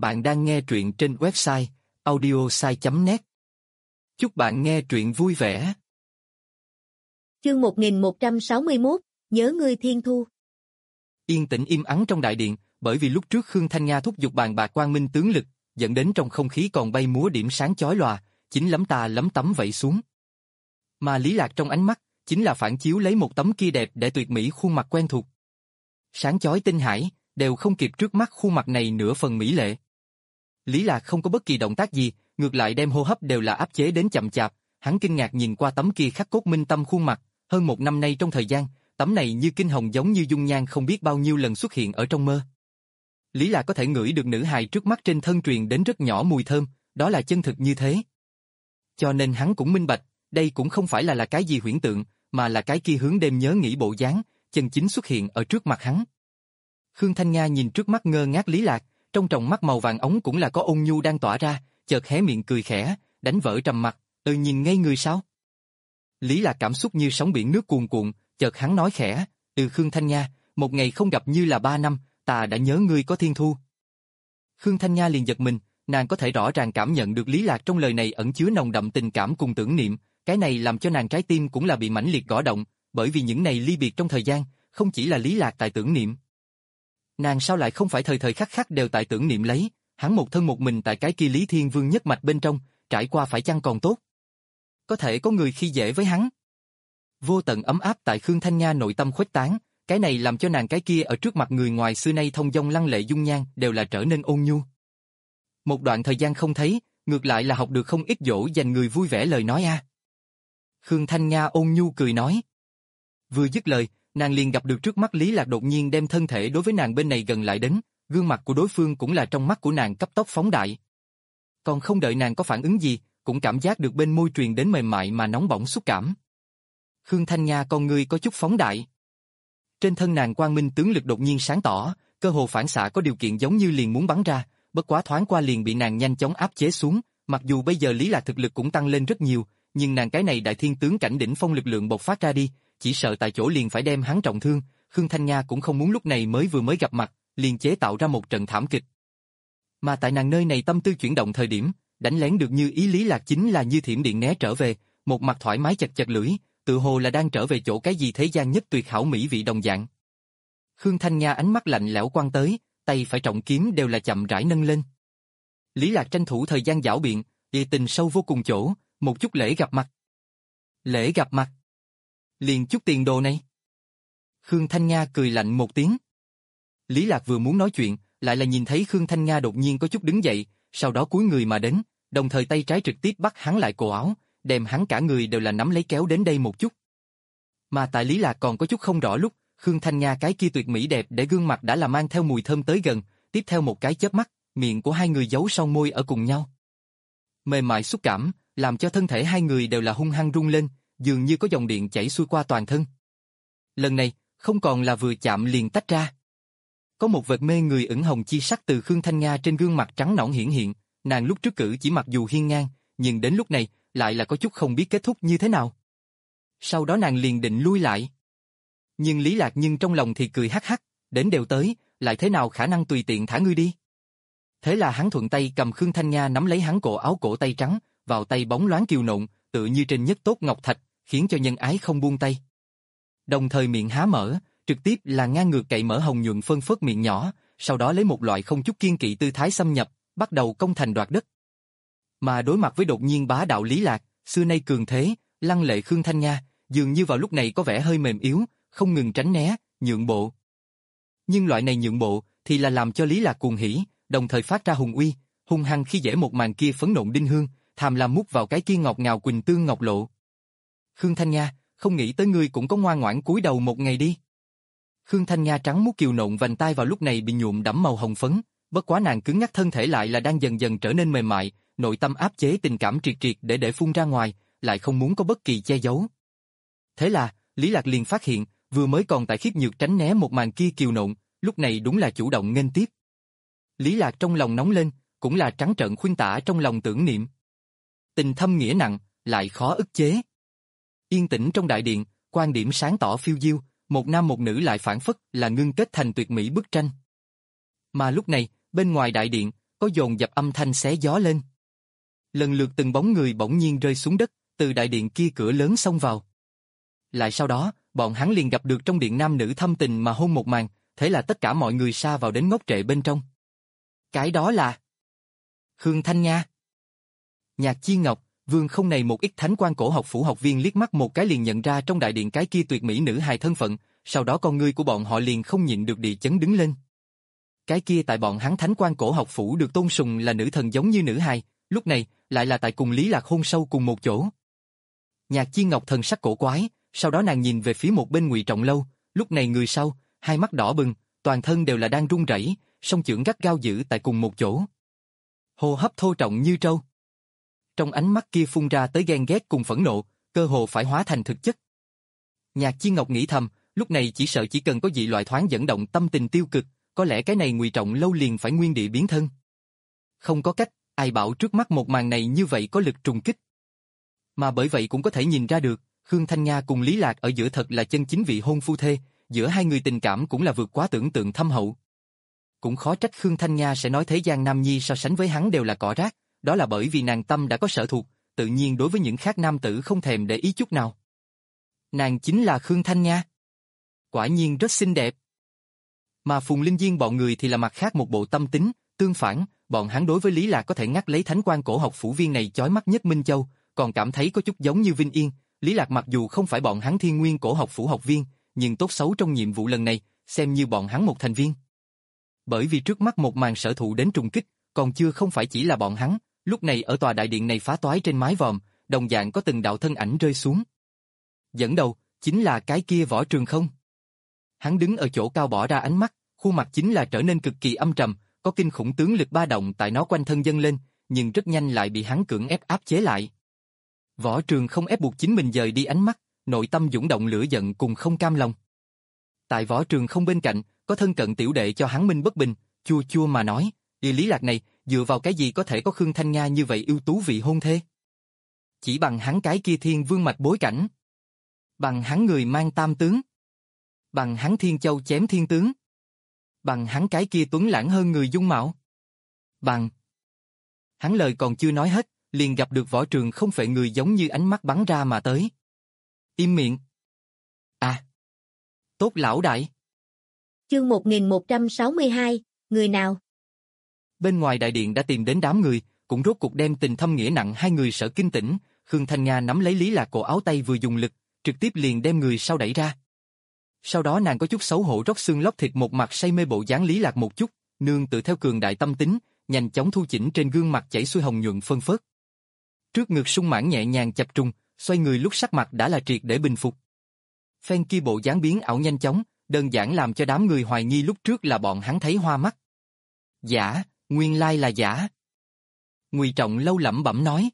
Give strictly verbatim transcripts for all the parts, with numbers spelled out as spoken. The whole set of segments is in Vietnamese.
Bạn đang nghe truyện trên website audiosai chấm net. Chúc bạn nghe truyện vui vẻ. Chương một nghìn một trăm sáu mươi mốt, nhớ ngươi Thiên Thu. Yên tĩnh im ắng trong đại điện, bởi vì lúc trước Khương Thanh Nga thúc giục bàn bạc quang minh tướng lực, dẫn đến trong không khí còn bay múa điểm sáng chói lòa, chính lấm ta lấm tấm vẩy xuống. Mà Lý Lạc trong ánh mắt, chính là phản chiếu lấy một tấm kia đẹp để tuyệt mỹ khuôn mặt quen thuộc. Sáng chói tinh hải, đều không kịp trước mắt khuôn mặt này nửa phần mỹ lệ. Lý Lạc không có bất kỳ động tác gì, ngược lại đem hô hấp đều là áp chế đến chậm chạp, hắn kinh ngạc nhìn qua tấm kia khắc cốt minh tâm khuôn mặt, hơn một năm nay trong thời gian, tấm này như kinh hồng giống như dung nhan không biết bao nhiêu lần xuất hiện ở trong mơ. Lý Lạc có thể ngửi được nữ hài trước mắt trên thân truyền đến rất nhỏ mùi thơm, đó là chân thực như thế. Cho nên hắn cũng minh bạch, đây cũng không phải là là cái gì huyễn tượng, mà là cái kia hướng đêm nhớ nghĩ bộ dáng, chân chính xuất hiện ở trước mặt hắn. Khương Thanh Nga nhìn trước mắt ngơ ngác Lý Lạc, trong tròng mắt màu vàng ống cũng là có ôn nhu đang tỏa ra, chợt hé miệng cười khẽ, đánh vỡ trầm mặc, "Ừ, nhìn ngây người sao?" Lý Lạc cảm xúc như sóng biển nước cuồn cuộn, chợt hắn nói khẽ, "Ừ Khương Thanh Nga, một ngày không gặp như là ba năm, ta đã nhớ ngươi có Thiên Thu." Khương Thanh Nga liền giật mình, nàng có thể rõ ràng cảm nhận được Lý Lạc trong lời này ẩn chứa nồng đậm tình cảm cùng tưởng niệm, cái này làm cho nàng trái tim cũng là bị mãnh liệt gõ động, bởi vì những này ly biệt trong thời gian, không chỉ là Lý Lạc tại tưởng niệm. Nàng sao lại không phải thời thời khắc khắc đều tại tưởng niệm lấy, hắn một thân một mình tại cái kia Lý Thiên Vương nhất mạch bên trong, trải qua phải chăng còn tốt? Có thể có người khi dễ với hắn. Vô tận ấm áp tại Khương Thanh Nga nội tâm khuếch tán, cái này làm cho nàng cái kia ở trước mặt người ngoài xưa nay thông dong lăng lệ dung nhan đều là trở nên ôn nhu. Một đoạn thời gian không thấy, ngược lại là học được không ít dỗ dành người vui vẻ lời nói a. Khương Thanh Nga ôn nhu cười nói. Vừa dứt lời, nàng liền gặp được trước mắt Lý Lạc đột nhiên đem thân thể đối với nàng bên này gần lại đến, gương mặt của đối phương cũng là trong mắt của nàng cấp tốc phóng đại. Còn không đợi nàng có phản ứng gì, cũng cảm giác được bên môi truyền đến mềm mại mà nóng bỏng xúc cảm. Khương Thanh Nga con ngươi có chút phóng đại. Trên thân nàng quang minh tướng lực đột nhiên sáng tỏ, cơ hồ phản xạ có điều kiện giống như liền muốn bắn ra, bất quá thoáng qua liền bị nàng nhanh chóng áp chế xuống, mặc dù bây giờ Lý Lạc thực lực cũng tăng lên rất nhiều, nhưng nàng cái này đại thiên tướng cảnh đỉnh phong lực lượng bộc phát ra đi, chỉ sợ tại chỗ liền phải đem hắn trọng thương, Khương Thanh Nga cũng không muốn lúc này mới vừa mới gặp mặt, liền chế tạo ra một trận thảm kịch. Mà tại nàng nơi này tâm tư chuyển động thời điểm, đánh lén được như ý Lý Lạc chính là như thiểm điện né trở về, một mặt thoải mái chật chật lưỡi, tự hồ là đang trở về chỗ cái gì thế gian nhất tuyệt hảo mỹ vị đồng dạng. Khương Thanh Nga ánh mắt lạnh lẽo quăng tới, tay phải trọng kiếm đều là chậm rãi nâng lên. Lý Lạc tranh thủ thời gian giảo biện, địa tình sâu vô cùng chỗ, một chút lễ gặp mặt. Lễ gặp mặt? Liền chút tiền đồ này. Khương Thanh Nga cười lạnh một tiếng. Lý Lạc vừa muốn nói chuyện, lại là nhìn thấy Khương Thanh Nga đột nhiên có chút đứng dậy, sau đó cúi người mà đến, đồng thời tay trái trực tiếp bắt hắn lại cổ áo, đem hắn cả người đều là nắm lấy kéo đến đây một chút. Mà tại Lý Lạc còn có chút không rõ lúc, Khương Thanh Nga cái kia tuyệt mỹ đẹp để gương mặt đã là mang theo mùi thơm tới gần, tiếp theo một cái chớp mắt, miệng của hai người giấu sau môi ở cùng nhau. Mềm mại xúc cảm, làm cho thân thể hai người đều là hung hăng rung lên, dường như có dòng điện chảy xuôi qua toàn thân. Lần này, không còn là vừa chạm liền tách ra. Có một vệt mê người ửng hồng chi sắc từ Khương Thanh Nga trên gương mặt trắng nõn hiển hiện, nàng lúc trước cử chỉ mặc dù hiên ngang, nhưng đến lúc này, lại là có chút không biết kết thúc như thế nào. Sau đó nàng liền định lui lại. Nhưng Lý Lạc nhưng trong lòng thì cười hắc hắc, đến đều tới, lại thế nào khả năng tùy tiện thả ngươi đi. Thế là hắn thuận tay cầm Khương Thanh Nga nắm lấy hắn cổ áo cổ tay trắng, vào tay bóng loáng kiều nộn, tựa như trên nhất tốt ngọc thạch, khiến cho nhân ái không buông tay. Đồng thời miệng há mở, trực tiếp là ngang ngược cậy mở hồng nhuận phân phớt miệng nhỏ, sau đó lấy một loại không chút kiên kỵ tư thái xâm nhập, bắt đầu công thành đoạt đất. Mà đối mặt với đột nhiên bá đạo Lý Lạc, xưa nay cường thế, lăng lệ Khương Thanh Nga, dường như vào lúc này có vẻ hơi mềm yếu, không ngừng tránh né, nhượng bộ. Nhưng loại này nhượng bộ thì là làm cho Lý Lạc cuồng hỉ, đồng thời phát ra hùng uy, hung hăng khi dễ một màn kia phấn nộn đinh hương, tham lam mút vào cái kia ngọt ngào quỳnh tương ngọc lộ. Khương Thanh Nga, không nghĩ tới ngươi cũng có ngoan ngoãn cúi đầu một ngày đi. Khương Thanh Nga trắng muốt kiều nộn vành tai vào lúc này bị nhuộm đẫm màu hồng phấn, bất quá nàng cứng nhắc thân thể lại là đang dần dần trở nên mềm mại, nội tâm áp chế tình cảm triệt triệt để để phun ra ngoài, lại không muốn có bất kỳ che giấu. Thế là, Lý Lạc liền phát hiện, vừa mới còn tại khiếp nhược tránh né một màn kia kiều nộn, lúc này đúng là chủ động nghênh tiếp. Lý Lạc trong lòng nóng lên, cũng là trắng trợn khuyên tả trong lòng tưởng niệm. Tình thâm nghĩa nặng, lại khó ức chế. Yên tĩnh trong đại điện, quan điểm sáng tỏ phiêu diêu, một nam một nữ lại phản phất là ngưng kết thành tuyệt mỹ bức tranh. Mà lúc này, bên ngoài đại điện, có dồn dập âm thanh xé gió lên. Lần lượt từng bóng người bỗng nhiên rơi xuống đất, từ đại điện kia cửa lớn xông vào. Lại sau đó, bọn hắn liền gặp được trong điện nam nữ thâm tình mà hôn một màn, thế là tất cả mọi người sa vào đến ngốc trệ bên trong. Cái đó là Khương Thanh Nha. Nhạc Chi Ngọc, Vương Không này một ít thánh quan cổ học phủ học viên liếc mắt một cái liền nhận ra trong đại điện cái kia tuyệt mỹ nữ hài thân phận, sau đó con ngươi của bọn họ liền không nhịn được địa chấn đứng lên. Cái kia tại bọn hắn thánh quan cổ học phủ được tôn sùng là nữ thần giống như nữ hài, lúc này lại là tại cùng Lý Lạc hôn sâu cùng một chỗ. Nhạc Chi Ngọc thần sắc cổ quái, sau đó nàng nhìn về phía một bên Ngụy Trọng Lâu, lúc này người sau, hai mắt đỏ bừng, toàn thân đều là đang run rẩy, song chưởng gắt gao giữ tại cùng một chỗ. Hô hấp thô trọng như trâu. Trong ánh mắt kia phun ra tới ghen ghét cùng phẫn nộ, cơ hồ phải hóa thành thực chất. Nhạc Chi Ngọc nghĩ thầm, lúc này chỉ sợ chỉ cần có dị loại thoáng dẫn động tâm tình tiêu cực, có lẽ cái này Ngụy Trọng Lâu liền phải nguyên địa biến thân. Không có cách, ai bảo trước mắt một màn này như vậy có lực trùng kích. Mà bởi vậy cũng có thể nhìn ra được, Khương Thanh Nha cùng Lý Lạc ở giữa thật là chân chính vị hôn phu thê, giữa hai người tình cảm cũng là vượt quá tưởng tượng thâm hậu. Cũng khó trách Khương Thanh Nha sẽ nói thế gian nam nhi so sánh với hắn đều là cỏ rác, đó là bởi vì nàng tâm đã có sở thuộc, tự nhiên đối với những khác nam tử không thèm để ý chút nào. Nàng chính là Khương Thanh Nha. Quả nhiên rất xinh đẹp. Mà Phùng Linh Diên bọn người thì là mặt khác một bộ tâm tính, tương phản, bọn hắn đối với Lý Lạc có thể ngắt lấy thánh quan cổ học phủ viên này chói mắt nhất Minh Châu, còn cảm thấy có chút giống như Vinh Yên. Lý Lạc mặc dù không phải bọn hắn thiên nguyên cổ học phủ học viên, nhưng tốt xấu trong nhiệm vụ lần này, xem như bọn hắn một thành viên. Bởi vì trước mắt một màn sở thụ đến trùng kích, còn chưa không phải chỉ là bọn hắn, lúc này ở tòa đại điện này phá toái trên mái vòm, đồng dạng có từng đạo thân ảnh rơi xuống. Dẫn đầu, chính là cái kia Võ Trường Không. Hắn đứng ở chỗ cao bỏ ra ánh mắt, khuôn mặt chính là trở nên cực kỳ âm trầm, có kinh khủng tướng lực ba động tại nó quanh thân dâng lên, nhưng rất nhanh lại bị hắn cưỡng ép áp chế lại. Võ Trường Không ép buộc chính mình dời đi ánh mắt, nội tâm dũng động lửa giận cùng không cam lòng. Tại Võ Trường Không bên cạnh, có thân cận tiểu đệ cho hắn minh bất bình, chua chua mà nói, "Ý Lý Lạc này, dựa vào cái gì có thể có Khương Thanh Nha như vậy ưu tú vị hôn thê? Chỉ bằng hắn cái kia thiên vương mạch bối cảnh, bằng hắn người mang tam tướng, bằng hắn thiên châu chém thiên tướng, bằng hắn cái kia tuấn lãng hơn người dung mạo, bằng..." Hắn lời còn chưa nói hết, liền gặp được Võ Trường Không phệ người giống như ánh mắt bắn ra mà tới. Im miệng. À. Tốt lão đại. Chương một nghìn một trăm sáu mươi hai, người nào? Bên ngoài đại điện đã tìm đến đám người, cũng rốt cuộc đem tình thâm nghĩa nặng hai người sợ kinh tỉnh. Khương Thanh Nga nắm lấy Lý Lạc cổ áo tay vừa dùng lực, trực tiếp liền đem người sau đẩy ra. Sau đó nàng có chút xấu hổ róc xương lóc thịt một mặt say mê bộ dáng Lý Lạc một chút, nương tự theo cường đại tâm tính, nhanh chóng thu chỉnh trên gương mặt chảy xuôi hồng nhuận phân phớt. Trước ngực sung mãn nhẹ nhàng chập trùng, xoay người lúc sắc mặt đã là triệt để bình phục. Phen kia bộ dáng biến ảo nhanh chóng, đơn giản làm cho đám người hoài nghi lúc trước là bọn hắn thấy hoa mắt. Giả, nguyên lai là giả. Ngụy Trọng Lâu lẩm bẩm nói.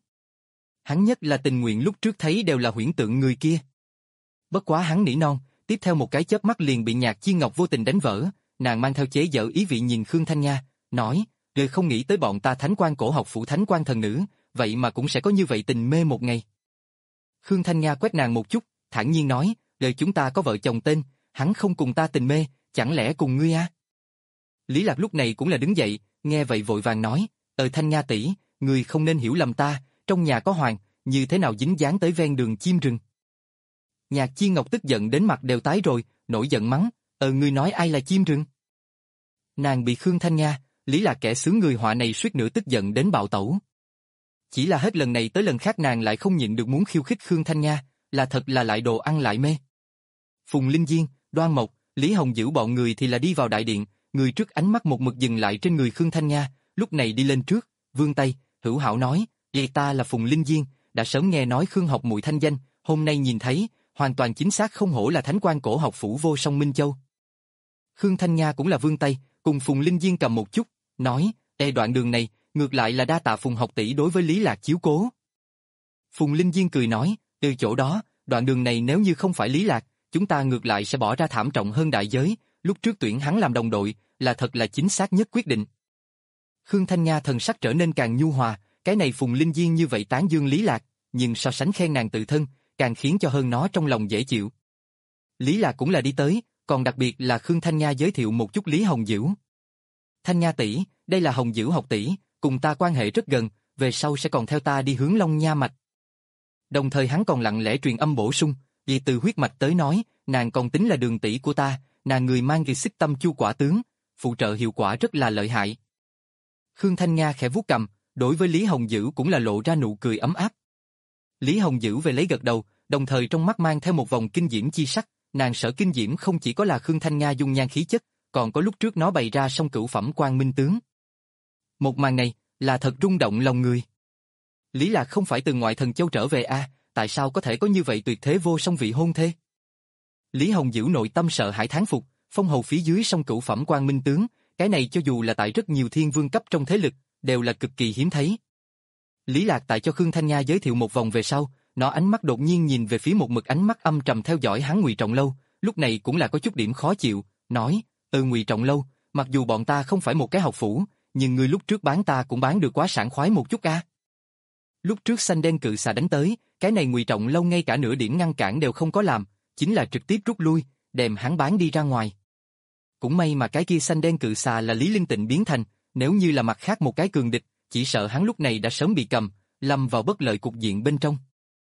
Hắn nhất là tình nguyện lúc trước thấy đều là huyễn tượng người kia. Bất quá hắn nỉ non, tiếp theo một cái chớp mắt liền bị Nhạc Chi Ngọc vô tình đánh vỡ, nàng mang theo chế giễu ý vị nhìn Khương Thanh Nha, nói, "Ngươi không nghĩ tới bọn ta thánh quan cổ học phủ thánh quan thần nữ, vậy mà cũng sẽ có như vậy tình mê một ngày." Khương Thanh Nha quét nàng một chút, thản nhiên nói, "Đời chúng ta có vợ chồng tên, hắn không cùng ta tình mê, chẳng lẽ cùng ngươi à?" Lý Lạc lúc này cũng là đứng dậy, nghe vậy vội vàng nói, "Ờ Thanh Nha tỷ, ngươi không nên hiểu lầm ta, trong nhà có hoàng, như thế nào dính dáng tới ven đường chim rừng." Nhạc Chi Ngọc tức giận đến mặt đều tái rồi, nổi giận mắng, "Ờ ngươi nói ai là chim rừng?" Nàng bị Khương Thanh Nha, Lý Lạc kẻ xướng người họa này suýt nữa tức giận đến bạo tẩu. Chỉ là hết lần này tới lần khác nàng lại không nhịn được muốn khiêu khích Khương Thanh Nha, là thật là lại đồ ăn lại mê. Phùng Linh Diên, Đoan Mộc, Lý Hồng giữ bọn người thì là đi vào đại điện, người trước ánh mắt một mực dừng lại trên người Khương Thanh Nha, lúc này đi lên trước, vươn tay, hữu hảo nói, "Vậy ta là Phùng Linh Diên, đã sớm nghe nói Khương học muội thanh danh, hôm nay nhìn thấy, hoàn toàn chính xác không hổ là thánh quan cổ học phủ vô song Minh Châu." Khương Thanh Nha cũng là vươn tay, cùng Phùng Linh Diên cầm một chút, nói, "Ê đoạn đường này, ngược lại là đa tạ Phùng học tỷ đối với Lý Lạc chiếu cố." Phùng Linh Diên cười nói, "Từ chỗ đó, đoạn đường này nếu như không phải Lý Lạc, chúng ta ngược lại sẽ bỏ ra thảm trọng hơn đại giới, lúc trước tuyển hắn làm đồng đội, là thật là chính xác nhất quyết định." Khương Thanh Nha thần sắc trở nên càng nhu hòa, cái này Phùng Linh Diên như vậy tán dương Lý Lạc, nhưng so sánh khen nàng tự thân, càng khiến cho hơn nó trong lòng dễ chịu. Lý Lạc cũng là đi tới, còn đặc biệt là Khương Thanh Nha giới thiệu một chút Lý Hồng Dữ. "Thanh Nha tỷ, Đây là Hồng Dữ học tỷ, cùng ta quan hệ rất gần, về sau sẽ còn theo ta đi hướng Long Nha mạch. Đồng thời hắn còn lặng lẽ truyền âm bổ sung, vì từ huyết mạch tới nói, nàng còn tính là đường tỷ của ta, nàng người mang kỳ xích tâm chu quả tướng, phụ trợ hiệu quả rất là lợi hại. Khương Thanh Nga khẽ vuốt cầm, đối với Lý Hồng Dữ cũng là lộ ra nụ cười ấm áp. Lý Hồng Dữ về lấy gật đầu, đồng thời trong mắt mang theo một vòng kinh diễm chi sắc, nàng sở kinh diễm không chỉ có là Khương Thanh Nga dung nhan khí chất, còn có lúc trước nó bày ra song cửu phẩm Quang Minh tướng. Một màn này, là thật rung động lòng người. Lý Lạc không phải từ ngoại thần châu trở về à, tại sao có thể có như vậy tuyệt thế vô song vị hôn thê? Lý Hồng Dữ nội tâm sợ hãi thán phục, phong hầu phía dưới song cửu phẩm Quang Minh tướng, cái này cho dù là tại rất nhiều thiên vương cấp trong thế lực, đều là cực kỳ hiếm thấy. Lý Lạc tại cho Khương Thanh Nga giới thiệu một vòng về sau, nó ánh mắt đột nhiên nhìn về phía một mực ánh mắt âm trầm theo dõi hắn Ngụy Trọng Lâu, lúc này cũng là có chút điểm khó chịu, nói, ừ Ngụy Trọng Lâu, mặc dù bọn ta không phải một cái học phủ, nhưng ngươi lúc trước bán ta cũng bán được quá sảng khoái một chút a. Lúc trước xanh đen cự xà đánh tới, cái này Ngụy Trọng Lâu ngay cả nửa điểm ngăn cản đều không có làm, chính là trực tiếp rút lui, đem hắn bán đi ra ngoài. Cũng may mà cái kia xanh đen cự xà là Lý Linh Tịnh biến thành, nếu như là mặt khác một cái cường địch, chỉ sợ hắn lúc này đã sớm bị cầm, lâm vào bất lợi cục diện bên trong.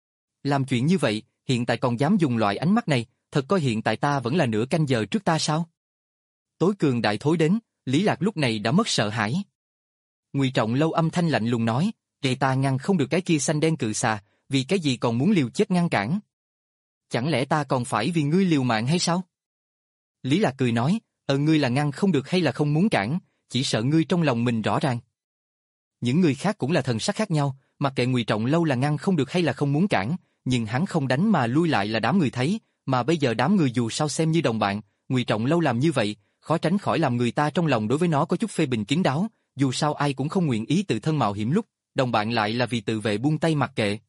Làm chuyện như vậy, hiện tại còn dám dùng loại ánh mắt này, thật coi hiện tại ta vẫn là nửa canh giờ trước ta sao? Tối cường đại thối đến, Lý Lạc lúc này đã mất sợ hãi. Ngụy Trọng Lâu âm thanh lạnh lùng nói, để ta ngăn không được cái kia xanh đen cự xà, vì cái gì còn muốn liều chết ngăn cản? Chẳng lẽ ta còn phải vì ngươi liều mạng hay sao? Lý Lạc cười nói, ờ ngươi là ngăn không được hay là không muốn cản, chỉ sợ ngươi trong lòng mình rõ ràng. Những người khác cũng là thần sắc khác nhau, mặc kệ Ngụy Trọng Lâu là ngăn không được hay là không muốn cản, nhưng hắn không đánh mà lui lại là đám người thấy, mà bây giờ đám người dù sao xem như đồng bạn, Ngụy Trọng Lâu làm như vậy, khó tránh khỏi làm người ta trong lòng đối với nó có chút phê bình kín đáo, dù sao ai cũng không nguyện ý tự thân mạo hiểm lúc, đồng bạn lại là vì tự vệ buông tay mặc kệ.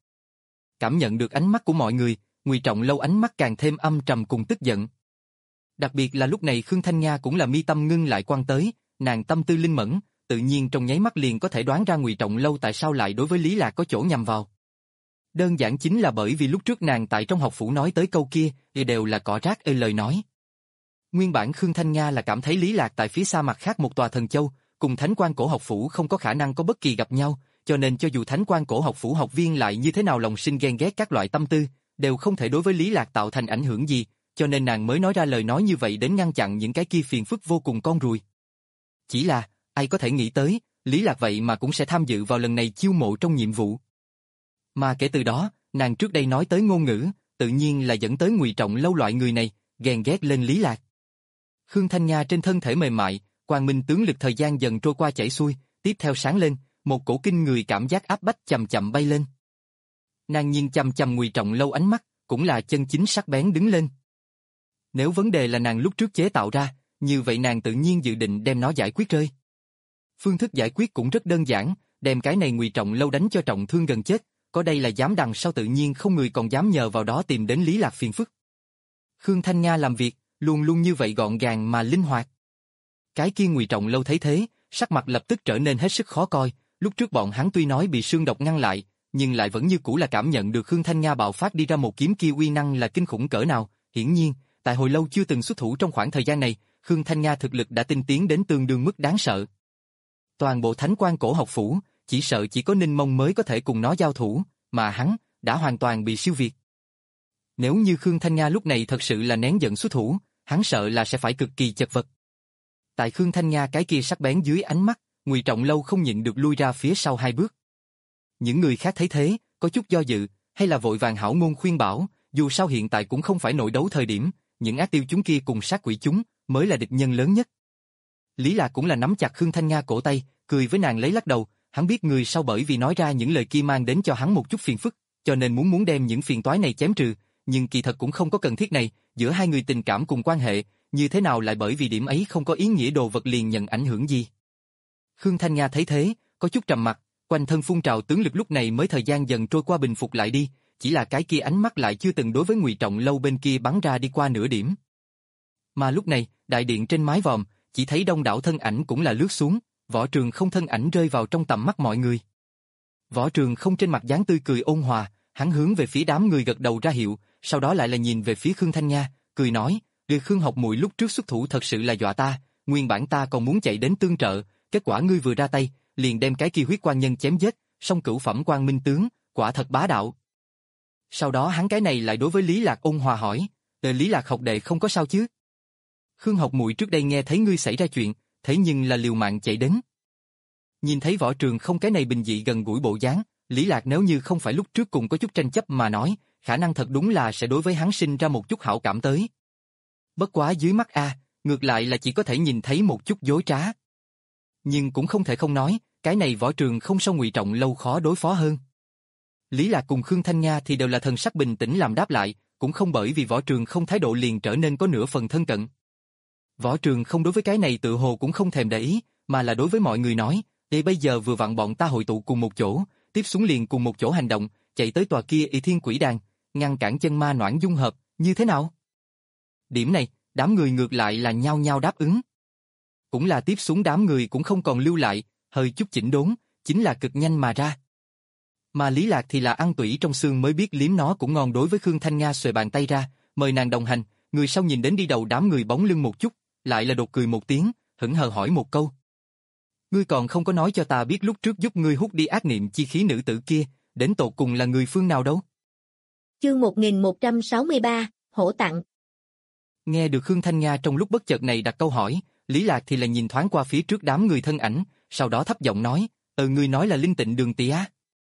Cảm nhận được ánh mắt của mọi người, Ngụy Trọng Lâu ánh mắt càng thêm âm trầm cùng tức giận. Đặc biệt là lúc này Khương Thanh Nga cũng là mi tâm ngưng lại quan tới, nàng tâm tư linh mẫn, tự nhiên trong nháy mắt liền có thể đoán ra Ngụy Trọng Lâu tại sao lại đối với Lý Lạc có chỗ nhằm vào. Đơn giản chính là bởi vì lúc trước nàng tại trong học phủ nói tới câu kia, thì đều là cỏ rác ê lời nói. Nguyên bản Khương Thanh Nga là cảm thấy Lý Lạc tại phía xa mặt khác một tòa thần châu, cùng Thánh Quan Cổ học phủ không có khả năng có bất kỳ gặp nhau, cho nên cho dù Thánh Quan Cổ học phủ học viên lại như thế nào lòng sinh ghen ghét các loại tâm tư, đều không thể đối với Lý Lạc tạo thành ảnh hưởng gì, cho nên nàng mới nói ra lời nói như vậy đến ngăn chặn những cái kia phiền phức vô cùng con ruồi. Chỉ là, ai có thể nghĩ tới, Lý Lạc vậy mà cũng sẽ tham dự vào lần này chiêu mộ trong nhiệm vụ. Mà kể từ đó, nàng trước đây nói tới ngôn ngữ, tự nhiên là dẫn tới Ngụy Trọng Lâu loại người này, ghen ghét lên Lý Lạc. Khương Thanh Nga trên thân thể mềm mại, quang minh tướng lực thời gian dần trôi qua chảy xuôi, tiếp theo sáng lên, một cổ kinh người cảm giác áp bách chậm chậm bay lên. Nàng nhìn chằm chằm Ngụy Trọng Lâu ánh mắt, cũng là chân chính sắc bén đứng lên. Nếu vấn đề là nàng lúc trước chế tạo ra, như vậy nàng tự nhiên dự định đem nó giải quyết rơi. Phương thức giải quyết cũng rất đơn giản, đem cái này Ngụy Trọng Lâu đánh cho trọng thương gần chết, có đây là dám đằng sau tự nhiên không người còn dám nhờ vào đó tìm đến Lý Lạc phiền phức. Khương Thanh Nga làm việc, luôn luôn như vậy gọn gàng mà linh hoạt. Cái kia Ngụy Trọng Lâu thấy thế, sắc mặt lập tức trở nên hết sức khó coi, lúc trước bọn hắn tuy nói bị xương độc ngăn lại, nhưng lại vẫn như cũ là cảm nhận được Khương Thanh Nga bạo phát đi ra một kiếm kia uy năng là kinh khủng cỡ nào, hiển nhiên, tại hồi lâu chưa từng xuất thủ trong khoảng thời gian này, Khương Thanh Nga thực lực đã tinh tiến đến tương đương mức đáng sợ. Toàn bộ Thánh Quan Cổ học phủ, chỉ sợ chỉ có Ninh Mông mới có thể cùng nó giao thủ, mà hắn đã hoàn toàn bị siêu việt. Nếu như Khương Thanh Nga lúc này thật sự là nén giận xuất thủ, hắn sợ là sẽ phải cực kỳ chật vật. Tại Khương Thanh Nga cái kia sắc bén dưới ánh mắt, Ngụy Trọng Lâu không nhịn được lui ra phía sau hai bước. Những người khác thấy thế, có chút do dự, hay là vội vàng hảo ngôn khuyên bảo, dù sao hiện tại cũng không phải nội đấu thời điểm, những ác tiêu chúng kia cùng sát quỷ chúng mới là địch nhân lớn nhất. Lý Lạc cũng là nắm chặt Khương Thanh Nga cổ tay, cười với nàng lấy lắc đầu, hắn biết người sau bởi vì nói ra những lời kia mang đến cho hắn một chút phiền phức, cho nên muốn muốn đem những phiền toái này chém trừ, nhưng kỳ thật cũng không có cần thiết này, giữa hai người tình cảm cùng quan hệ, như thế nào lại bởi vì điểm ấy không có ý nghĩa đồ vật liền nhận ảnh hưởng gì. Khương Thanh Nga thấy thế, có chút trầm mặt, quanh thân phun trào tướng lực lúc này mới thời gian dần trôi qua bình phục lại đi, chỉ là cái kia ánh mắt lại chưa từng đối với Ngụy Trọng Lâu bên kia bắn ra đi qua nửa điểm. Mà lúc này, đại điện trên mái vòm, chỉ thấy đông đảo thân ảnh cũng là lướt xuống, Võ Trường Không thân ảnh rơi vào trong tầm mắt mọi người. Võ Trường Không trên mặt dáng tươi cười ôn hòa, hắn hướng về phía đám người gật đầu ra hiệu, sau đó lại là nhìn về phía Khương Thanh Nga, cười nói, "Đưa Khương học muội lúc trước xuất thủ thật sự là dọa ta, nguyên bản ta còn muốn chạy đến tương trợ, kết quả ngươi vừa ra tay, liền đem cái kia huyết quan nhân chém giết, song cửu phẩm quan minh tướng, quả thật bá đạo. Sau đó hắn cái này lại đối với Lý Lạc ôn hòa hỏi, "Ờ, Lý Lạc học đệ không có sao chứ?" Khương học muội trước đây nghe thấy ngươi xảy ra chuyện, thế nhưng là liều mạng chạy đến. Nhìn thấy Võ Trường không cái này bình dị gần gũi bộ dáng, Lý Lạc nếu như không phải lúc trước cùng có chút tranh chấp mà nói, khả năng thật đúng là sẽ đối với hắn sinh ra một chút hảo cảm tới. Bất quá dưới mắt a, ngược lại là chỉ có thể nhìn thấy một chút dối trá. Nhưng cũng không thể không nói, cái này Võ Trường không so Ngụy Trọng lâu khó đối phó hơn. Lý Lạc cùng Khương Thanh Nga thì đều là thần sắc bình tĩnh làm đáp lại, cũng không bởi vì Võ Trường không thái độ liền trở nên có nửa phần thân cận. Võ Trường không đối với cái này tự hồ cũng không thèm để ý, mà là đối với mọi người nói, "Đây bây giờ vừa vặn bọn ta hội tụ cùng một chỗ, tiếp xuống liền cùng một chỗ hành động, chạy tới tòa kia Y Thiên Quỷ Đàn, ngăn cản chân ma noãn dung hợp, như thế nào?" Điểm này, đám người ngược lại là nhao nhao đáp ứng. Cũng là tiếp xuống đám người cũng không còn lưu lại, hơi chút chỉnh đốn, chính là cực nhanh mà ra. Mà Lý Lạc thì là ăn tủy trong xương mới biết liếm nó cũng ngon, đối với Khương Thanh Nga xuề bàn tay ra, mời nàng đồng hành, người sau nhìn đến đi đầu đám người bóng lưng một chút, lại là đột cười một tiếng, hững hờ hỏi một câu. "Ngươi còn không có nói cho ta biết lúc trước giúp ngươi hút đi ác niệm chi khí nữ tử kia, đến tột cùng là người phương nào đâu?" Chương một nghìn một trăm sáu mươi ba, hổ tặng. Nghe được Khương Thanh Nga trong lúc bất chợt này đặt câu hỏi, Lý Lạc thì là nhìn thoáng qua phía trước đám người thân ảnh, sau đó thấp giọng nói, "Ừ, ngươi nói là Linh Tịnh Đường tỷ á?"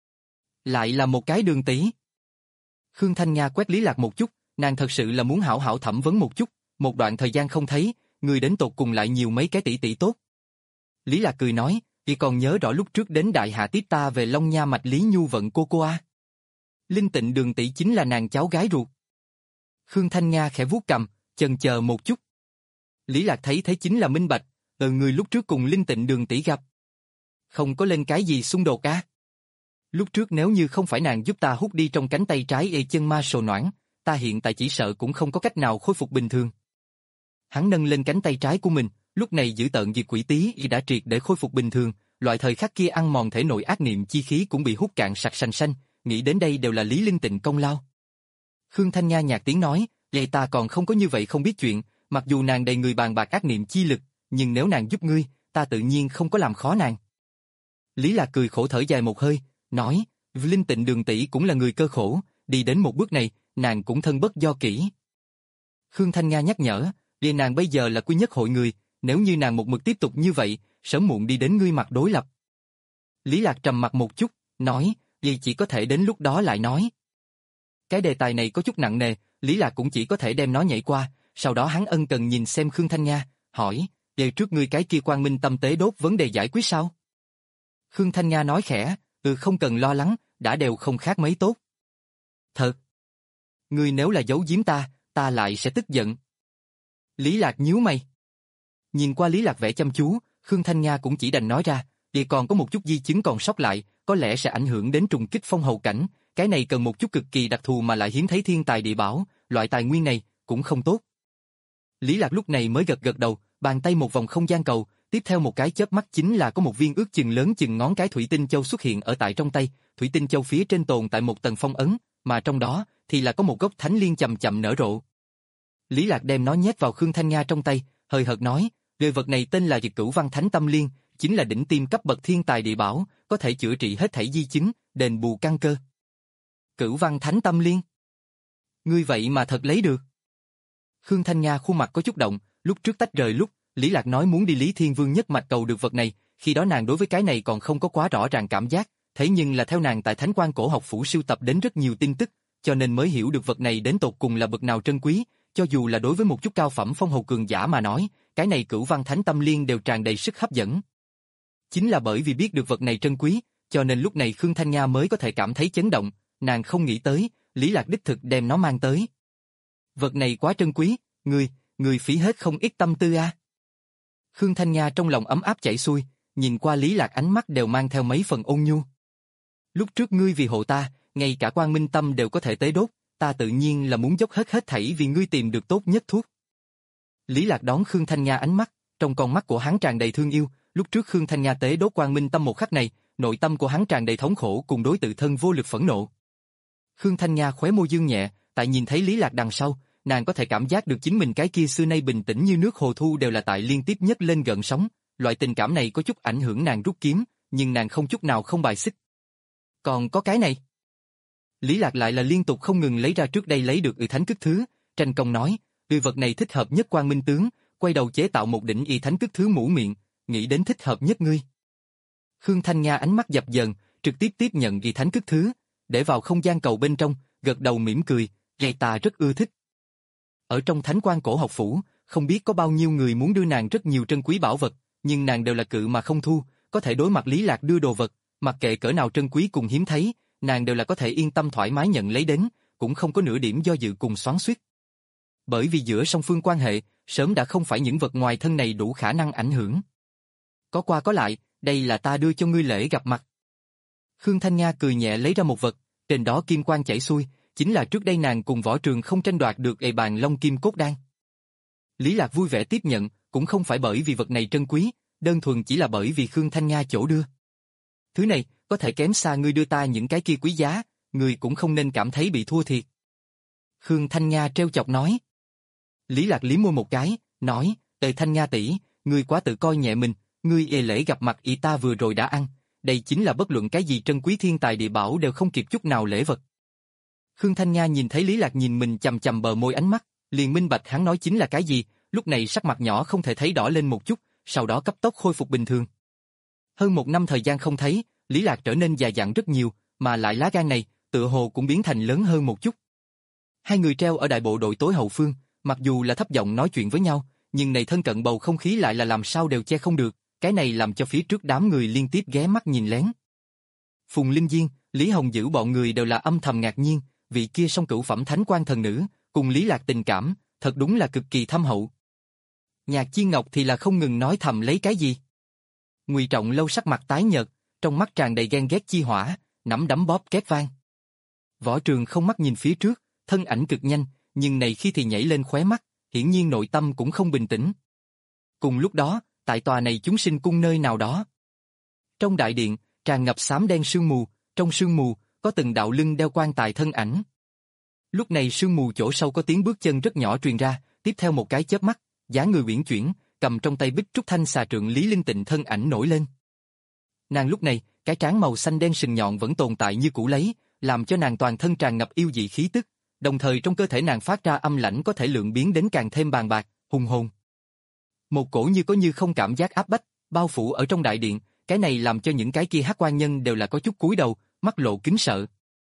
"Lại là một cái Đường tỷ?" Khương Thanh Nga quét Lý Lạc một chút, nàng thật sự là muốn hảo hảo thẩm vấn một chút, một đoạn thời gian không thấy, người đến tột cùng lại nhiều mấy cái tỷ tỷ tốt. Lý Lạc cười nói, "Chị còn nhớ rõ lúc trước đến Đại Hạ tiếp ta về Long Nha mạch Lý Nhu vận cô cô a? Linh Tịnh Đường tỷ chính là nàng cháu gái ruột." Khương Thanh Nga khẽ vuốt cằm, chần chờ một chút. Lý Lạc thấy thế chính là minh bạch, "Ờ, người lúc trước cùng Linh Tịnh Đường tỷ gặp, không có lên cái gì xung đột á? Lúc trước nếu như không phải nàng giúp ta hút đi trong cánh tay trái ê chân ma sồ noãn, ta hiện tại chỉ sợ cũng không có cách nào khôi phục bình thường." Hắn nâng lên cánh tay trái của mình, lúc này giữ tợn diệt quỷ tí đã triệt để khôi phục bình thường, loại thời khắc kia ăn mòn thể nội ác niệm chi khí cũng bị hút cạn sạch sành xanh, nghĩ đến đây đều là Lý Linh Tịnh công lao. Khương Thanh Nga nhạt tiếng nói, "Vậy ta còn không có như vậy không biết chuyện, mặc dù nàng đầy người bàn bạc ác niệm chi lực, nhưng nếu nàng giúp ngươi, ta tự nhiên không có làm khó nàng." Lý Lạc cười khổ thở dài một hơi, nói, "Linh Tịnh Đường tỷ cũng là người cơ khổ, đi đến một bước này, nàng cũng thân bất do kỷ." Khương Thanh Nga nhắc nhở, "Vì nàng bây giờ là quý nhất hội người, nếu như nàng một mực tiếp tục như vậy, sớm muộn đi đến ngươi mặt đối lập." Lý Lạc trầm mặt một chút, nói, "Vì chỉ có thể đến lúc đó lại nói." Cái đề tài này có chút nặng nề, Lý Lạc cũng chỉ có thể đem nó nhảy qua, sau đó hắn ân cần nhìn xem Khương Thanh Nga, hỏi, "Về trước ngươi cái kia Quang Minh tâm tế đốt vấn đề giải quyết sao?" Khương Thanh Nga nói khẽ, "Ừ, không cần lo lắng, đã đều không khác mấy tốt." "Thật? Ngươi nếu là giấu giếm ta, ta lại sẽ tức giận." Lý Lạc nhíu mày. Nhìn qua Lý Lạc vẻ chăm chú, Khương Thanh Nga cũng chỉ đành nói ra, "Vì còn có một chút di chứng còn sót lại, có lẽ sẽ ảnh hưởng đến trùng kích phong hầu cảnh, cái này cần một chút cực kỳ đặc thù mà lại hiếm thấy thiên tài địa bảo, loại tài nguyên này cũng không tốt." Lý Lạc lúc này mới gật gật đầu, bàn tay một vòng không gian cầu, tiếp theo một cái chớp mắt chính là có một viên ước chừng lớn chừng ngón cái thủy tinh châu xuất hiện ở tại trong tay, thủy tinh châu phía trên tồn tại một tầng phong ấn, mà trong đó thì là có một gốc thánh liên chậm chậm nở rộ. Lý Lạc đem nó nhét vào Khương Thanh Nga trong tay, hơi hợt nói, "Người vật này tên là Diệt Cửu Văn Thánh Tâm Liên, chính là đỉnh tiêm cấp bậc thiên tài địa bảo, có thể chữa trị hết thảy di chứng, đền bù căn cơ." Cửu Văn Thánh Tâm Liên? Ngươi vậy mà thật lấy được? Khương Thanh Nga khuôn mặt có chút động, lúc trước tách rời lúc, Lý Lạc nói muốn đi Lý Thiên Vương nhất mạch cầu được vật này, khi đó nàng đối với cái này còn không có quá rõ ràng cảm giác, thế nhưng là theo nàng tại Thánh Quan Cổ Học Phủ sưu tập đến rất nhiều tin tức, cho nên mới hiểu được vật này đến tột cùng là bậc nào trân quý, cho dù là đối với một chút cao phẩm phong hầu cường giả mà nói, cái này Cửu Văn Thánh Tâm Liên đều tràn đầy sức hấp dẫn. Chính là bởi vì biết được vật này trân quý, cho nên lúc này Khương Thanh Nga mới có thể cảm thấy chấn động, nàng không nghĩ tới, Lý Lạc đích thực đem nó mang tới. Vật này quá trân quý, người, người phí hết không ít tâm tư a. À. Khương Thanh Nga trong lòng ấm áp chảy xuôi, nhìn qua Lý Lạc ánh mắt đều mang theo mấy phần ôn nhu. Lúc trước ngươi vì hộ ta, ngay cả Quang Minh Tâm đều có thể tế đốt, ta tự nhiên là muốn dốc hết hết thảy vì ngươi tìm được tốt nhất thuốc. Lý Lạc đón Khương Thanh Nga ánh mắt, trong con mắt của hắn tràn đầy thương yêu, lúc trước Khương Thanh Nga tế đốt Quang Minh Tâm một khắc này, nội tâm của hắn tràn đầy thống khổ cùng đối tự thân vô lực phẫn nộ. Khương Thanh Nga khóe môi dương nhẹ, tại nhìn thấy Lý Lạc đằng sau, nàng có thể cảm giác được chính mình cái kia xưa nay bình tĩnh như nước hồ thu đều là tại liên tiếp nhấc lên gợn sóng, loại tình cảm này có chút ảnh hưởng nàng rút kiếm, nhưng nàng không chút nào không bài xích. Còn có cái này. Lý Lạc lại là liên tục không ngừng lấy ra trước đây lấy được Y Thánh Cức Thứ, tranh công nói, "Y vật này thích hợp nhất Quang Minh tướng, quay đầu chế tạo một đỉnh Y Thánh Cức Thứ mũ miệng, nghĩ đến thích hợp nhất ngươi." Khương Thanh Nga ánh mắt dập dờn, trực tiếp tiếp nhận Y Thánh Cức Thứ, để vào không gian cầu bên trong, gật đầu mỉm cười, "Gây ta rất ưa thích." Ở trong Thánh Quan Cổ Học Phủ, không biết có bao nhiêu người muốn đưa nàng rất nhiều trân quý bảo vật, nhưng nàng đều là cự mà không thu, có thể đối mặt Lý Lạc đưa đồ vật, mặc kệ cỡ nào trân quý cùng hiếm thấy, nàng đều là có thể yên tâm thoải mái nhận lấy đến, cũng không có nửa điểm do dự cùng xoắn xuýt. Bởi vì giữa song phương quan hệ, sớm đã không phải những vật ngoài thân này đủ khả năng ảnh hưởng. Có qua có lại, đây là ta đưa cho ngươi lễ gặp mặt. Khương Thanh Nga cười nhẹ lấy ra một vật, trên đó kim quang chảy xuôi, chính là trước đây nàng cùng Võ Trường không tranh đoạt được ề bàn Long Kim Cốt Đan. Lý Lạc vui vẻ tiếp nhận, cũng không phải bởi vì vật này trân quý, đơn thuần chỉ là bởi vì Khương Thanh Nga chỗ đưa. Thứ này, có thể kém xa ngươi đưa ta những cái kia quý giá, ngươi cũng không nên cảm thấy bị thua thiệt. Khương Thanh Nga trêu chọc nói. Lý Lạc liếm môi một cái, nói, "Tề Thanh Nga tỷ, ngươi quá tự coi nhẹ mình, ngươi ê lễ gặp mặt y ta vừa rồi đã ăn, đây chính là bất luận cái gì trân quý thiên tài địa bảo đều không kịp chút nào lễ vật." Khương Thanh Nga nhìn thấy Lý Lạc nhìn mình chằm chằm bờ môi ánh mắt, liền minh bạch hắn nói chính là cái gì, lúc này sắc mặt nhỏ không thể thấy đỏ lên một chút, sau đó cấp tốc khôi phục bình thường. Hơn một năm thời gian không thấy, Lý Lạc trở nên già dặn rất nhiều, mà lại lá gan này, tựa hồ cũng biến thành lớn hơn một chút. Hai người treo ở đại bộ đội tối hậu phương, mặc dù là thấp giọng nói chuyện với nhau, nhưng này thân cận bầu không khí lại là làm sao đều che không được, cái này làm cho phía trước đám người liên tiếp ghé mắt nhìn lén. Phùng Linh Diên, Lý Hồng Dữ bọn người đều là âm thầm ngạc nhiên, vị kia song cửu phẩm thánh quan thần nữ, cùng Lý Lạc tình cảm, thật đúng là cực kỳ thâm hậu. Nhạc Chi Ngọc thì là không ngừng nói thầm lấy cái gì. Ngụy Trọng Lâu sắc mặt tái nhợt, trong mắt tràn đầy ghen ghét chi hỏa, nắm đấm bóp két vang. Võ Trường không mắt nhìn phía trước, thân ảnh cực nhanh, nhưng này khi thì nhảy lên khóe mắt, hiển nhiên nội tâm cũng không bình tĩnh. Cùng lúc đó, tại tòa này chúng sinh cung nơi nào đó. Trong đại điện, tràn ngập xám đen sương mù, trong sương mù, có từng đạo lưng đeo quan tài thân ảnh. Lúc này sương mù chỗ sâu có tiếng bước chân rất nhỏ truyền ra, tiếp theo một cái chớp mắt, dáng người uyển chuyển, cầm trong tay bích trúc thanh xà trượng Lý Linh Tịnh thân ảnh nổi lên. Nàng lúc này, cái trán màu xanh đen sừng nhọn vẫn tồn tại như cũ lấy, làm cho nàng toàn thân tràn ngập yêu dị khí tức, đồng thời trong cơ thể nàng phát ra âm lãnh có thể lượng biến đến càng thêm bàn bạc, hùng hồn. Một cổ như có như không cảm giác áp bách, bao phủ ở trong đại điện, cái này làm cho những cái kia hắc quan nhân đều là có chút cúi đầu, mắt lộ kính sợ.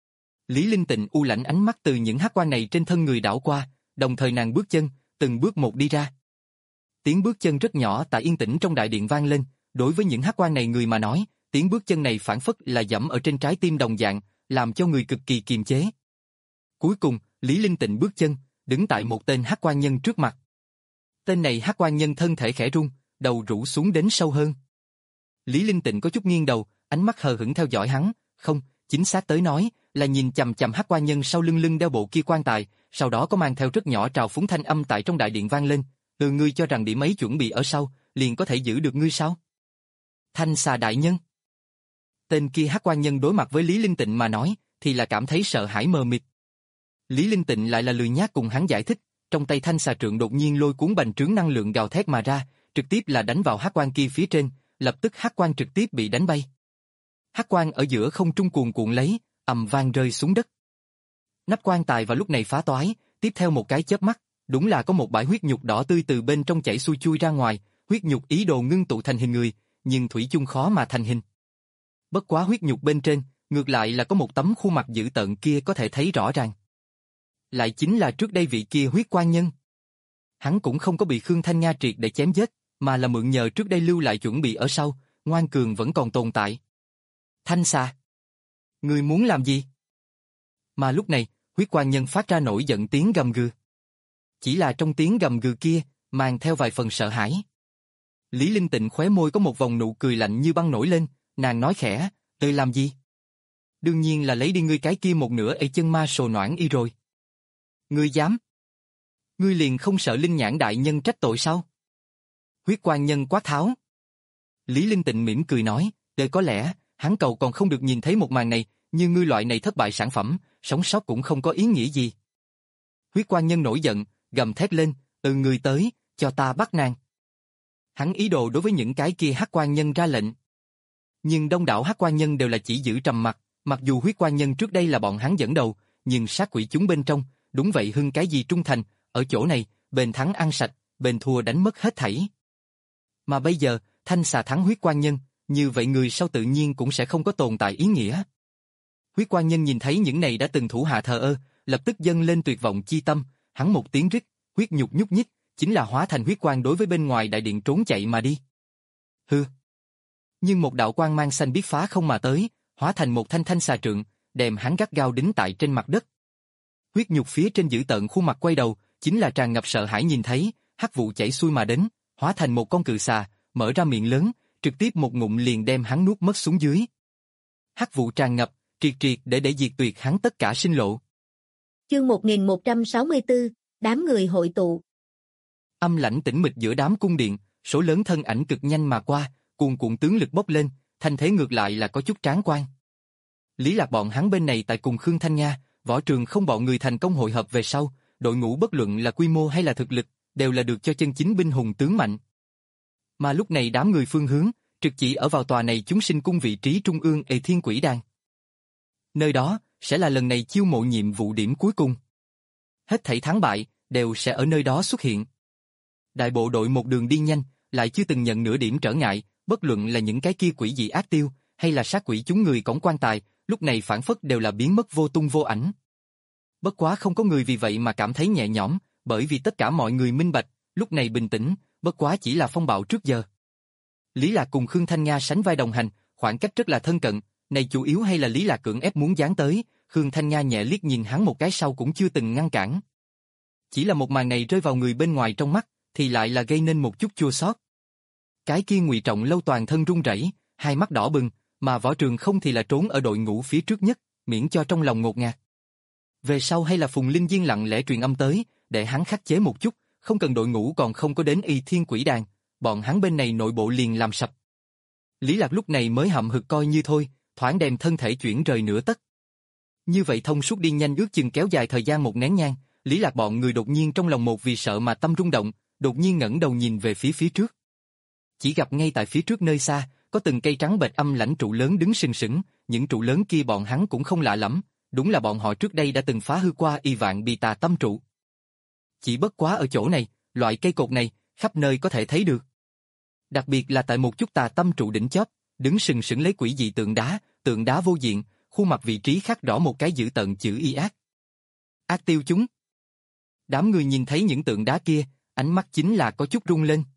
Lý Linh Tịnh u lãnh ánh mắt từ những hắc quan này trên thân người đảo qua, đồng thời nàng bước chân, từng bước một đi ra. Tiếng bước chân rất nhỏ tại yên tĩnh trong đại điện vang lên, đối với những hắc quan này người mà nói, tiếng bước chân này phản phất là dẫm ở trên trái tim đồng dạng, làm cho người cực kỳ kiềm chế. Cuối cùng, Lý Linh Tịnh bước chân, đứng tại một tên hắc quan nhân trước mặt. Tên này hắc quan nhân thân thể khẽ rung, đầu rũ xuống đến sâu hơn. Lý Linh Tịnh có chút nghiêng đầu, ánh mắt hờ hững theo dõi hắn, không, chính xác tới nói, là nhìn chằm chằm hắc quan nhân sau lưng lưng đeo bộ kia quan tài, sau đó có mang theo rất nhỏ trào phúng thanh âm tại trong đại điện vang lên, từ ngươi cho rằng điểm ấy chuẩn bị ở sau, liền có thể giữ được ngươi sao? Thanh xà đại nhân. Tên kia hắc quan nhân đối mặt với Lý Linh Tịnh mà nói, thì là cảm thấy sợ hãi mờ mịt. Lý Linh Tịnh lại là lười nhác cùng hắn giải thích, trong tay thanh xà trượng đột nhiên lôi cuốn bành trướng năng lượng gào thét mà ra, trực tiếp là đánh vào hắc quan kia phía trên, lập tức hắc quan trực tiếp bị đánh bay. Hắc quan ở giữa không trung cuồn cuộn lấy, ầm vang rơi xuống đất. Nắp quan tài vào lúc này phá toái, tiếp theo một cái chớp mắt, đúng là có một bãi huyết nhục đỏ tươi từ bên trong chảy xuôi chui ra ngoài, huyết nhục ý đồ ngưng tụ thành hình người, nhưng thủy chung khó mà thành hình. Bất quá huyết nhục bên trên, ngược lại là có một tấm khuôn mặt dữ tợn kia có thể thấy rõ ràng. Lại chính là trước đây vị kia huyết quan nhân. Hắn cũng không có bị Khương Thanh Nga triệt để chém giết, mà là mượn nhờ trước đây lưu lại chuẩn bị ở sau, ngoan cường vẫn còn tồn tại. Thanh xà, ngươi muốn làm gì? Mà lúc này, huyết quan nhân phát ra nổi giận tiếng gầm gừ. Chỉ là trong tiếng gầm gừ kia, mang theo vài phần sợ hãi. Lý Linh Tịnh khóe môi có một vòng nụ cười lạnh như băng nổi lên, nàng nói khẽ, "Tôi làm gì?" "Đương nhiên là lấy đi ngươi cái kia một nửa ấy chân ma sồ noãn y rồi." "Ngươi dám? Ngươi liền không sợ Linh Nhãn đại nhân trách tội sao?" Huyết quan nhân quát tháo. Lý Linh Tịnh mỉm cười nói, "Đời có lẽ, hắn cầu còn không được nhìn thấy một màn này, như ngươi loại này thất bại sản phẩm, sống sót cũng không có ý nghĩa gì." Huyết quan nhân nổi giận, gầm thét lên, "Ừ, người tới, cho ta bắt nàng." Hắn ý đồ đối với những cái kia hắc quan nhân ra lệnh. Nhưng đông đảo hắc quan nhân đều là chỉ giữ trầm mặc, mặc dù huyết quan nhân trước đây là bọn hắn dẫn đầu, nhưng sát quỷ chúng bên trong, đúng vậy hưng cái gì trung thành, ở chỗ này, bền thắng ăn sạch, bền thua đánh mất hết thảy. Mà bây giờ, thanh xà thắng huyết quan nhân, như vậy người sau tự nhiên cũng sẽ không có tồn tại ý nghĩa. Huyết quan nhân nhìn thấy những này đã từng thủ hạ thờ ơ, lập tức dâng lên tuyệt vọng chi tâm, hắn một tiếng rít, huyết nhục nhúc nhích, chính là hóa thành huyết quang đối với bên ngoài đại điện trốn chạy mà đi. Hừ. Nhưng một đạo quang mang xanh biết phá không mà tới, hóa thành một thanh thanh xà trượng, đem hắn gắt gao đính tại trên mặt đất. Huyết nhục phía trên giữ tợn khuôn mặt quay đầu, chính là tràn ngập sợ hãi nhìn thấy, hắc vụ chảy xuôi mà đến, hóa thành một con cự xà, mở ra miệng lớn, trực tiếp một ngụm liền đem hắn nuốt mất xuống dưới. Hắc vụ tràn ngập, triệt triệt để để diệt tuyệt hắn tất cả sinh lộ. Chương một nghìn một trăm sáu mươi tư, đám người hội tụ. Âm lãnh tĩnh mịch giữa đám cung điện, số lớn thân ảnh cực nhanh mà qua, cuồn cuộn tướng lực bốc lên, thanh thế ngược lại là có chút tráng quan. Lý Lạc bọn hắn bên này tại cùng Khương Thanh Nga, Võ Trường Không bọn người thành công hội hợp về sau, đội ngũ bất luận là quy mô hay là thực lực, đều là được cho chân chính binh hùng tướng mạnh. Mà lúc này đám người phương hướng, trực chỉ ở vào tòa này chúng sinh cung vị trí trung ương Ê Thiên Quỷ Đàn. Nơi đó, sẽ là lần này chiêu mộ nhiệm vụ điểm cuối cùng. Hết thảy thắng bại, đều sẽ ở nơi đó xuất hiện. Đại bộ đội một đường đi nhanh, lại chưa từng nhận nửa điểm trở ngại, bất luận là những cái kia quỷ dị ác tiêu, hay là sát quỷ chúng người cổng quan tài, lúc này phản phất đều là biến mất vô tung vô ảnh. Bất quá không có người vì vậy mà cảm thấy nhẹ nhõm, bởi vì tất cả mọi người minh bạch, lúc này bình tĩnh, bất quá chỉ là phong bạo trước giờ. Lý Lạc cùng Khương Thanh Nga sánh vai đồng hành, khoảng cách rất là thân cận, này chủ yếu hay là Lý Lạc cưỡng ép muốn dán tới, Khương Thanh Nga nhẹ liếc nhìn hắn một cái sau cũng chưa từng ngăn cản. Chỉ là một màn này rơi vào người bên ngoài trong mắt, thì lại là gây nên một chút chua xót. Cái kia Ngụy Trọng Lâu toàn thân run rẩy, hai mắt đỏ bừng, mà Võ Trường Không thì là trốn ở đội ngũ phía trước nhất, miễn cho trong lòng ngột ngạt. Về sau hay là Phùng Linh Diên lặng lẽ truyền âm tới, để hắn khắc chế một chút, không cần đội ngũ còn không có đến Y Thiên Quỷ Đàn, bọn hắn bên này nội bộ liền làm sập. Lý Lạc lúc này mới hậm hực coi như thôi, thoáng đem thân thể chuyển rời nửa tấc. Như vậy thông suốt đi nhanh ước chừng kéo dài thời gian một nén nhang, Lý Lạc bọn người đột nhiên trong lòng một vì sợ mà tâm rung động, đột nhiên ngẩng đầu nhìn về phía phía trước. Chỉ gặp ngay tại phía trước nơi xa, có từng cây trắng bệch âm lãnh trụ lớn đứng sừng sững, những trụ lớn kia bọn hắn cũng không lạ lắm, đúng là bọn họ trước đây đã từng phá hư qua y vạn bị tà tâm trụ. Chỉ bất quá ở chỗ này, loại cây cột này, khắp nơi có thể thấy được. Đặc biệt là tại một chút tà tâm trụ đỉnh chóp, đứng sừng sững lấy quỷ dị tượng đá, tượng đá vô diện, khuôn mặt vị trí khắc rõ một cái dữ tợn chữ y ác. Ác tiêu chúng. Đám người nhìn thấy những tượng đá kia, ánh mắt chính là có chút rung lên.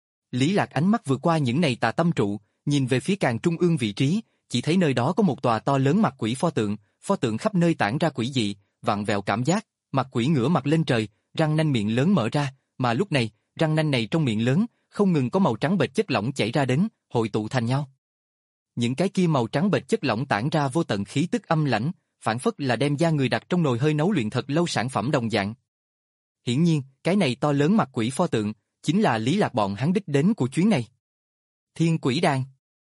Lý Lạc ánh mắt vượt qua những này tà tâm trụ, nhìn về phía càng trung ương vị trí, chỉ thấy nơi đó có một tòa to lớn mặt quỷ pho tượng, pho tượng khắp nơi tản ra quỷ dị, vặn vẹo cảm giác, mặt quỷ ngửa mặt lên trời, răng nanh miệng lớn mở ra, mà lúc này, răng nanh này trong miệng lớn, không ngừng có màu trắng bệch chất lỏng chảy ra đến, hội tụ thành nhau. Những cái kia màu trắng bệch chất lỏng tản ra vô tận khí tức âm lãnh, phản phất là đem da người đặt trong nồi hơi nấu luyện thật lâu sản phẩm đồng dạng. Hiển nhiên, cái này to lớn mặt quỷ pho tượng, chính là Lý Lạc bọn hắn đích đến của chuyến này. Thiên Quỷ Đàn.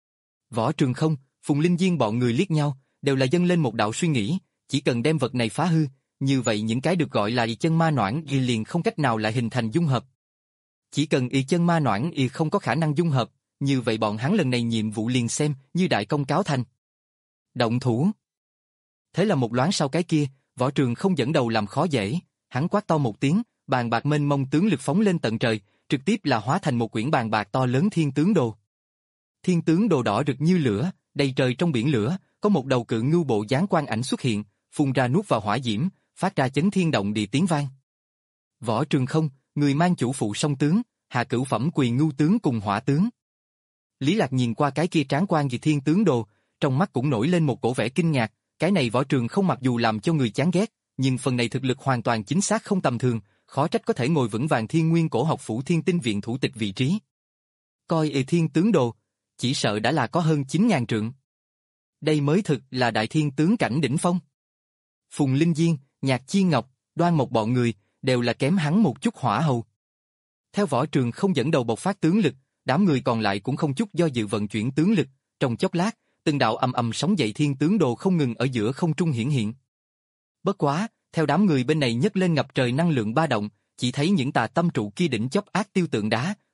Võ Trường Không, Phùng Linh Diên bọn người liếc nhau, đều là dâng lên một đạo suy nghĩ, chỉ cần đem vật này phá hư, như vậy những cái được gọi là y chân ma noãn y liền không cách nào lại hình thành dung hợp. Chỉ cần y chân ma noãn y không có khả năng dung hợp, như vậy bọn hắn lần này nhiệm vụ liền xem như đại công cáo thành. Động thủ. Thế là một loáng sau cái kia, Võ Trường Không dẫn đầu làm khó dễ, hắn quát to một tiếng, bàn bạc mênh mông tướng lực phóng lên tận trời, trực tiếp là hóa thành một quyển bàn bạc to lớn thiên tướng đồ. Thiên tướng đồ đỏ rực như lửa, đầy trời trong biển lửa, có một đầu cự ngưu bộ dáng quang ảnh xuất hiện, phun ra nuốt vào hỏa diễm, phát ra chấn thiên động địa tiếng vang. Võ Trường Không, người mang chủ phụ song tướng, hạ cửu phẩm quỳ ngưu tướng cùng hỏa tướng. Lý Lạc nhìn qua cái kia tráng quang dị thiên tướng đồ, trong mắt cũng nổi lên một cổ vẻ kinh ngạc, cái này Võ Trường Không mặc dù làm cho người chán ghét, nhưng phần này thực lực hoàn toàn chính xác không tầm thường, khó trách có thể ngồi vững vàng Thiên Nguyên Cổ Học Phủ Thiên Tinh Viện thủ tịch vị trí. Coi ê thiên tướng đồ, chỉ sợ đã là có hơn chín ngàn trượng. Đây mới thực là đại thiên tướng cảnh đỉnh phong. Phùng Linh Diên, Nhạc Chi Ngọc, Đoan Mộc bọn người, đều là kém hắn một chút hỏa hầu. Theo Võ Trường Không dẫn đầu bộc phát tướng lực, đám người còn lại cũng không chút do dự vận chuyển tướng lực, trong chốc lát, từng đạo ầm ầm sóng dậy thiên tướng đồ không ngừng ở giữa không trung hiển hiện. Bất quá, theo đám người bên này nhấc lên ngập trời năng lượng ba động, chỉ thấy những tà tâm trụ kia đỉnh chóp ác tiêu tượng đá,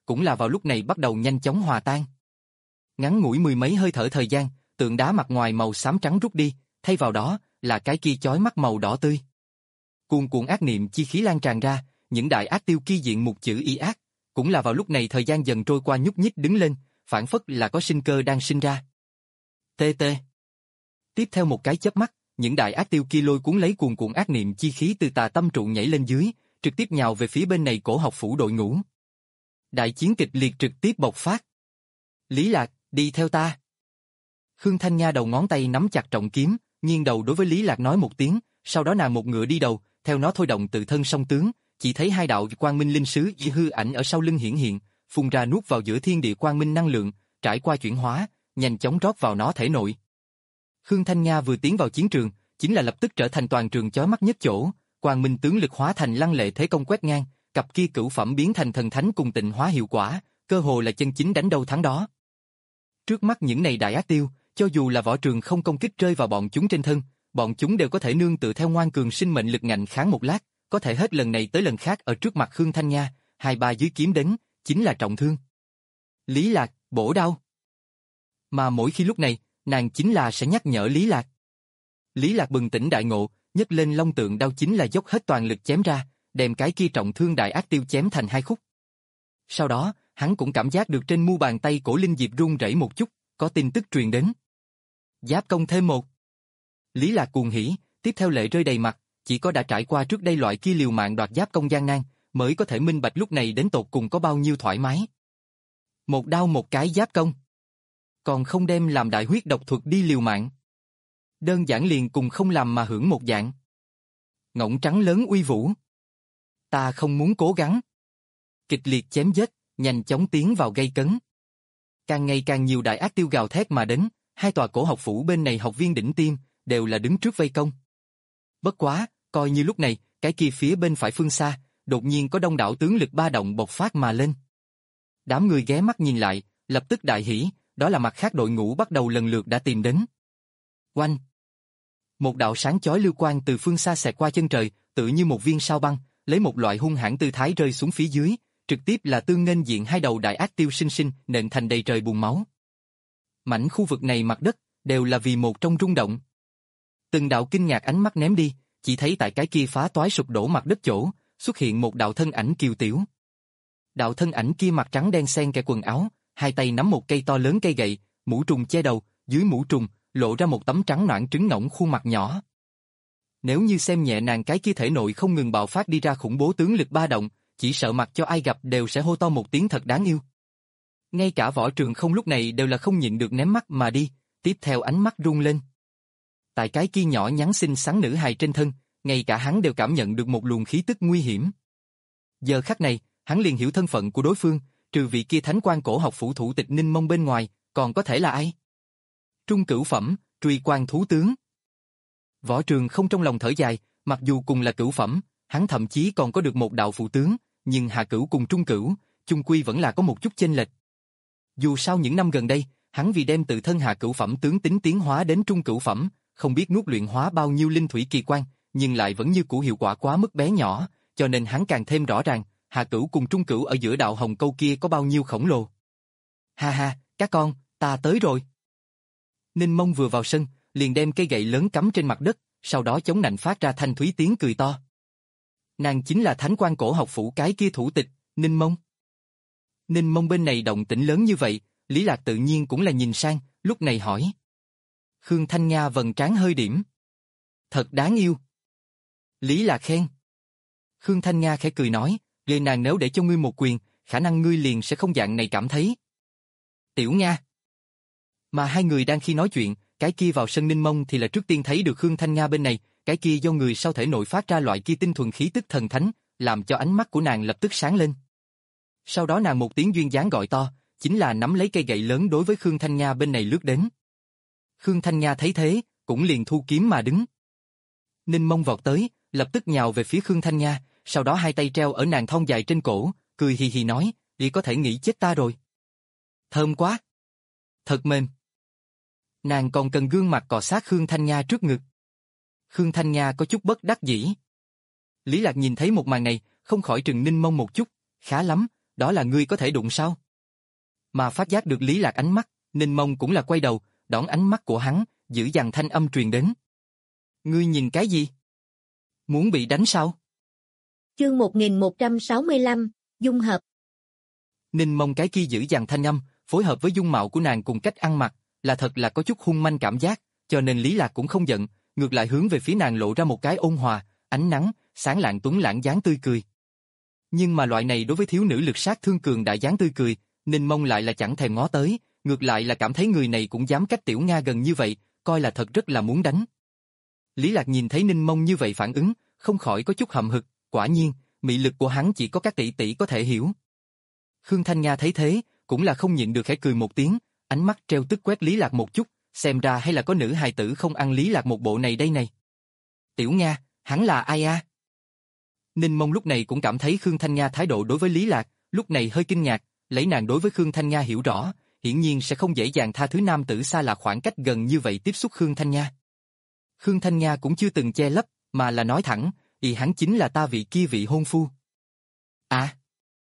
cũng là vào lúc này bắt đầu nhanh chóng hòa tan. Ngắn ngủi mười mấy hơi thở thời gian, tượng đá mặt ngoài màu xám trắng rút đi, thay vào đó là cái kia chói mắt màu đỏ tươi. Cuồn cuộn ác niệm chi khí lan tràn ra, những đại ác tiêu kia diện một chữ y ác, cũng là vào lúc này thời gian dần trôi qua nhúc nhích đứng lên, phản phất là có sinh cơ đang sinh ra. Tê tê. Tiếp theo một cái chớp mắt, những đại ác tiêu kia lôi cuốn lấy cuồn cuộn ác niệm chi khí từ tà tâm trụ nhảy lên dưới, trực tiếp nhào về phía bên này cổ học phủ đội ngũ. Đại chiến kịch liệt trực tiếp bộc phát. Lý Lạc, đi theo ta. Khương Thanh Nha đầu ngón tay nắm chặt trọng kiếm, nghiêng đầu đối với Lý Lạc nói một tiếng, sau đó nàng một ngựa đi đầu, theo nó thôi động tự thân song tướng, chỉ thấy hai đạo quang minh linh sứ y hư ảnh ở sau lưng hiển hiện, phun ra nuốt vào giữa thiên địa quang minh năng lượng, trải qua chuyển hóa, nhanh chóng rót vào nó thể nội. Khương Thanh Nha vừa tiến vào chiến trường, chính là lập tức trở thành toàn trường chói mắt nhất chỗ, quang minh tướng lực hóa thành lăng lệ thế công quét ngang, cặp kia cửu phẩm biến thành thần thánh cùng tịnh hóa hiệu quả, cơ hồ là chân chính đánh đâu thắng đó. Trước mắt những này đại ác tiêu, cho dù là võ trường không công kích rơi vào bọn chúng trên thân, bọn chúng đều có thể nương tựa theo ngoan cường sinh mệnh lực ngạnh kháng một lát, có thể hết lần này tới lần khác ở trước mặt Khương Thanh Nha, hai ba dưới kiếm đến, chính là trọng thương. Lý Lạc, bổ đao. Mà mỗi khi lúc này, nàng chính là sẽ nhắc nhở Lý Lạc. Lý Lạc bừng tỉnh đại ngộ, nhấc lên long tượng đao chính là dốc hết toàn lực chém ra, đem cái kia trọng thương đại ác tiêu chém thành hai khúc. Sau đó, hắn cũng cảm giác được trên mu bàn tay cổ linh diệp run rẩy một chút, có tin tức truyền đến. Giáp công thêm một. Lý Lạc cuồng hỉ, tiếp theo lệ rơi đầy mặt, chỉ có đã trải qua trước đây loại kia liều mạng đoạt giáp công gian nan, mới có thể minh bạch lúc này đến tột cùng có bao nhiêu thoải mái. Một đao một cái giáp công. Còn không đem làm đại huyết độc thuật đi liều mạng. Đơn giản liền cùng không làm mà hưởng một dạng. Ngỗng trắng lớn uy vũ. Ta không muốn cố gắng. Kịch liệt chém giết, nhanh chóng tiến vào gây cấn. Càng ngày càng nhiều đại ác tiêu gào thét mà đến, hai tòa cổ học phủ bên này học viên đỉnh tiêm, đều là đứng trước vây công. Bất quá, coi như lúc này, cái kia phía bên phải phương xa, đột nhiên có đông đảo tướng lực ba động bộc phát mà lên. Đám người ghé mắt nhìn lại, lập tức đại hỉ, đó là mặt khác đội ngũ bắt đầu lần lượt đã tìm đến. Oanh! Một đạo sáng chói lưu quang từ phương xa xẹt qua chân trời, tự như một viên sao băng, lấy một loại hung hãn tư thái rơi xuống phía dưới, trực tiếp là tương nghênh diện hai đầu đại ác tiêu sinh sinh nện thành đầy trời bùn máu. Mảnh khu vực này mặt đất đều là vì một trong rung động. Từng đạo kinh ngạc ánh mắt ném đi, chỉ thấy tại cái kia phá toái sụp đổ mặt đất chỗ, xuất hiện một đạo thân ảnh kiều tiểu. Đạo thân ảnh kia mặt trắng đen xen kẽ quần áo, hai tay nắm một cây to lớn cây gậy, mũ trùng che đầu, dưới mũ trùng lộ ra một tấm trắng nõn trứng ngỗng khuôn mặt nhỏ. Nếu như xem nhẹ nàng cái kia thể nội không ngừng bạo phát đi ra khủng bố tướng lực ba động, chỉ sợ mặt cho ai gặp đều sẽ hô to một tiếng thật đáng yêu. Ngay cả võ trường không lúc này đều là không nhịn được ném mắt mà đi, tiếp theo ánh mắt rung lên. Tại cái kia nhỏ nhắn xinh xắn nữ hài trên thân, ngay cả hắn đều cảm nhận được một luồng khí tức nguy hiểm. Giờ khắc này, hắn liền hiểu thân phận của đối phương, trừ vị kia thánh quan cổ học phủ thủ tịch Ninh Mông bên ngoài, còn có thể là ai? Trung cửu phẩm, truy quan thú tướng. Võ trường không trong lòng thở dài, mặc dù cùng là cửu phẩm, hắn thậm chí còn có được một đạo phụ tướng, nhưng hạ cửu cùng trung cửu, chung quy vẫn là có một chút chênh lệch. Dù sao những năm gần đây, hắn vì đem tự thân hạ cửu phẩm tướng tính tiến hóa đến trung cửu phẩm, không biết nuốt luyện hóa bao nhiêu linh thủy kỳ quan, nhưng lại vẫn như cũ hiệu quả quá mức bé nhỏ, cho nên hắn càng thêm rõ ràng, hạ cửu cùng trung cửu ở giữa đạo hồng câu kia có bao nhiêu khổng lồ. Ha ha, các con, ta tới rồi. Ninh Mông vừa vào sân, liền đem cây gậy lớn cắm trên mặt đất, sau đó chống nạnh phát ra thanh thúy tiếng cười to. Nàng chính là thánh quan cổ học phủ cái kia thủ tịch, Ninh Mông. Ninh Mông bên này động tĩnh lớn như vậy, Lý Lạc tự nhiên cũng là nhìn sang, lúc này hỏi. Khương Thanh Nha vầng trán hơi điểm. Thật đáng yêu. Lý Lạc khen. Khương Thanh Nha khẽ cười nói, lời nàng nếu để cho ngươi một quyền, khả năng ngươi liền sẽ không dạng này cảm thấy. Tiểu Nga. Mà hai người đang khi nói chuyện, cái kia vào sân Ninh Mông thì là trước tiên thấy được Khương Thanh Nga bên này, cái kia do người sau thể nội phát ra loại kia tinh thuần khí tức thần thánh, làm cho ánh mắt của nàng lập tức sáng lên. Sau đó nàng một tiếng duyên dáng gọi to, chính là nắm lấy cây gậy lớn đối với Khương Thanh Nga bên này lướt đến. Khương Thanh Nga thấy thế, cũng liền thu kiếm mà đứng. Ninh Mông vọt tới, lập tức nhào về phía Khương Thanh Nga, sau đó hai tay treo ở nàng thon dài trên cổ, cười hì hì nói, "Ngươi có thể nghĩ chết ta rồi." Thơm quá. Thật mềm. Nàng còn cần gương mặt cọ sát Khương Thanh Nga trước ngực. Khương Thanh Nga có chút bất đắc dĩ. Lý Lạc nhìn thấy một màn này, không khỏi trừng Ninh Mông một chút, khá lắm, đó là ngươi có thể đụng sao? Mà phát giác được Lý Lạc ánh mắt, Ninh Mông cũng là quay đầu, đón ánh mắt của hắn, dữ dằn thanh âm truyền đến. Ngươi nhìn cái gì? Muốn bị đánh sao? Chương một nghìn một trăm sáu mươi lăm, dung hợp. Ninh Mông cái kia dữ dằn thanh âm, phối hợp với dung mạo của nàng cùng cách ăn mặc, là thật là có chút hung manh cảm giác, cho nên Lý Lạc cũng không giận, ngược lại hướng về phía nàng lộ ra một cái ôn hòa, ánh nắng, sáng lạng tuấn lãng dáng tươi cười. Nhưng mà loại này đối với thiếu nữ lực sát thương cường đại dáng tươi cười, Ninh Mông lại là chẳng thèm ngó tới, ngược lại là cảm thấy người này cũng dám cách Tiểu Nga gần như vậy, coi là thật rất là muốn đánh. Lý Lạc nhìn thấy Ninh Mông như vậy phản ứng, không khỏi có chút hậm hực, quả nhiên, mị lực của hắn chỉ có các tỷ tỷ có thể hiểu. Khương Thanh Nga thấy thế, cũng là không nhịn được khẽ cười một tiếng, ánh mắt treo tức quét Lý Lạc một chút, xem ra hay là có nữ hài tử không ăn Lý Lạc một bộ này đây này. Tiểu Nga, hắn là ai a? Ninh Mông lúc này cũng cảm thấy Khương Thanh Nga thái độ đối với Lý Lạc, lúc này hơi kinh ngạc, lấy nàng đối với Khương Thanh Nga hiểu rõ, hiển nhiên sẽ không dễ dàng tha thứ nam tử xa lạ khoảng cách gần như vậy tiếp xúc Khương Thanh Nga. Khương Thanh Nga cũng chưa từng che lấp, mà là nói thẳng, y hắn chính là ta vị kia vị hôn phu. À!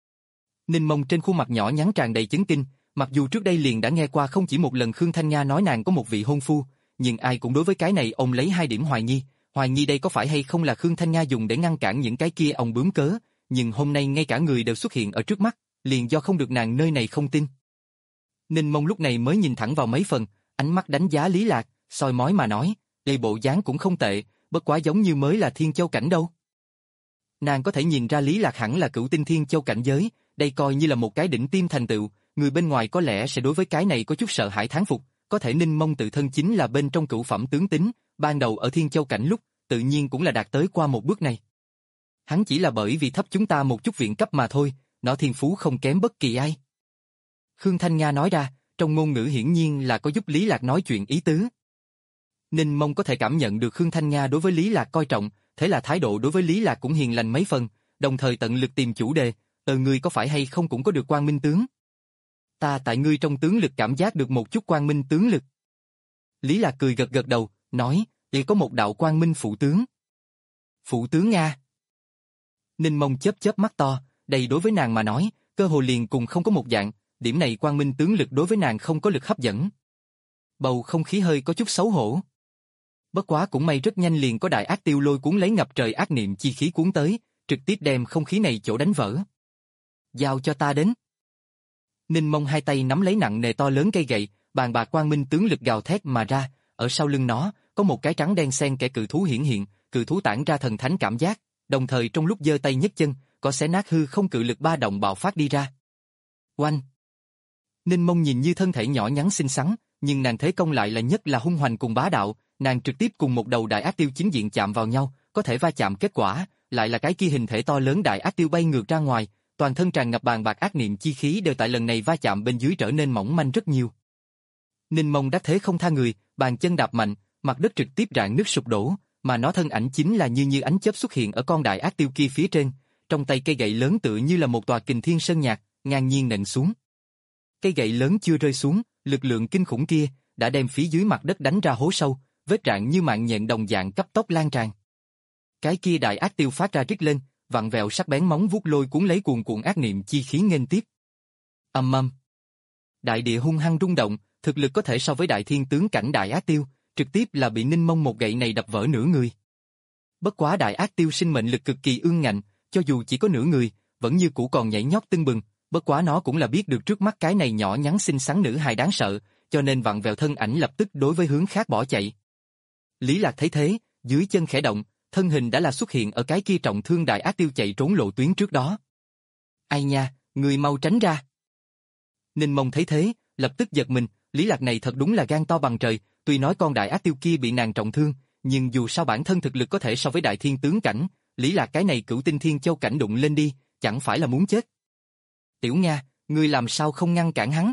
Ninh Mông trên khuôn mặt nhỏ nhắn tràn đầy chấn kinh, mặc dù trước đây liền đã nghe qua không chỉ một lần Khương Thanh Nga nói nàng có một vị hôn phu, nhưng ai cũng đối với cái này ông lấy hai điểm hoài nghi, hoài nghi đây có phải hay không là Khương Thanh Nga dùng để ngăn cản những cái kia ông bướm cớ, nhưng hôm nay ngay cả người đều xuất hiện ở trước mắt, liền do không được nàng nơi này không tin. Ninh Mông lúc này mới nhìn thẳng vào mấy phần, ánh mắt đánh giá Lý Lạc, soi mói mà nói, đây bộ dáng cũng không tệ, bất quá giống như mới là Thiên Châu cảnh đâu. Nàng có thể nhìn ra Lý Lạc hẳn là cửu tinh Thiên Châu cảnh giới, đây coi như là một cái đỉnh tiêm thành tựu, người bên ngoài có lẽ sẽ đối với cái này có chút sợ hãi thán phục, có thể Ninh Mông tự thân chính là bên trong cửu phẩm tướng tính, ban đầu ở Thiên Châu cảnh lúc, tự nhiên cũng là đạt tới qua một bước này. Hắn chỉ là bởi vì thấp chúng ta một chút viện cấp mà thôi, nó thiên phú không kém bất kỳ ai. Khương Thanh Nga nói ra, trong ngôn ngữ hiển nhiên là có giúp Lý Lạc nói chuyện ý tứ. Ninh Mông có thể cảm nhận được Khương Thanh Nga đối với Lý Lạc coi trọng, thế là thái độ đối với Lý Lạc cũng hiền lành mấy phần, đồng thời tận lực tìm chủ đề, ờ ngươi có phải hay không cũng có được quang minh tướng. Ta tại ngươi trong tướng lực cảm giác được một chút quang minh tướng lực. Lý Lạc cười gật gật đầu, nói, chỉ có một đạo quang minh phụ tướng. Phụ tướng Nga. Ninh Mông chớp chớp mắt to, đây đối với nàng mà nói, cơ hồ liền cùng không có một dạng, điểm này quang minh tướng lực đối với nàng không có lực hấp dẫn. Bầu không khí hơi có chút xấu hổ. Bất quá cũng may rất nhanh liền có đại ác tiêu lôi cuốn lấy ngập trời ác niệm chi khí cuốn tới, trực tiếp đem không khí này chỗ đánh vỡ. Giao cho ta đến. Ninh Mông hai tay nắm lấy nặng nề to lớn cây gậy, bàn bạc quang minh tướng lực gào thét mà ra, ở sau lưng nó, có một cái trắng đen xen kẽ cự thú hiển hiện, cự thú tản ra thần thánh cảm giác, đồng thời trong lúc giơ tay nhấc chân, có xé nát hư không cự lực ba động bạo phát đi ra. Oanh! Ninh Mông nhìn như thân thể nhỏ nhắn xinh xắn, nhưng nàng thế công lại là nhất là hung hoành cùng bá đạo, nàng trực tiếp cùng một đầu đại ác tiêu chính diện chạm vào nhau, có thể va chạm kết quả, lại là cái kia hình thể to lớn đại ác tiêu bay ngược ra ngoài, toàn thân tràn ngập bàn bạc ác niệm chi khí đều tại lần này va chạm bên dưới trở nên mỏng manh rất nhiều. Ninh Mông đắc thế không tha người, bàn chân đạp mạnh, mặt đất trực tiếp rạn nứt sụp đổ, mà nó thân ảnh chính là như như ánh chớp xuất hiện ở con đại ác tiêu kia phía trên, trong tay cây gậy lớn tựa như là một tòa kình thiên sơn nhạc, ngang nhiên nện xuống. Cây gậy lớn chưa rơi xuống, lực lượng kinh khủng kia đã đem phía dưới mặt đất đánh ra hố sâu, vết rạn như mạng nhện đồng dạng cấp tốc lan tràn. Cái kia đại ác tiêu phát ra rít lên, vặn vẹo sắc bén móng vuốt lôi cuốn lấy cuồn cuộn ác niệm chi khí nghênh tiếp. Ầm ầm. Đại địa hung hăng rung động, thực lực có thể so với đại thiên tướng cảnh đại ác tiêu, trực tiếp là bị Ninh Mông một gậy này đập vỡ nửa người. Bất quá đại ác tiêu sinh mệnh lực cực kỳ ương ngạnh, cho dù chỉ có nửa người, vẫn như cũ còn nhảy nhót tưng bừng, bất quá nó cũng là biết được trước mắt cái này nhỏ nhắn xinh xắn nữ hài đáng sợ, cho nên vặn vẹo thân ảnh lập tức đối với hướng khác bỏ chạy. Lý Lạc thấy thế, dưới chân khẽ động, thân hình đã là xuất hiện ở cái kia trọng thương đại ác tiêu chạy trốn lộ tuyến trước đó. Ai nha, người mau tránh ra. Ninh Mông thấy thế, lập tức giật mình, Lý Lạc này thật đúng là gan to bằng trời, tuy nói con đại ác tiêu kia bị nàng trọng thương, nhưng dù sao bản thân thực lực có thể so với đại thiên tướng cảnh, Lý Lạc cái này cửu tinh Thiên Châu cảnh đụng lên đi, chẳng phải là muốn chết. Tiểu Nga, ngươi làm sao không ngăn cản hắn?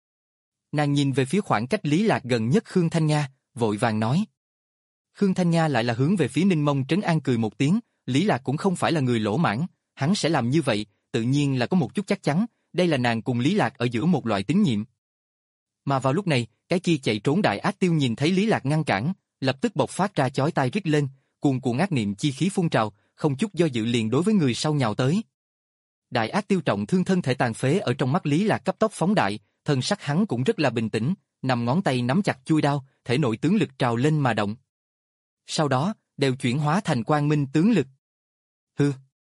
Nàng nhìn về phía khoảng cách Lý Lạc gần nhất Khương Thanh Nga, vội vàng nói. Khương Thanh Nga lại là hướng về phía Ninh Mông trấn an cười một tiếng, Lý Lạc cũng không phải là người lỗ mãn, hắn sẽ làm như vậy, tự nhiên là có một chút chắc chắn, đây là nàng cùng Lý Lạc ở giữa một loại tín nhiệm. Mà vào lúc này, cái kia chạy trốn đại ác tiêu nhìn thấy Lý Lạc ngăn cản, lập tức bộc phát ra chói tai rít lên, cuồn cuộn ác niệm chi khí phun trào, không chút do dự liền đối với người sau nhào tới. Đại ác tiêu trọng thương thân thể tàn phế ở trong mắt Lý Lạc cấp tốc phóng đại, thân sắc hắn cũng rất là bình tĩnh, nằm ngón tay nắm chặt chuôi đao, thể nội tướng lực trào lên mà động. Sau đó, đều chuyển hóa thành quang minh tướng lực. Hư.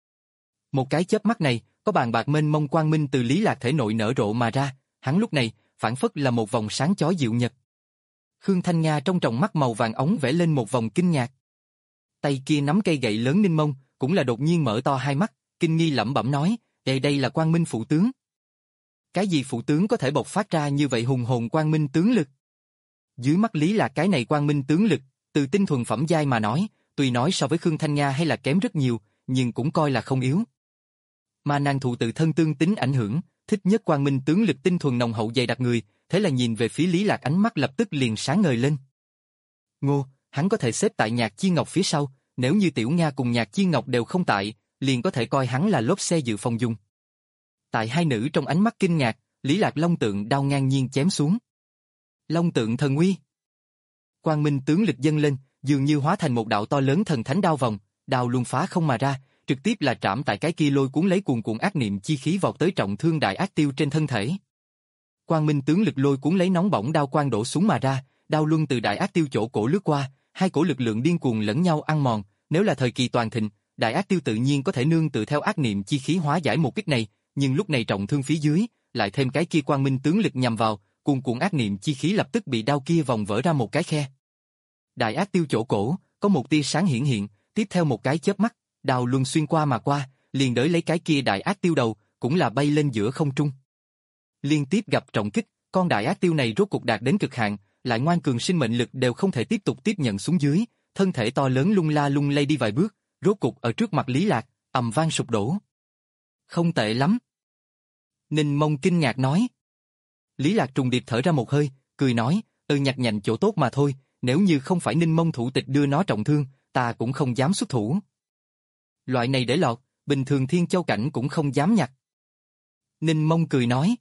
Một cái chớp mắt này, có bàn bạc mênh mông quang minh từ Lý Lạc thể nội nở rộ mà ra, hắn lúc này, phản phất là một vòng sáng chói dịu nhật. Khương Thanh Nga trong tròng mắt màu vàng ống vẽ lên một vòng kinh ngạc. Tay kia nắm cây gậy lớn Ninh Mông, cũng là đột nhiên mở to hai mắt, kinh nghi lẩm bẩm nói, đây đây là quang minh phụ tướng. Cái gì phụ tướng có thể bộc phát ra như vậy hùng hồn quang minh tướng lực? Dưới mắt Lý Lạc cái này quang minh tướng lực, từ tinh thuần phẩm giai mà nói, tuy nói so với Khương Thanh Nga hay là kém rất nhiều, nhưng cũng coi là không yếu. Mà nàng thụ tự thân tương tính ảnh hưởng, thích nhất quang minh tướng lực tinh thuần nồng hậu dày đặc người, thế là nhìn về phía Lý Lạc ánh mắt lập tức liền sáng ngời lên. Ngô, hắn có thể xếp tại Nhạc Chi Ngọc phía sau, nếu như Tiểu Nga cùng Nhạc Chi Ngọc đều không tại, liền có thể coi hắn là lốp xe dự phòng dùng. Tại hai nữ trong ánh mắt kinh ngạc, Lý Lạc long tượng đao ngang nhiên chém xuống. Long tượng thần uy. Quang minh tướng lực dâng lên, dường như hóa thành một đạo to lớn thần thánh đao vòng, đao luôn phá không mà ra, trực tiếp là trảm tại cái kia lôi cuốn lấy cuồn cuộn ác niệm chi khí vọt tới trọng thương đại ác tiêu trên thân thể. Quang minh tướng lực lôi cuốn lấy nóng bỏng đao quang đổ xuống mà ra, đao luân từ đại ác tiêu chỗ cổ lướt qua, hai cổ lực lượng điên cuồng lẫn nhau ăn mòn, nếu là thời kỳ toàn thịnh, đại ác tiêu tự nhiên có thể nương tự theo ác niệm chi khí hóa giải một kích này, nhưng lúc này trọng thương phía dưới, lại thêm cái kia quang minh tướng lực nhằm vào, cuồn cuộn ác niệm chi khí lập tức bị đao kia vòng vỡ ra một cái khe. Đại ác tiêu chỗ cổ, có một tia sáng hiển hiện, tiếp theo một cái chớp mắt, đao luân xuyên qua mà qua, liền đỡ lấy cái kia đại ác tiêu đầu, cũng là bay lên giữa không trung. Liên tiếp gặp trọng kích, con đại ác tiêu này rốt cục đạt đến cực hạn, lại ngoan cường sinh mệnh lực đều không thể tiếp tục tiếp nhận xuống dưới, thân thể to lớn lung la lung lay đi vài bước, rốt cục ở trước mặt Lý Lạc, ầm vang sụp đổ. Không tệ lắm. Ninh Mông kinh ngạc nói. Lý Lạc trùng điệp thở ra một hơi, cười nói, ừ nhặt nhạnh chỗ tốt mà thôi, nếu như không phải Ninh Mông thủ tịch đưa nó trọng thương, ta cũng không dám xuất thủ. Loại này để lọt, bình thường Thiên Châu cảnh cũng không dám nhặt. Ninh Mông cười nói.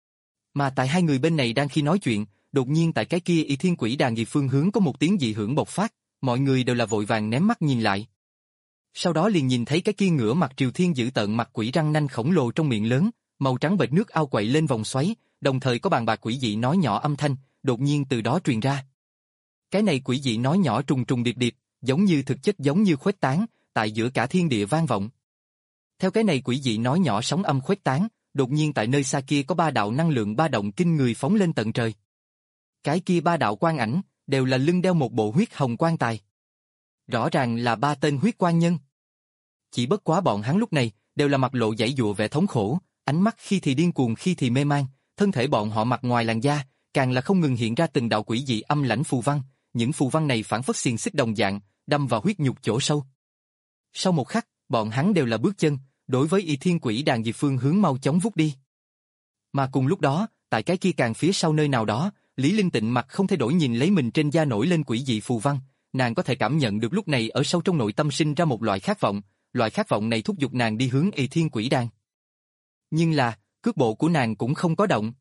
Mà tại hai người bên này đang khi nói chuyện, đột nhiên tại cái kia Y Thiên Quỷ Đàn gì phương hướng có một tiếng dị hưởng bộc phát, mọi người đều là vội vàng ném mắt nhìn lại. Sau đó liền nhìn thấy cái kia ngửa mặt Triều Thiên giữ tợn mặt quỷ răng nanh khổng lồ trong miệng lớn, màu trắng bệt nước ao quậy lên vòng xoáy, đồng thời có bàn bạc quỷ dị nói nhỏ âm thanh, đột nhiên từ đó truyền ra. Cái này quỷ dị nói nhỏ trùng trùng điệp điệp, giống như thực chất giống như khuếch tán, tại giữa cả thiên địa vang vọng. Theo cái này quỷ dị nói nhỏ sóng âm khuếch tán, đột nhiên tại nơi xa kia có ba đạo năng lượng ba động kinh người phóng lên tận trời. Cái kia ba đạo quang ảnh, đều là lưng đeo một bộ huyết hồng quan tài. Rõ ràng là ba tên huyết quan nhân. Chỉ bất quá bọn hắn lúc này, đều là mặt lộ giãy giụa vẻ thống khổ, ánh mắt khi thì điên cuồng khi thì mê man, thân thể bọn họ mặt ngoài làn da, càng là không ngừng hiện ra từng đạo quỷ dị âm lãnh phù văn, những phù văn này phản phất xiềng xích đồng dạng, đâm vào huyết nhục chỗ sâu. Sau một khắc, bọn hắn đều là bước chân, đối với Y Thiên Quỷ Đàn dị phương hướng mau chóng vút đi. Mà cùng lúc đó, tại cái kia càng phía sau nơi nào đó, Lý Linh Tịnh mặt không thay đổi nhìn lấy mình trên da nổi lên quỷ dị phù văn, nàng có thể cảm nhận được lúc này ở sâu trong nội tâm sinh ra một loại khát vọng, loại khát vọng này thúc giục nàng đi hướng Y Thiên Quỷ Đàn. Nhưng là, cước bộ của nàng cũng không có động.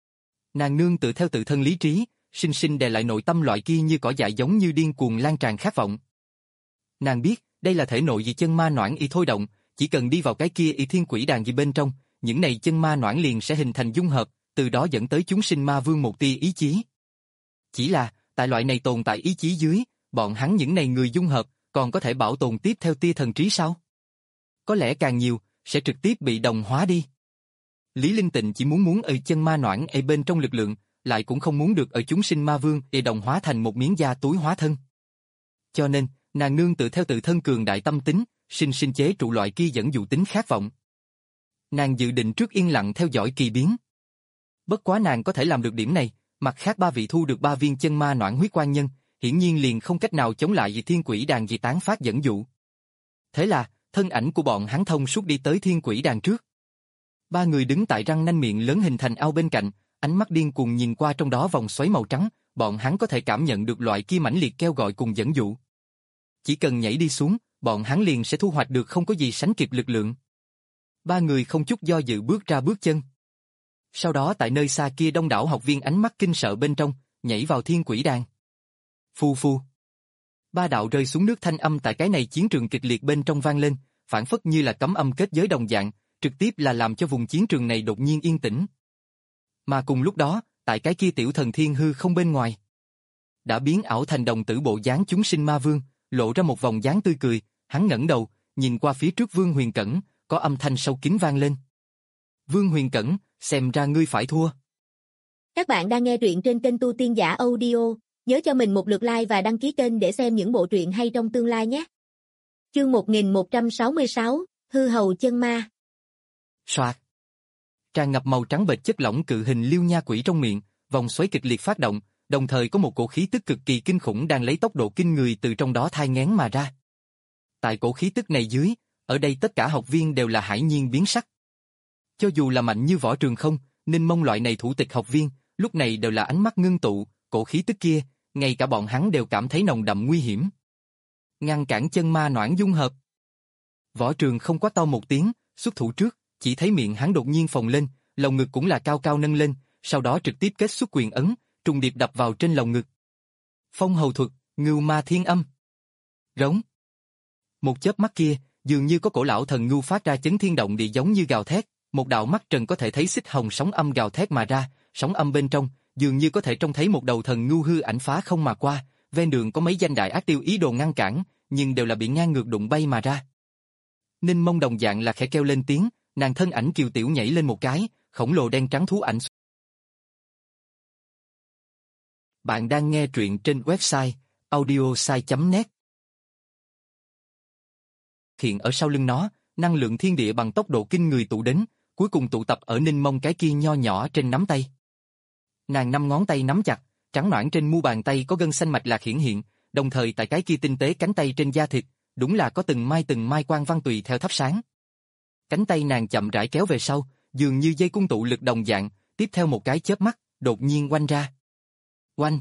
Nàng nương tự theo tự thân lý trí, sinh sinh đè lại nội tâm loại kia như cỏ dại giống như điên cuồng lan tràn khát vọng. Nàng biết, đây là thể nội dị chân ma noãn y thôi động, chỉ cần đi vào cái kia Y Thiên Quỷ Đàn gì bên trong, những này chân ma noãn liền sẽ hình thành dung hợp, từ đó dẫn tới chúng sinh ma vương một tia ý chí. Chỉ là, tại loại này tồn tại ý chí dưới, bọn hắn những này người dung hợp, còn có thể bảo tồn tiếp theo tia thần trí sao? Có lẽ càng nhiều, sẽ trực tiếp bị đồng hóa đi. Lý Linh Tịnh chỉ muốn muốn ở chân ma noãn ở bên trong lực lượng, lại cũng không muốn được ở chúng sinh ma vương để đồng hóa thành một miếng da túi hóa thân. Cho nên, nàng nương tự theo tự thân cường đại tâm tính, sinh sinh chế trụ loại kia dẫn dụ tính khát vọng. Nàng dự định trước yên lặng theo dõi kỳ biến. Bất quá nàng có thể làm được điểm này, mặt khác ba vị thu được ba viên chân ma noãn huyết quan nhân, hiển nhiên liền không cách nào chống lại dị Thiên Quỷ Đàn dị tán phát dẫn dụ. Thế là, thân ảnh của bọn hắn thông suốt đi tới Thiên Quỷ Đàn trước. Ba người đứng tại răng nanh miệng lớn hình thành ao bên cạnh, ánh mắt điên cuồng nhìn qua trong đó vòng xoáy màu trắng, bọn hắn có thể cảm nhận được loại kia mãnh liệt kêu gọi cùng dẫn dụ. Chỉ cần nhảy đi xuống, bọn hắn liền sẽ thu hoạch được không có gì sánh kịp lực lượng. Ba người không chút do dự bước ra bước chân. Sau đó tại nơi xa kia đông đảo học viên ánh mắt kinh sợ bên trong, nhảy vào Thiên Quỷ Đàn. Phu phu. Ba đạo rơi xuống nước thanh âm tại cái này chiến trường kịch liệt bên trong vang lên, phản phất như là cấm âm kết giới đồng dạng, trực tiếp là làm cho vùng chiến trường này đột nhiên yên tĩnh. Mà cùng lúc đó, tại cái kia tiểu thần thiên hư không bên ngoài, đã biến ảo thành đồng tử bộ dáng chúng sinh ma vương, lộ ra một vòng dáng tươi cười, hắn ngẩng đầu, nhìn qua phía trước Vương Huyền Cẩn, có âm thanh sâu kín vang lên. Vương Huyền Cẩn, xem ra ngươi phải thua. Các bạn đang nghe truyện trên kênh Tu Tiên Giả Audio, nhớ cho mình một lượt like và đăng ký kênh để xem những bộ truyện hay trong tương lai nhé. Chương một nghìn một trăm sáu mươi sáu, Hư Hầu Chân Ma. Soạt. Tràn ngập màu trắng bệch chất lỏng cự hình liêu nha quỷ trong miệng, vòng xoáy kịch liệt phát động, đồng thời có một cổ khí tức cực kỳ kinh khủng đang lấy tốc độ kinh người từ trong đó thai nghén mà ra. Tại cổ khí tức này dưới, ở đây tất cả học viên đều là hải nhiên biến sắc. Cho dù là mạnh như Võ Trường Không, Ninh Mông loại này thủ tịch học viên, lúc này đều là ánh mắt ngưng tụ, cổ khí tức kia, ngay cả bọn hắn đều cảm thấy nồng đậm nguy hiểm. Ngăn cản chân ma noãn dung hợp. Võ Trường Không quát to một tiếng, xuất thủ trước, chỉ thấy miệng hắn đột nhiên phồng lên, lồng ngực cũng là cao cao nâng lên, sau đó trực tiếp kết xuất quyền ấn, trùng điệp đập vào trên lồng ngực. Phong hầu thuật, ngưu ma thiên âm. Rống. Một chớp mắt kia, dường như có cổ lão thần ngưu phát ra chấn thiên động địa giống như gào thét, một đạo mắt trần có thể thấy xích hồng sóng âm gào thét mà ra, sóng âm bên trong, dường như có thể trông thấy một đầu thần ngưu hư ảnh phá không mà qua, ven đường có mấy danh đại ác tiêu ý đồ ngăn cản, nhưng đều là bị ngang ngược đụng bay mà ra. Ninh Mông đồng dạng là khẽ kêu lên tiếng, nàng thân ảnh kiều tiểu nhảy lên một cái, khổng lồ đen trắng thú ảnh. Bạn đang nghe truyện trên website audiosai chấm net. Hiện ở sau lưng nó, năng lượng thiên địa bằng tốc độ kinh người tụ đến, cuối cùng tụ tập ở Ninh Mông cái kia nho nhỏ trên nắm tay. Nàng năm ngón tay nắm chặt, trắng nõn trên mu bàn tay có gân xanh mạch lạc hiển hiện, đồng thời tại cái kia tinh tế cánh tay trên da thịt, đúng là có từng mai từng mai quang văn tùy theo thắp sáng. Cánh tay nàng chậm rãi kéo về sau, dường như dây cung tụ lực đồng dạng, tiếp theo một cái chớp mắt, đột nhiên oanh ra. Oanh!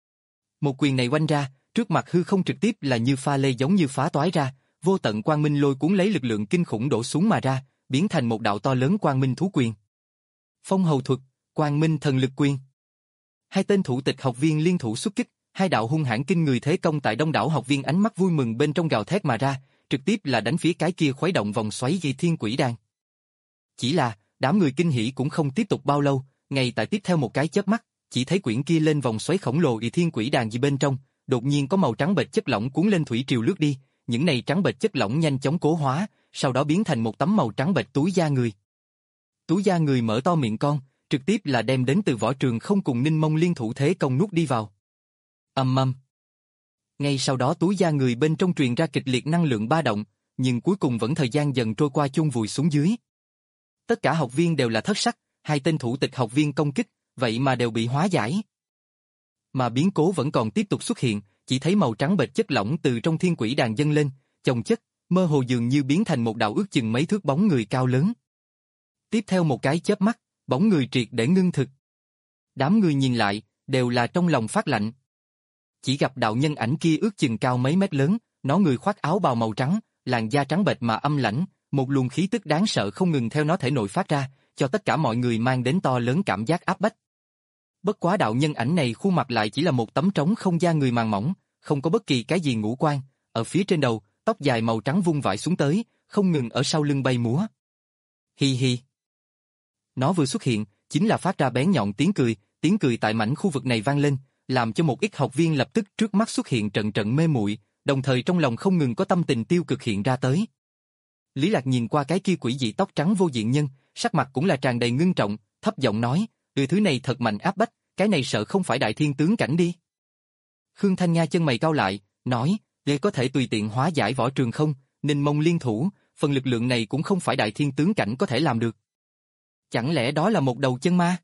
Một quyền này oanh ra, trước mặt hư không trực tiếp là như pha lê giống như phá toái ra, vô tận quang minh lôi cuốn lấy lực lượng kinh khủng đổ xuống mà ra, biến thành một đạo to lớn quang minh thú quyền. Phong hầu thuật, quang minh thần lực quyền. Hai tên thủ tịch học viên liên thủ xuất kích, hai đạo hung hãn kinh người thế công tại đông đảo học viên ánh mắt vui mừng bên trong gào thét mà ra, trực tiếp là đánh phía cái kia khuấy động vòng xoáy Dị Thiên Quỷ Đàn. Chỉ là, đám người kinh hỉ cũng không tiếp tục bao lâu, ngay tại tiếp theo một cái chớp mắt, chỉ thấy quyển kia lên vòng xoáy khổng lồ Dị Thiên Quỷ Đàn gì bên trong, đột nhiên có màu trắng bệch chất lỏng cuốn lên thủy triều lướt đi, những này trắng bệch chất lỏng nhanh chóng cố hóa, sau đó biến thành một tấm màu trắng bệch túi da người. Túi da người mở to miệng con, trực tiếp là đem đến từ Võ Trường Không cùng Ninh Mông liên thủ thế công nuốt đi vào. Ầm ầm. Ngay sau đó túi da người bên trong truyền ra kịch liệt năng lượng ba động, nhưng cuối cùng vẫn thời gian dần trôi qua chôn vùi xuống dưới. Tất cả học viên đều là thất sắc, hai tên thủ tịch học viên công kích, vậy mà đều bị hóa giải. Mà biến cố vẫn còn tiếp tục xuất hiện, chỉ thấy màu trắng bệch chất lỏng từ trong thiên quỷ đàn dâng lên, chồng chất, mơ hồ dường như biến thành một đạo ước chừng mấy thước bóng người cao lớn. Tiếp theo một cái chớp mắt, bóng người triệt để ngưng thực. Đám người nhìn lại, đều là trong lòng phát lạnh. Chỉ gặp đạo nhân ảnh kia ước chừng cao mấy mét lớn, nó người khoác áo bào màu trắng, làn da trắng bệch mà âm lãnh, một luồng khí tức đáng sợ không ngừng theo nó thể nội phát ra, cho tất cả mọi người mang đến to lớn cảm giác áp bách. Bất quá đạo nhân ảnh này khuôn mặt lại chỉ là một tấm trống không da người màng mỏng, không có bất kỳ cái gì ngũ quan, ở phía trên đầu, tóc dài màu trắng vung vãi xuống tới, không ngừng ở sau lưng bay múa. Hi hi. Nó vừa xuất hiện, chính là phát ra bén nhọn tiếng cười, tiếng cười tại mảnh khu vực này vang lên, làm cho một ít học viên lập tức trước mắt xuất hiện trận trận mê muội, đồng thời trong lòng không ngừng có tâm tình tiêu cực hiện ra tới. Lý Lạc nhìn qua cái kia quỷ dị tóc trắng vô diện nhân, sắc mặt cũng là tràn đầy ngưng trọng, thấp giọng nói, "Người thứ này thật mạnh áp bách, cái này sợ không phải đại thiên tướng cảnh đi." Khương Thanh Nga chân mày cau lại, nói, "Để có thể tùy tiện hóa giải Võ Trường Không, Ninh Mông liên thủ, phần lực lượng này cũng không phải đại thiên tướng cảnh có thể làm được. Chẳng lẽ đó là một đầu chân ma?"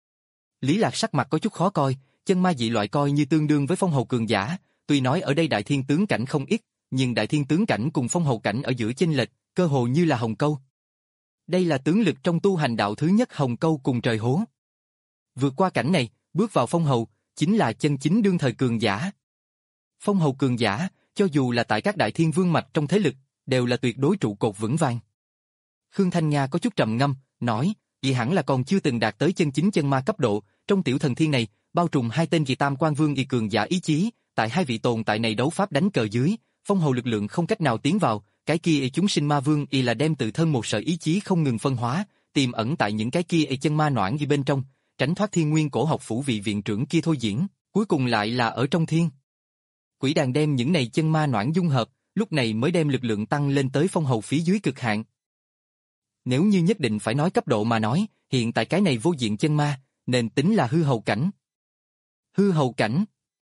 Lý Lạc sắc mặt có chút khó coi, chân ma dị loại coi như tương đương với phong hầu cường giả, tuy nói ở đây đại thiên tướng cảnh không ít, nhưng đại thiên tướng cảnh cùng phong hầu cảnh ở giữa chênh lệch, cơ hồ như là hồng câu. Đây là tướng lực trong tu hành đạo thứ nhất hồng câu cùng trời hố. Vượt qua cảnh này, bước vào phong hầu, chính là chân chính đương thời cường giả. Phong hầu cường giả, cho dù là tại các đại thiên vương mạch trong thế lực, đều là tuyệt đối trụ cột vững vàng. Khương Thanh Nga có chút trầm ngâm, nói, vì hẳn là còn chưa từng đạt tới chân chính chân ma cấp độ, trong tiểu thần thiên này, bao trùm hai tên vì tam quan vương y cường giả ý chí, tại hai vị tồn tại này đấu pháp đánh cờ dưới, phong hầu lực lượng không cách nào tiến vào, cái kia chúng sinh ma vương y là đem tự thân một sợi ý chí không ngừng phân hóa, tiềm ẩn tại những cái kia chân ma noãn ghi bên trong, tránh thoát thiên nguyên cổ học phủ vị viện trưởng kia thôi diễn, cuối cùng lại là ở trong thiên. Quỷ đàn đem những này chân ma noãn dung hợp, lúc này mới đem lực lượng tăng lên tới phong hầu phía dưới cực hạn. Nếu như nhất định phải nói cấp độ mà nói, hiện tại cái này vô diện chân ma, nên tính là hư hầu cảnh. Hư hầu cảnh.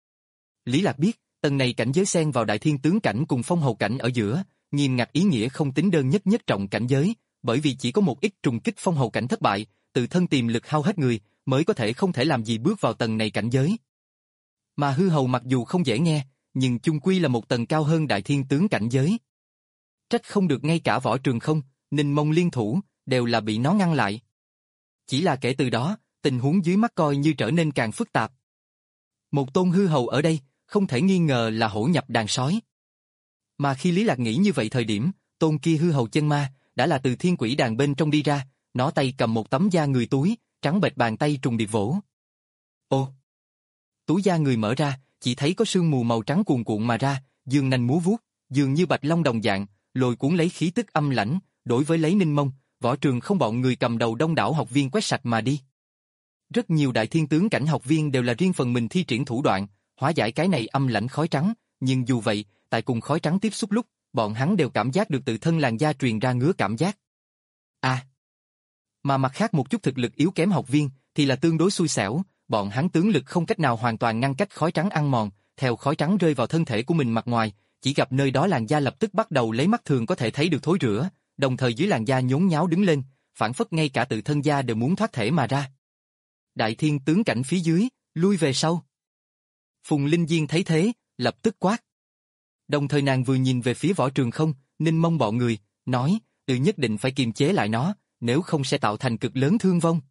Lý Lạc biết, tầng này cảnh giới xen vào đại thiên tướng cảnh cùng phong hầu cảnh ở giữa, nghiêm ngặt ý nghĩa không tính đơn nhất nhất trọng cảnh giới, bởi vì chỉ có một ít trùng kích phong hầu cảnh thất bại, tự thân tiềm lực hao hết người, mới có thể không thể làm gì bước vào tầng này cảnh giới. Mà hư hầu mặc dù không dễ nghe, nhưng chung quy là một tầng cao hơn đại thiên tướng cảnh giới. Trách không được ngay cả Võ Trường Không, Ninh Mông liên thủ, đều là bị nó ngăn lại. Chỉ là kể từ đó, tình huống dưới mắt coi như trở nên càng phức tạp. Một tôn hư hầu ở đây, không thể nghi ngờ là hổ nhập đàn sói. Mà khi Lý Lạc nghĩ như vậy thời điểm, tôn kia hư hầu chân ma, đã là từ thiên quỷ đàn bên trong đi ra, nó tay cầm một tấm da người túi, trắng bệch bàn tay trùng điệp vỗ. Ô! Túi da người mở ra, chỉ thấy có sương mù màu trắng cuồn cuộn mà ra, dương nanh múa vuốt, dường như bạch long đồng dạng, lôi cuốn lấy khí tức âm lãnh, đối với lấy Ninh Mông, Võ Trường Không bọn người cầm đầu đông đảo học viên quét sạch mà đi. Rất nhiều đại thiên tướng cảnh học viên đều là riêng phần mình thi triển thủ đoạn, hóa giải cái này âm lãnh khói trắng, nhưng dù vậy, tại cùng khói trắng tiếp xúc lúc, bọn hắn đều cảm giác được tự thân làn da truyền ra ngứa cảm giác. À! Mà mặt khác một chút thực lực yếu kém học viên, thì là tương đối xui xẻo, bọn hắn tướng lực không cách nào hoàn toàn ngăn cách khói trắng ăn mòn, theo khói trắng rơi vào thân thể của mình mặt ngoài, chỉ gặp nơi đó làn da lập tức bắt đầu lấy mắt thường có thể thấy được thối rữa, đồng thời dưới làn da nhốn nháo đứng lên, phản phất ngay cả tự thân da đều muốn thoát thể mà ra. Đại thiên tướng cảnh phía dưới, lui về sau. Phùng Linh Diên thấy thế, lập tức quát. Đồng thời nàng vừa nhìn về phía Võ Trường Không, Ninh Mông bọn người, nói, tự nhất định phải kiềm chế lại nó, nếu không sẽ tạo thành cực lớn thương vong.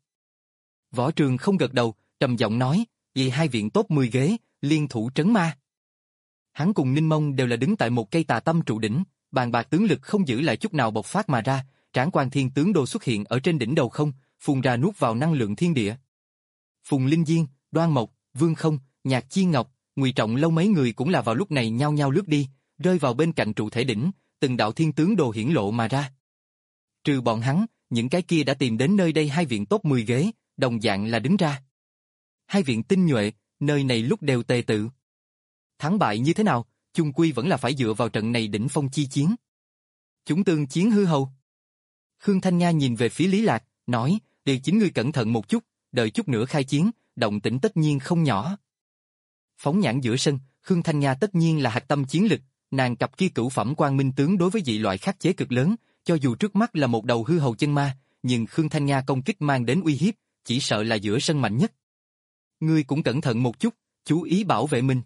Võ Trường Không gật đầu, trầm giọng nói, vì hai viện top mười ghế, liên thủ trấn ma. Hắn cùng Ninh Mông đều là đứng tại một cây tà tâm trụ đỉnh, bàn bạc tướng lực không giữ lại chút nào bộc phát mà ra, tráng quan thiên tướng đồ xuất hiện ở trên đỉnh đầu không, phun ra nuốt vào năng lượng thiên địa. Phùng Linh Diên, Đoan Mộc, Vương Không, Nhạc Chi Ngọc, Ngụy Trọng Lâu mấy người cũng là vào lúc này nhao nhao lướt đi, rơi vào bên cạnh trụ thể đỉnh, từng đạo thiên tướng đồ hiển lộ mà ra. Trừ bọn hắn, những cái kia đã tìm đến nơi đây hai viện top mười ghế, đồng dạng là đứng ra. Hai viện tinh nhuệ, nơi này lúc đều tề tự. Thắng bại như thế nào, chung quy vẫn là phải dựa vào trận này đỉnh phong chi chiến. Chúng tương chiến hư hầu. Khương Thanh Nga nhìn về phía Lý Lạc, nói, đều chính ngươi cẩn thận một chút, đợi chút nữa khai chiến, động tĩnh tất nhiên không nhỏ. Phóng nhãn giữa sân, Khương Thanh Nga tất nhiên là hạch tâm chiến lực, nàng cặp kia cửu phẩm quang minh tướng đối với dị loại khắc chế cực lớn, cho dù trước mắt là một đầu hư hầu chân ma, nhưng Khương Thanh Nga công kích mang đến uy hiếp, chỉ sợ là giữa sân mạnh nhất. Ngươi cũng cẩn thận một chút, chú ý bảo vệ mình.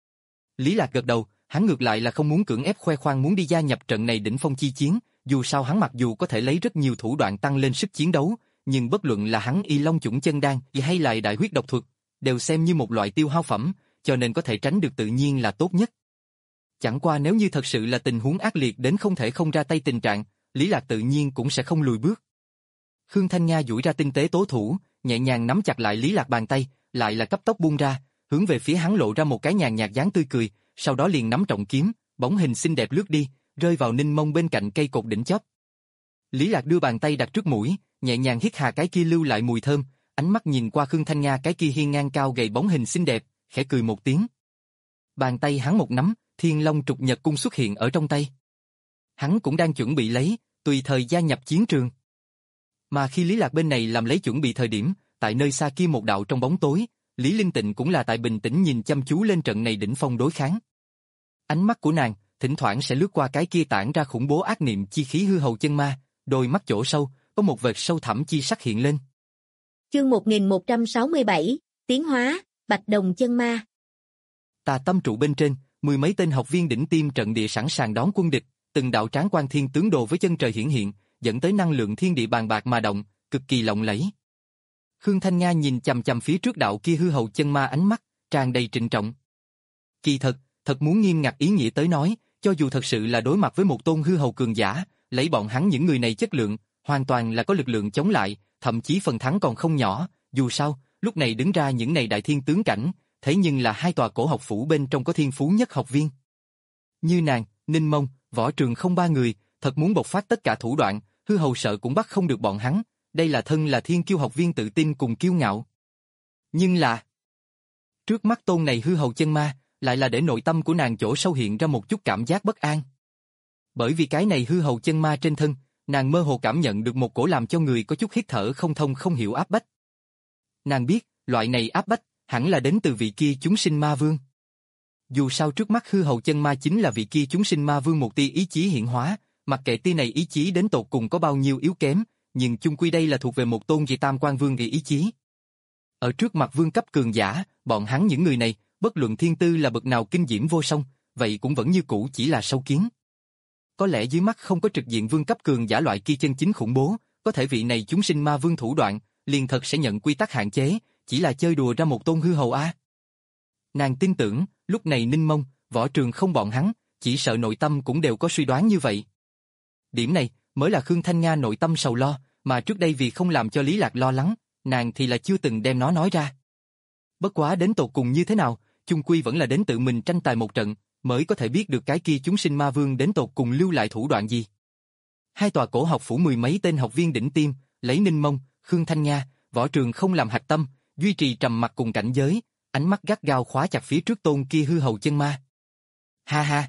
Lý Lạc gật đầu, hắn ngược lại là không muốn cưỡng ép khoe khoang muốn đi gia nhập trận này đỉnh phong chi chiến, dù sao hắn mặc dù có thể lấy rất nhiều thủ đoạn tăng lên sức chiến đấu, nhưng bất luận là hắn y long chủng chân đan hay lại đại huyết độc thuật, đều xem như một loại tiêu hao phẩm, cho nên có thể tránh được tự nhiên là tốt nhất. Chẳng qua nếu như thật sự là tình huống ác liệt đến không thể không ra tay tình trạng, Lý Lạc tự nhiên cũng sẽ không lùi bước. Khương Thanh Nga duỗi ra tinh tế tố thủ, nhẹ nhàng nắm chặt lại Lý Lạc bàn tay, lại là cấp tốc buông ra, hướng về phía hắn lộ ra một cái nhàn nhạt dáng tươi cười, sau đó liền nắm trọng kiếm, bóng hình xinh đẹp lướt đi, rơi vào Ninh Mông bên cạnh cây cột đỉnh chóp. Lý Lạc đưa bàn tay đặt trước mũi, nhẹ nhàng hít hà cái kia lưu lại mùi thơm, ánh mắt nhìn qua Khương Thanh Nga cái kia hiên ngang cao gầy bóng hình xinh đẹp, khẽ cười một tiếng. Bàn tay hắn một nắm, Thiên Long trục nhật cung xuất hiện ở trong tay. Hắn cũng đang chuẩn bị lấy, tùy thời gia nhập chiến trường. Mà khi Lý Lạc bên này làm lấy chuẩn bị thời điểm, tại nơi xa kia một đạo trong bóng tối, Lý Linh Tịnh cũng là tại bình tĩnh nhìn chăm chú lên trận này đỉnh phong đối kháng. Ánh mắt của nàng, thỉnh thoảng sẽ lướt qua cái kia tản ra khủng bố ác niệm chi khí hư hầu chân ma, đôi mắt chỗ sâu, có một vệt sâu thẳm chi sắc hiện lên. Chương một nghìn một trăm sáu mươi bảy, Tiến hóa, Bạch Đồng chân ma. Tà tâm trụ bên trên, mười mấy tên học viên đỉnh tiêm trận địa sẵn sàng đón quân địch, từng đạo tráng quan thiên tướng đồ với chân trời hiển hiện, dẫn tới năng lượng thiên địa bàn bạc mà động, cực kỳ lộng lẫy. Khương Thanh Nga nhìn chằm chằm phía trước đạo kia hư hầu chân ma ánh mắt, tràn đầy trịnh trọng. Kỳ thật, thật muốn nghiêm ngặt ý nghĩa tới nói, cho dù thật sự là đối mặt với một tôn hư hầu cường giả, lấy bọn hắn những người này chất lượng, hoàn toàn là có lực lượng chống lại, thậm chí phần thắng còn không nhỏ, dù sao, lúc này đứng ra những này đại thiên tướng cảnh, thế nhưng là hai tòa cổ học phủ bên trong có thiên phú nhất học viên. Như nàng, Ninh Mông, Võ Trường Không ba người, thật muốn bộc phát tất cả thủ đoạn, hư hầu sợ cũng bắt không được bọn hắn, đây là thân là thiên kiêu học viên tự tin cùng kiêu ngạo. Nhưng là, trước mắt tôn này hư hầu chân ma, lại là để nội tâm của nàng chỗ sâu hiện ra một chút cảm giác bất an. Bởi vì cái này hư hầu chân ma trên thân, nàng mơ hồ cảm nhận được một cổ làm cho người có chút hít thở không thông không hiểu áp bách. Nàng biết, loại này áp bách, hẳn là đến từ vị kia chúng sinh ma vương. Dù sao trước mắt hư hầu chân ma chính là vị kia chúng sinh ma vương một tia ý chí hiện hóa, mặc kệ tia này ý chí đến tột cùng có bao nhiêu yếu kém, nhưng chung quy đây là thuộc về một tôn dị tam quan vương嘅ý chí. Ở trước mặt vương cấp cường giả, bọn hắn những người này, bất luận thiên tư là bậc nào kinh diễm vô song, vậy cũng vẫn như cũ chỉ là sâu kiến. Có lẽ dưới mắt không có trực diện vương cấp cường giả loại kia chân chính khủng bố, có thể vị này chúng sinh ma vương thủ đoạn, liền thật sẽ nhận quy tắc hạn chế, chỉ là chơi đùa ra một tôn hư hầu a. Nàng tin tưởng, lúc này Ninh Mông, Võ Trường Không bọn hắn, chỉ sợ nội tâm cũng đều có suy đoán như vậy. Điểm này, mới là Khương Thanh Nga nội tâm sầu lo, mà trước đây vì không làm cho Lý Lạc lo lắng, nàng thì là chưa từng đem nó nói ra. Bất quá đến tột cùng như thế nào, chung quy vẫn là đến tự mình tranh tài một trận, mới có thể biết được cái kia chúng sinh ma vương đến tột cùng lưu lại thủ đoạn gì. Hai tòa cổ học phủ mười mấy tên học viên đỉnh tiêm, lấy Ninh Mông, Khương Thanh Nga, Võ Trường Không làm hạch tâm, duy trì trầm mặc cùng cảnh giới, ánh mắt gắt gao khóa chặt phía trước tôn kia hư hầu chân ma. Ha ha!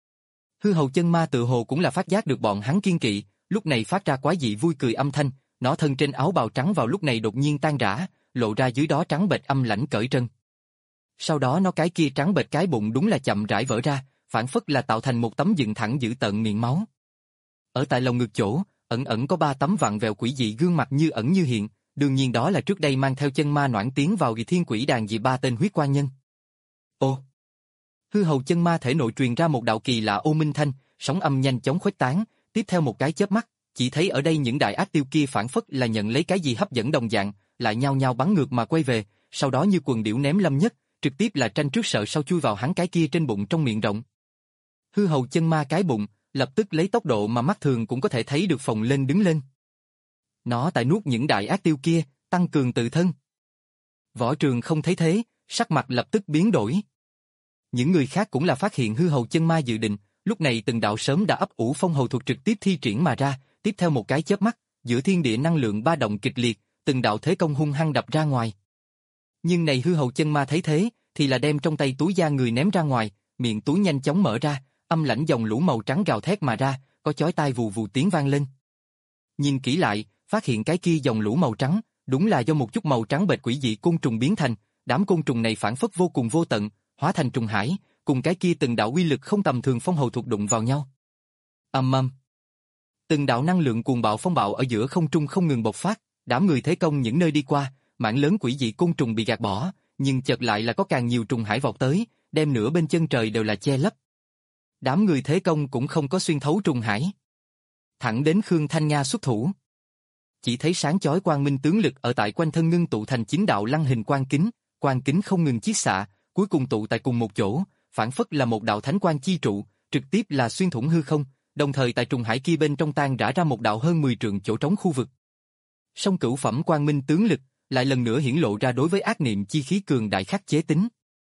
Hư hầu chân ma tự hồ cũng là phát giác được bọn hắn kiên kỵ, lúc này phát ra quái dị vui cười âm thanh, nó thân trên áo bào trắng vào lúc này đột nhiên tan rã, lộ ra dưới đó trắng bệch âm lãnh cởi trân. Sau đó nó cái kia trắng bệch cái bụng đúng là chậm rãi vỡ ra, phản phất là tạo thành một tấm dựng thẳng giữ tợn miệng máu. Ở tại lồng ngực chỗ, ẩn ẩn có ba tấm vặn vẹo quỷ dị gương mặt như ẩn như hiện, đương nhiên đó là trước đây mang theo chân ma noãn tiến vào Kỳ Thiên Quỷ Đàn dị ba tên huyết quan nhân. Ô! Hư hầu chân ma thể nội truyền ra một đạo kỳ lạ ô minh thanh, sóng âm nhanh chóng khuếch tán, tiếp theo một cái chớp mắt, chỉ thấy ở đây những đại ác tiêu kia phản phất là nhận lấy cái gì hấp dẫn đồng dạng, lại nhao nhao bắn ngược mà quay về, sau đó như quần điểu ném Lâm Nhất, trực tiếp là tranh trước sợ sau chui vào hắn cái kia trên bụng trong miệng rộng. Hư hầu chân ma cái bụng, lập tức lấy tốc độ mà mắt thường cũng có thể thấy được phồng lên đứng lên. Nó tại nuốt những đại ác tiêu kia, tăng cường tự thân. Võ Trường Không thấy thế, sắc mặt lập tức biến đổi. Những người khác cũng là phát hiện hư hầu chân ma dự định, lúc này từng đạo sớm đã ấp ủ phong hầu thuật trực tiếp thi triển mà ra, tiếp theo một cái chớp mắt, giữa thiên địa năng lượng ba động kịch liệt, từng đạo thế công hung hăng đập ra ngoài. Nhưng này hư hầu chân ma thấy thế, thì là đem trong tay túi da người ném ra ngoài, miệng túi nhanh chóng mở ra, âm lãnh dòng lũ màu trắng gào thét mà ra, có chói tai vù vù tiếng vang lên. Nhìn kỹ lại, phát hiện cái kia dòng lũ màu trắng, đúng là do một chút màu trắng bệt quỷ dị côn trùng biến thành, đám côn trùng này phản phất vô cùng vô tận, hóa thành trùng hải, cùng cái kia từng đạo uy lực không tầm thường phong hầu thuật đụng vào nhau. Ầm ầm. Từng đạo năng lượng cuồng bạo phong bạo ở giữa không trung không ngừng bộc phát, đám người thế công những nơi đi qua, mảng lớn quỷ dị côn trùng bị gạt bỏ, nhưng chợt lại là có càng nhiều trùng hải vọt tới, đem nửa bên chân trời đều là che lấp. Đám người thế công cũng không có xuyên thấu trùng hải. Thẳng đến Khương Thanh Nga xuất thủ. Chỉ thấy sáng chói quang minh tướng lực ở tại quanh thân ngưng tụ thành chín đạo lăng hình quang kính, quang kính không ngừng chiết xạ, cuối cùng tụ tại cùng một chỗ, phản phất là một đạo thánh quang chi trụ, trực tiếp là xuyên thủng hư không, đồng thời tại trùng hải kia bên trong tan rã ra một đạo hơn mười trượng chỗ trống khu vực. Song cửu phẩm quang minh tướng lực lại lần nữa hiển lộ ra đối với ác niệm chi khí cường đại khắc chế tính.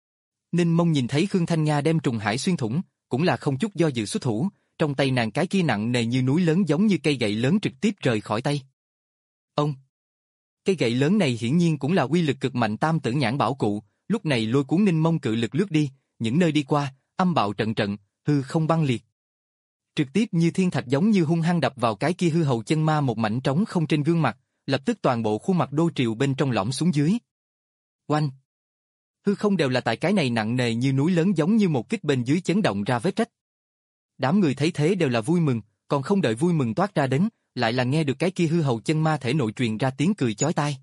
Ninh Mông nhìn thấy Khương Thanh Nga đem trùng hải xuyên thủng, cũng là không chút do dự xuất thủ, trong tay nàng cái kia nặng nề như núi lớn giống như cây gậy lớn trực tiếp rời khỏi tay. Ông! Cây gậy lớn này hiển nhiên cũng là uy lực cực mạnh tam tử nhãn bảo cụ, lúc này lôi cuốn Ninh Mông cự lực lướt đi, những nơi đi qua, âm bạo trận trận, hư không băng liệt. Trực tiếp như thiên thạch giống như hung hăng đập vào cái kia hư hầu chân ma một mảnh trống không trên gương mặt, lập tức toàn bộ khuôn mặt đô triều bên trong lõm xuống dưới. Oanh! Hư không đều là tại cái này nặng nề như núi lớn giống như một kích bên dưới chấn động ra vết rách. Đám người thấy thế đều là vui mừng, còn không đợi vui mừng toát ra đến, lại là nghe được cái kia hư hầu chân ma thể nội truyền ra tiếng cười chói tai.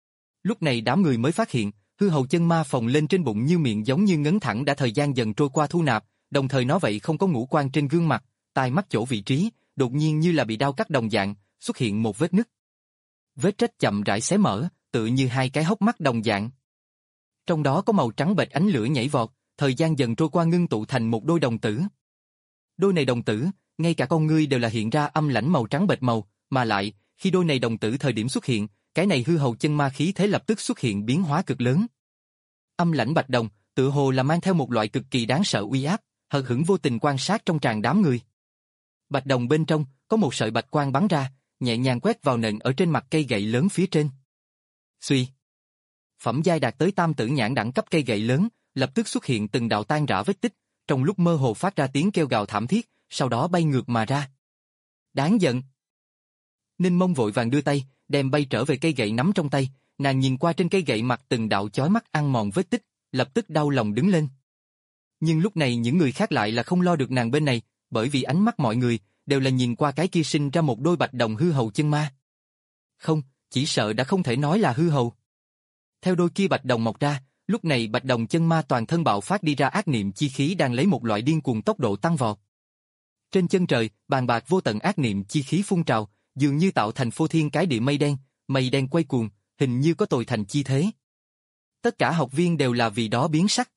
Lúc này đám người mới phát hiện, hư hầu chân ma phồng lên trên bụng như miệng giống như ngấn thẳng đã thời gian dần trôi qua thu nạp, đồng thời nó vậy không có ngũ quan trên gương mặt, tai mắt chỗ vị trí, đột nhiên như là bị đao cắt đồng dạng, xuất hiện một vết nứt. Vết rách chậm rãi xé mở, tựa như hai cái hốc mắt đồng dạng. Trong đó có màu trắng bệch ánh lửa nhảy vọt, thời gian dần trôi qua ngưng tụ thành một đôi đồng tử. Đôi này đồng tử, ngay cả con ngươi đều là hiện ra âm lãnh màu trắng bệch màu, mà lại, khi đôi này đồng tử thời điểm xuất hiện, cái này hư hầu chân ma khí thế lập tức xuất hiện biến hóa cực lớn. Âm lãnh bạch đồng, tựa hồ là mang theo một loại cực kỳ đáng sợ uy áp, hờ hững vô tình quan sát trong tràn đám người. Bạch đồng bên trong, có một sợi bạch quang bắn ra, nhẹ nhàng quét vào nền ở trên mặt cây gậy lớn phía trên. Xuy. Phẩm giai đạt tới tam tử nhãn đẳng cấp cây gậy lớn, lập tức xuất hiện từng đạo tan rã vết tích, trong lúc mơ hồ phát ra tiếng kêu gào thảm thiết, sau đó bay ngược mà ra. Đáng giận. Ninh Mông vội vàng đưa tay, đem bay trở về cây gậy nắm trong tay, nàng nhìn qua trên cây gậy mặt từng đạo chói mắt ăn mòn vết tích, lập tức đau lòng đứng lên. Nhưng lúc này những người khác lại là không lo được nàng bên này, bởi vì ánh mắt mọi người đều là nhìn qua cái kia sinh ra một đôi bạch đồng hư hầu chân ma. Không, chỉ sợ đã không thể nói là hư hầu. Theo đôi kia bạch đồng mọc ra, lúc này bạch đồng chân ma toàn thân bạo phát đi ra ác niệm chi khí đang lấy một loại điên cuồng tốc độ tăng vọt. Trên chân trời, bàn bạc vô tận ác niệm chi khí phun trào, dường như tạo thành phô thiên cái địa mây đen, mây đen quay cuồng, hình như có tồi thành chi thế. Tất cả học viên đều là vì đó biến sắc.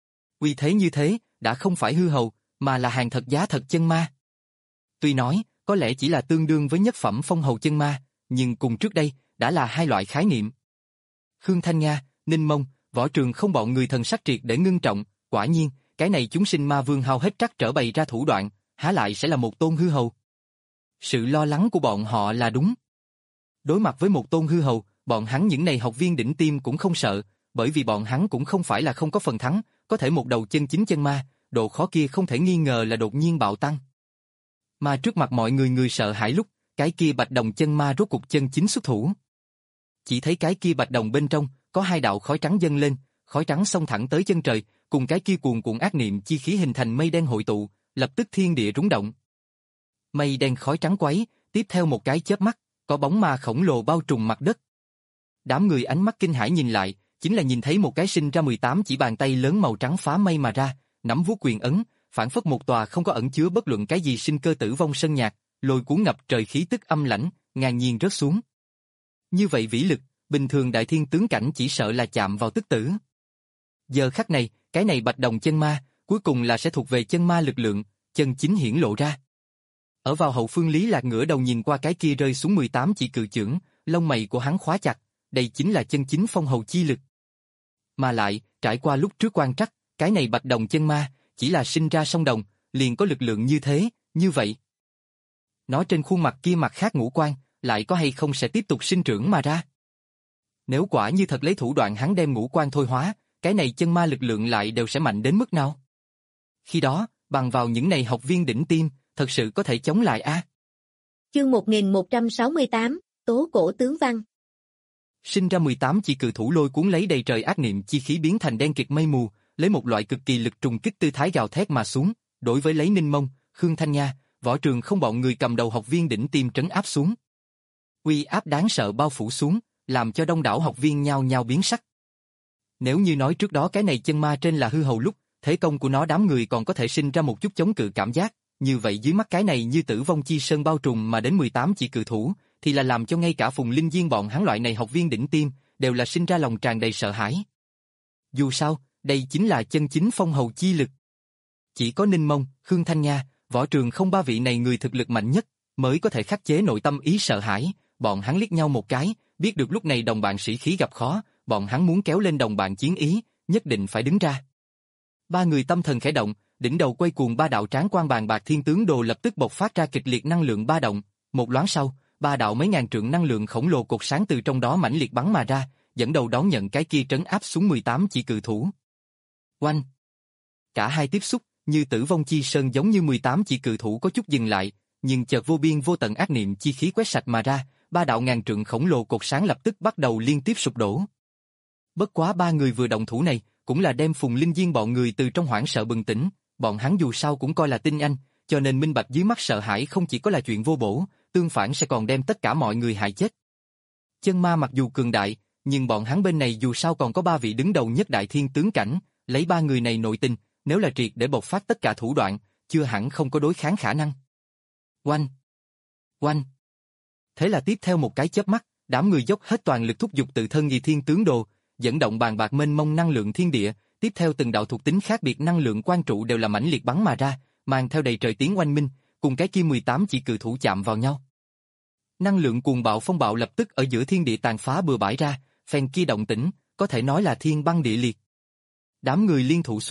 Uy thế như thế, đã không phải hư hầu, mà là hàng thật giá thật chân ma. Tuy nói, có lẽ chỉ là tương đương với nhất phẩm phong hầu chân ma, nhưng cùng trước đây, đã là hai loại khái niệm. Khương Thanh Nga, Ninh Mông, Võ Trường không bọn người thần sắc triệt để ngưng trọng, quả nhiên, cái này chúng sinh ma vương hao hết trắc trở bày ra thủ đoạn, há lại sẽ là một tôn hư hầu. Sự lo lắng của bọn họ là đúng. Đối mặt với một tôn hư hầu, bọn hắn những này học viên đỉnh tiêm cũng không sợ, bởi vì bọn hắn cũng không phải là không có phần thắng, có thể một đầu chân chính chân ma, độ khó kia không thể nghi ngờ là đột nhiên bạo tăng. Mà trước mặt mọi người người sợ hãi lúc, cái kia bạch đồng chân ma rốt cục chân chính xuất thủ. Chỉ thấy cái kia bạch đồng bên trong, có hai đạo khói trắng dâng lên, khói trắng xông thẳng tới chân trời, cùng cái kia cuồn cuộn ác niệm chi khí hình thành mây đen hội tụ, lập tức thiên địa rúng động. Mây đen khói trắng quấy, tiếp theo một cái chớp mắt, có bóng ma khổng lồ bao trùm mặt đất. Đám người ánh mắt kinh hãi nhìn lại, chính là nhìn thấy một cái sinh ra mười tám chỉ bàn tay lớn màu trắng phá mây mà ra, nắm vuốt quyền ấn, phản phất một tòa không có ẩn chứa bất luận cái gì sinh cơ tử vong sơn nhạc, lôi cuốn ngập trời khí tức âm lãnh, ngang nhiên rớt xuống. Như vậy vĩ lực, bình thường đại thiên tướng cảnh chỉ sợ là chạm vào tức tử. Giờ khắc này, cái này bạch đồng chân ma, cuối cùng là sẽ thuộc về chân ma lực lượng, chân chính hiển lộ ra. Ở vào hậu phương Lý Lạc ngửa đầu nhìn qua cái kia rơi xuống mười tám chỉ cự chưởng, lông mày của hắn khóa chặt, đây chính là chân chính phong hầu chi lực. Mà lại, trải qua lúc trước quan trắc, cái này bạch đồng chân ma, chỉ là sinh ra song đồng, liền có lực lượng như thế, như vậy. Nó trên khuôn mặt kia mặt khác ngũ quan, lại có hay không sẽ tiếp tục sinh trưởng mà ra. Nếu quả như thật lấy thủ đoạn hắn đem ngũ quan thôi hóa, cái này chân ma lực lượng lại đều sẽ mạnh đến mức nào? Khi đó, bằng vào những này học viên đỉnh tiêm, thật sự có thể chống lại a. À? Chương một nghìn một trăm sáu mươi tám, Tố cổ tướng văn. Sinh ra mười tám chỉ cự thủ lôi cuốn lấy đầy trời ác niệm chi khí biến thành đen kịt mây mù, lấy một loại cực kỳ lực trùng kích tư thái gào thét mà xuống, đối với lấy Ninh Mông, Khương Thanh Nga, Võ Trường không bọn người cầm đầu học viên đỉnh tiêm trấn áp xuống. Uy áp đáng sợ bao phủ xuống, làm cho đông đảo học viên nhao nhao biến sắc. Nếu như nói trước đó cái này chân ma trên là hư hầu lúc, thế công của nó đám người còn có thể sinh ra một chút chống cự cảm giác, như vậy dưới mắt cái này như tử vong chi sơn bao trùm mà đến mười tám chỉ cự thủ, thì là làm cho ngay cả Phùng Linh Diên bọn hắn loại này học viên đỉnh tiêm, đều là sinh ra lòng tràn đầy sợ hãi. Dù sao, đây chính là chân chính phong hầu chi lực. Chỉ có Ninh Mông, Khương Thanh Nga, Võ Trường không ba vị này người thực lực mạnh nhất, mới có thể khắc chế nội tâm ý sợ hãi, bọn hắn liếc nhau một cái, biết được lúc này đồng bạn sĩ khí gặp khó, bọn hắn muốn kéo lên đồng bạn chiến ý, nhất định phải đứng ra. Ba người tâm thần khẽ động, đỉnh đầu quay cuồng ba đạo tráng quang bàn bạc thiên tướng đồ lập tức bộc phát ra kịch liệt năng lượng ba động, một loáng sau, ba đạo mấy ngàn trượng năng lượng khổng lồ cột sáng từ trong đó mãnh liệt bắn mà ra, dẫn đầu đón nhận cái kia trấn áp xuống mười tám chỉ cự thủ. Oanh! Cả hai tiếp xúc, như tử vong chi sơn giống như mười tám chỉ cự thủ có chút dừng lại, nhưng chợt vô biên vô tận ác niệm chi khí quét sạch mà ra, ba đạo ngàn trượng khổng lồ cột sáng lập tức bắt đầu liên tiếp sụp đổ. Bất quá ba người vừa động thủ này, cũng là đem Phùng Linh Diên bọn người từ trong hoảng sợ bừng tỉnh, bọn hắn dù sao cũng coi là tinh anh, cho nên minh bạch dưới mắt sợ hãi không chỉ có là chuyện vô bổ, tương phản sẽ còn đem tất cả mọi người hại chết. Chân ma mặc dù cường đại, nhưng bọn hắn bên này dù sao còn có ba vị đứng đầu nhất đại thiên tướng cảnh, lấy ba người này nội tình, nếu là triệt để bộc phát tất cả thủ đoạn, chưa hẳn không có đối kháng khả năng. Oanh! Oanh! Thế là tiếp theo một cái chớp mắt, đám người dốc hết toàn lực thúc giục tự thân nghi thiên tướng đồ, dẫn động bàn bạc mênh mông năng lượng thiên địa, tiếp theo từng đạo thuộc tính khác biệt năng lượng quan trụ đều là mãnh liệt bắn mà ra, mang theo đầy trời tiếng oanh minh, cùng cái kia mười tám chỉ cự thủ chạm vào nhau. Năng lượng cuồng bạo phong bạo lập tức ở giữa thiên địa tàn phá bừa bãi ra, phen kia động tĩnh, có thể nói là thiên băng địa liệt. Đám người liên thủ xuất kích,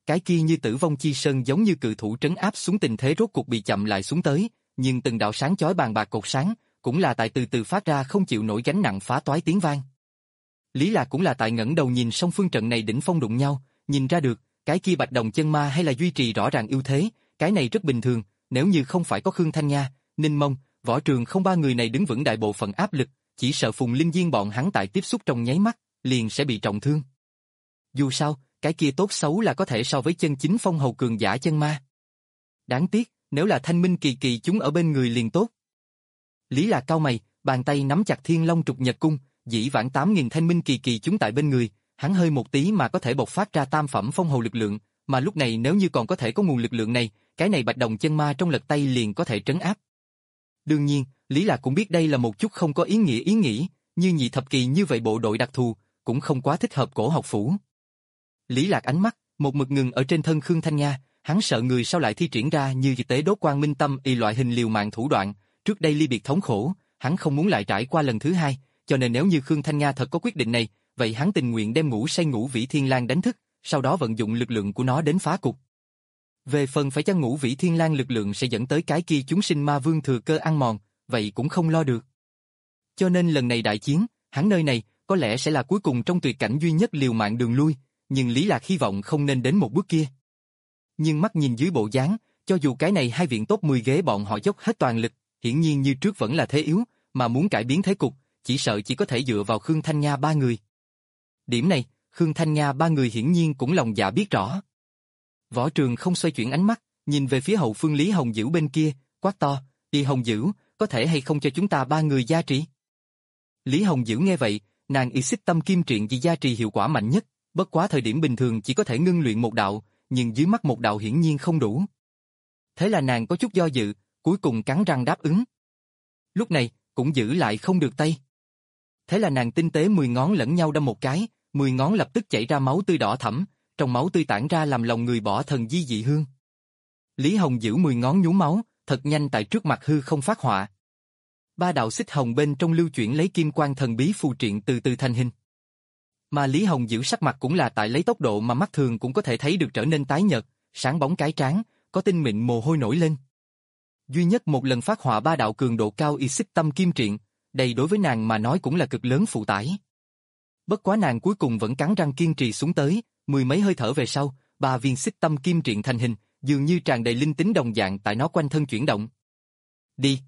cái kia như tử vong chi sơn giống như cự thủ trấn áp xuống tình thế rốt cuộc bị chậm lại xuống tới, nhưng từng đạo sáng chói bàn bạc cột sáng, cũng là tại từ từ phát ra không chịu nổi gánh nặng phá toái tiếng vang. Lý Lạc cũng là tại ngẩng đầu nhìn song phương trận này đỉnh phong đụng nhau, nhìn ra được, cái kia Bạch Đồng chân ma hay là duy trì rõ ràng ưu thế, cái này rất bình thường, nếu như không phải có Khương Thanh Nha, Ninh Mông, Võ Trường không ba người này đứng vững đại bộ phận áp lực, chỉ sợ Phùng Linh Diên bọn hắn tại tiếp xúc trong nháy mắt, liền sẽ bị trọng thương. Dù sao, cái kia tốt xấu là có thể so với chân chính phong hầu cường giả chân ma. Đáng tiếc, nếu là Thanh Minh Kỳ Kỳ chúng ở bên người liền tốt. Lý Lạc cau mày, bàn tay nắm chặt Thiên Long Trục Nhật Cung, dĩ vãng tám nghìn Thanh Minh Kỳ Kỳ chúng tại bên người, hắn hơi một tí mà có thể bộc phát ra tam phẩm phong hầu lực lượng, mà lúc này nếu như còn có thể có nguồn lực lượng này, cái này Bạch Đồng chân ma trong lật tay liền có thể trấn áp. Đương nhiên, Lý Lạc cũng biết đây là một chút không có ý nghĩa ý nghĩ, như nhị thập kỳ như vậy bộ đội đặc thù, cũng không quá thích hợp cổ học phủ. Lý Lạc ánh mắt, một mực ngừng ở trên thân Khương Thanh Nha, hắn sợ người sau lại thi triển ra như tế đốt quang minh tâm y loại hình liều mạng thủ đoạn, trước đây ly biệt thống khổ, hắn không muốn lại trải qua lần thứ hai, cho nên nếu như Khương Thanh Nha thật có quyết định này, vậy hắn tình nguyện đem ngủ say Ngũ Vĩ Thiên Lang đánh thức, sau đó vận dụng lực lượng của nó đến phá cục. Về phần phải chăng Ngũ Vĩ Thiên Lang lực lượng sẽ dẫn tới cái kia chúng sinh ma vương thừa cơ ăn mòn, vậy cũng không lo được. Cho nên lần này đại chiến, hắn nơi này có lẽ sẽ là cuối cùng trong tuyệt cảnh duy nhất liều mạng đường lui, nhưng Lý Lạc hy vọng không nên đến một bước kia. Nhưng mắt nhìn dưới bộ dáng, cho dù cái này hai viện top mười ghế bọn họ dốc hết toàn lực, hiển nhiên như trước vẫn là thế yếu, mà muốn cải biến thế cục, chỉ sợ chỉ có thể dựa vào Khương Thanh Nha ba người. Điểm này, Khương Thanh Nha ba người hiển nhiên cũng lòng dạ biết rõ. Võ Trường không xoay chuyển ánh mắt, nhìn về phía hậu phương Lý Hồng Dữ bên kia, quát to, đi Hồng Dữ, có thể hay không cho chúng ta ba người gia trì? Lý Hồng Dữ nghe vậy, nàng y xích tâm kim triện vì gia trì hiệu quả mạnh nhất, bất quá thời điểm bình thường chỉ có thể ngưng luyện một đạo, nhưng dưới mắt một đạo hiển nhiên không đủ. Thế là nàng có chút do dự, cuối cùng cắn răng đáp ứng. Lúc này, cũng giữ lại không được tay. Thế là nàng tinh tế mười ngón lẫn nhau đâm một cái, mười ngón lập tức chảy ra máu tươi đỏ thẫm, trong máu tươi tản ra làm lòng người bỏ thần di dị hương. Lý Hồng giữ mười ngón nhúng máu, thật nhanh tại trước mặt hư không phát họa. Ba đạo xích hồng bên trong lưu chuyển lấy kim quang thần bí phù triện từ từ thành hình. Mà Lý Hồng giữ sắc mặt cũng là tại lấy tốc độ mà mắt thường cũng có thể thấy được trở nên tái nhợt, sáng bóng cái trán, có tinh mịn mồ hôi nổi lên. Duy nhất một lần phát họa ba đạo cường độ cao y xích tâm kim triện, đây đối với nàng mà nói cũng là cực lớn phụ tải. Bất quá nàng cuối cùng vẫn cắn răng kiên trì xuống tới, mười mấy hơi thở về sau, ba viên xích tâm kim triện thành hình, dường như tràn đầy linh tính đồng dạng tại nó quanh thân chuyển động. Đi!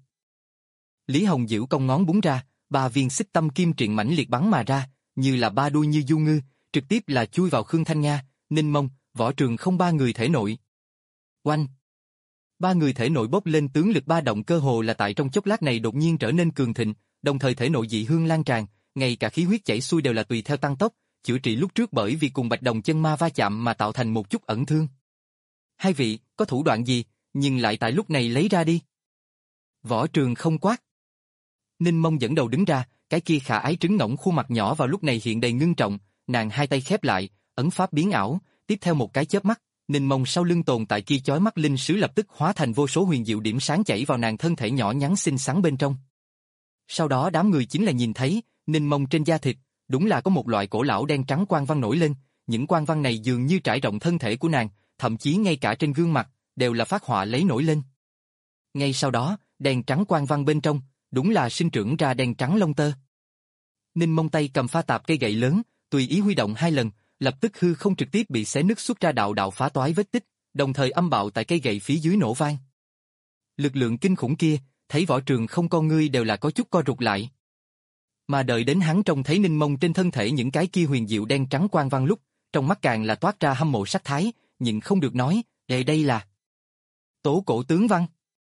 Lý Hồng Dữ cong ngón búng ra, ba viên xích tâm kim triện mãnh liệt bắn mà ra, như là ba đuôi như du ngư, trực tiếp là chui vào Khương Thanh Nha, Ninh Mông, Võ Trường không ba người thể nội. Oanh! Ba người thể nội bốc lên tướng lực ba động cơ hồ là tại trong chốc lát này đột nhiên trở nên cường thịnh, đồng thời thể nội dị hương lan tràn, ngay cả khí huyết chảy xuôi đều là tùy theo tăng tốc, chữa trị lúc trước bởi vì cùng Bạch Đồng chân ma va chạm mà tạo thành một chút ẩn thương. Hai vị, có thủ đoạn gì, nhưng lại tại lúc này lấy ra đi. Võ Trường không quát. Ninh Mông dẫn đầu đứng ra, cái kia khả ái trứng ngỗng khuôn mặt nhỏ vào lúc này hiện đầy ngưng trọng, nàng hai tay khép lại, ấn pháp biến ảo, tiếp theo một cái chớp mắt, Ninh Mông sau lưng tồn tại kia chói mắt linh sứ lập tức hóa thành vô số huyền diệu điểm sáng chảy vào nàng thân thể nhỏ nhắn xinh xắn bên trong. Sau đó đám người chính là nhìn thấy, Ninh Mông trên da thịt, đúng là có một loại cổ lão đen trắng quang văn nổi lên, những quang văn này dường như trải rộng thân thể của nàng, thậm chí ngay cả trên gương mặt, đều là phát họa lấy nổi lên. Ngay sau đó, đen trắng quang văn bên trong, đúng là sinh trưởng ra đen trắng lông tơ. Ninh Mông tay cầm pha tạp cây gậy lớn, tùy ý huy động hai lần, lập tức hư không trực tiếp bị xé nứt xuất ra đạo đạo phá toái vết tích, đồng thời âm bạo tại cây gậy phía dưới nổ vang. Lực lượng kinh khủng kia, thấy Võ Trường không con ngươi đều là có chút co rụt lại. Mà đợi đến hắn trông thấy Ninh Mông trên thân thể những cái kia huyền diệu đen trắng quang văn lúc, trong mắt càng là toát ra hâm mộ sắc thái, nhịn không được nói, "Đây đây là Tố Cổ Tướng Văn."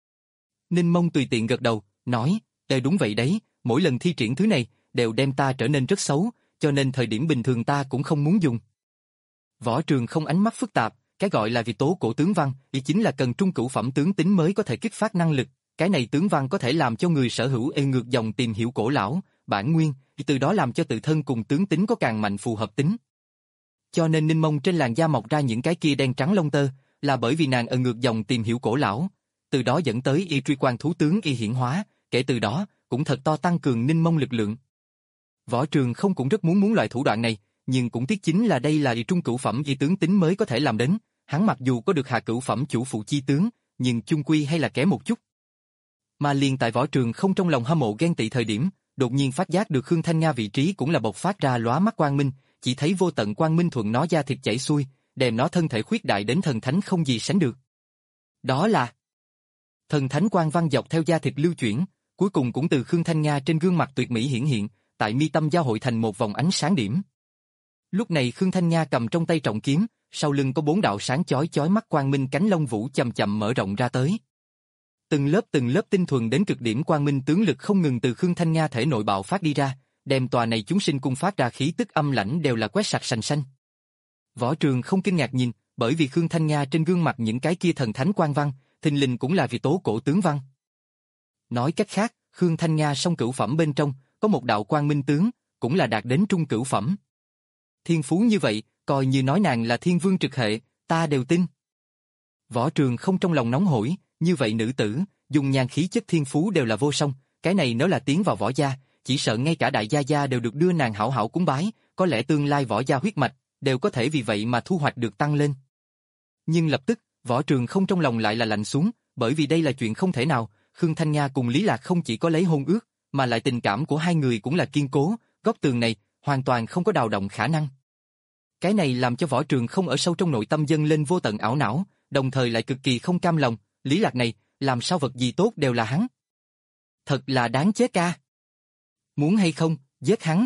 Ninh Mông tùy tiện gật đầu, nói, "Đây đúng vậy đấy, mỗi lần thi triển thứ này đều đem ta trở nên rất xấu, cho nên thời điểm bình thường ta cũng không muốn dùng." Võ Trường không ánh mắt phức tạp, cái gọi là vì Tố Cổ Tướng Văn, ý chính là cần trung cửu phẩm tướng tính mới có thể kích phát năng lực, cái này tướng văn có thể làm cho người sở hữu ê ngược dòng tìm hiểu cổ lão, bản nguyên, từ đó làm cho tự thân cùng tướng tính có càng mạnh phù hợp tính. Cho nên Ninh Mông trên làn da mọc ra những cái kia đen trắng lông tơ, là bởi vì nàng ê ngược dòng tìm hiểu cổ lão, từ đó dẫn tới y truy quan thú tướng y hiển hóa, kể từ đó, cũng thật to tăng cường Ninh Mông lực lượng. Võ Trường không cũng rất muốn muốn loại thủ đoạn này, nhưng cũng tiếc chính là đây là y trung cửu phẩm y tướng tính mới có thể làm đến, hắn mặc dù có được hạ cửu phẩm chủ phụ chi tướng, nhưng chung quy hay là kém một chút. Mà liền tại Võ Trường Không trong lòng hâm mộ ghen tị thời điểm, đột nhiên phát giác được Khương Thanh Nga vị trí cũng là bộc phát ra lóa mắt quang minh, chỉ thấy vô tận quang minh thuận nó da thịt chảy xuôi, đem nó thân thể khuyết đại đến thần thánh không gì sánh được. Đó là thần thánh quang văn dọc theo da thịt lưu chuyển, cuối cùng cũng từ Khương Thanh Nga trên gương mặt tuyệt mỹ hiển hiện, tại mi tâm giao hội thành một vòng ánh sáng điểm. Lúc này Khương Thanh Nga cầm trong tay trọng kiếm, sau lưng có bốn đạo sáng chói chói mắt quang minh cánh lông vũ chậm chậm mở rộng ra tới. Từng lớp từng lớp tinh thuần đến cực điểm quang minh tướng lực không ngừng từ Khương Thanh Nga thể nội bạo phát đi ra, đem tòa này chúng sinh cung phát ra khí tức âm lãnh đều là quét sạch sành xanh. Võ Trường Không kinh ngạc nhìn, bởi vì Khương Thanh Nga trên gương mặt những cái kia thần thánh quang văn, thình lình cũng là vì tố cổ tướng văn. Nói cách khác, Khương Thanh Nga song cửu phẩm bên trong, có một đạo quang minh tướng, cũng là đạt đến trung cửu phẩm. Thiên phú như vậy, coi như nói nàng là thiên vương trực hệ, ta đều tin. Võ Trường Không trong lòng nóng hổi, như vậy nữ tử, dùng nhan khí chất thiên phú đều là vô song, cái này nếu là tiến vào võ gia, chỉ sợ ngay cả đại gia gia đều được đưa nàng hảo hảo cúng bái, có lẽ tương lai võ gia huyết mạch, đều có thể vì vậy mà thu hoạch được tăng lên. Nhưng lập tức, Võ Trường Không trong lòng lại là lạnh xuống, bởi vì đây là chuyện không thể nào, Khương Thanh Nga cùng Lý Lạc không chỉ có lấy hôn ước, mà lại tình cảm của hai người cũng là kiên cố, góc tường này, hoàn toàn không có đào động khả năng. Cái này làm cho Võ Trường Không ở sâu trong nội tâm dâng lên vô tận ảo não, đồng thời lại cực kỳ không cam lòng, Lý Lạc này, làm sao vật gì tốt đều là hắn. Thật là đáng chết ca. Muốn hay không, giết hắn.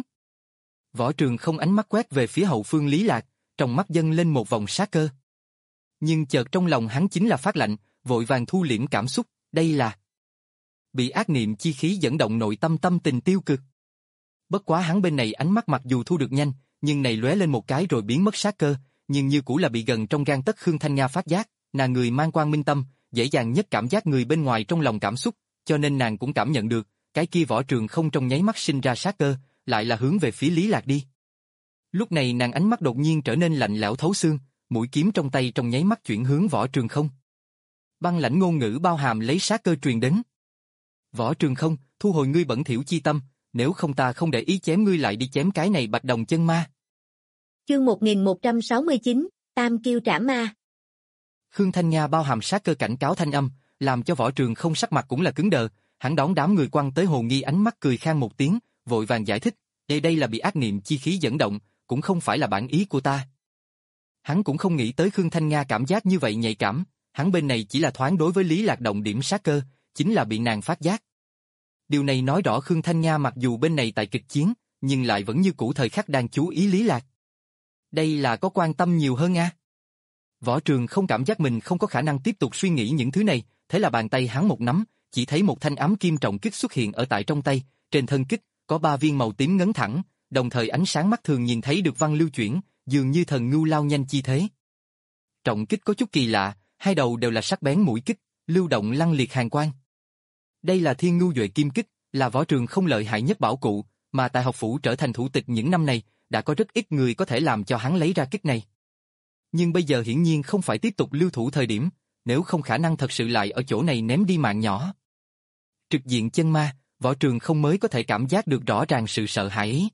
Võ Trường Không ánh mắt quét về phía hậu phương Lý Lạc, trong mắt dâng lên một vòng sát cơ. Nhưng chợt trong lòng hắn chính là phát lạnh, vội vàng thu liễm cảm xúc, đây là bị ác niệm chi khí dẫn động nội tâm tâm tình tiêu cực. Bất quá hắn bên này ánh mắt mặc dù thu được nhanh, nhưng này lóe lên một cái rồi biến mất sát cơ, nhưng như cũ là bị gần trong gan tấc Khương Thanh Nga phát giác, nàng người mang quang minh tâm, dễ dàng nhất cảm giác người bên ngoài trong lòng cảm xúc, cho nên nàng cũng cảm nhận được, cái kia Võ Trường Không trong nháy mắt sinh ra sát cơ, lại là hướng về phía Lý Lạc đi. Lúc này nàng ánh mắt đột nhiên trở nên lạnh lẽo thấu xương, mũi kiếm trong tay trong nháy mắt chuyển hướng Võ Trường Không. Băng lãnh ngôn ngữ bao hàm lấy sát cơ truyền đến. Võ Trường Không, thu hồi ngươi bẩn thỉu chi tâm, nếu không ta không để ý chém ngươi lại đi chém cái này bạch đồng chân ma. Chương một nghìn một trăm sáu mươi chín, Tam Kiêu Trảm Ma. Khương Thanh Nga bao hàm sát cơ cảnh cáo thanh âm, làm cho Võ Trường Không sắc mặt cũng là cứng đờ, hắn đón đám người quăng tới hồ nghi ánh mắt cười khan một tiếng, vội vàng giải thích, đây đây là bị ác niệm chi khí dẫn động, cũng không phải là bản ý của ta. Hắn cũng không nghĩ tới Khương Thanh Nga cảm giác như vậy nhạy cảm, hắn bên này chỉ là thoáng đối với Lý Lạc động điểm sát cơ, chính là bị nàng phát giác. Điều này nói rõ Khương Thanh Nga mặc dù bên này tại kịch chiến, nhưng lại vẫn như cũ thời khắc đang chú ý Lý Lạc. Đây là có quan tâm nhiều hơn a. Võ Trường Không cảm giác mình không có khả năng tiếp tục suy nghĩ những thứ này, thế là bàn tay hắn một nắm, chỉ thấy một thanh ám kim trọng kích xuất hiện ở tại trong tay, trên thân kích có ba viên màu tím ngấn thẳng, đồng thời ánh sáng mắt thường nhìn thấy được văn lưu chuyển, dường như thần ngưu lao nhanh chi thế. Trọng kích có chút kỳ lạ, hai đầu đều là sắc bén mũi kích, lưu động lăng liệt hàn quang. Đây là Thiên Ngưu Duệ Kim Kích, là Võ Trường Không lợi hại nhất bảo cụ, mà tại học phủ trở thành thủ tịch những năm này, đã có rất ít người có thể làm cho hắn lấy ra kích này. Nhưng bây giờ hiển nhiên không phải tiếp tục lưu thủ thời điểm, nếu không khả năng thật sự lại ở chỗ này ném đi mạng nhỏ. Trực diện chân ma, Võ Trường Không mới có thể cảm giác được rõ ràng sự sợ hãi ấy.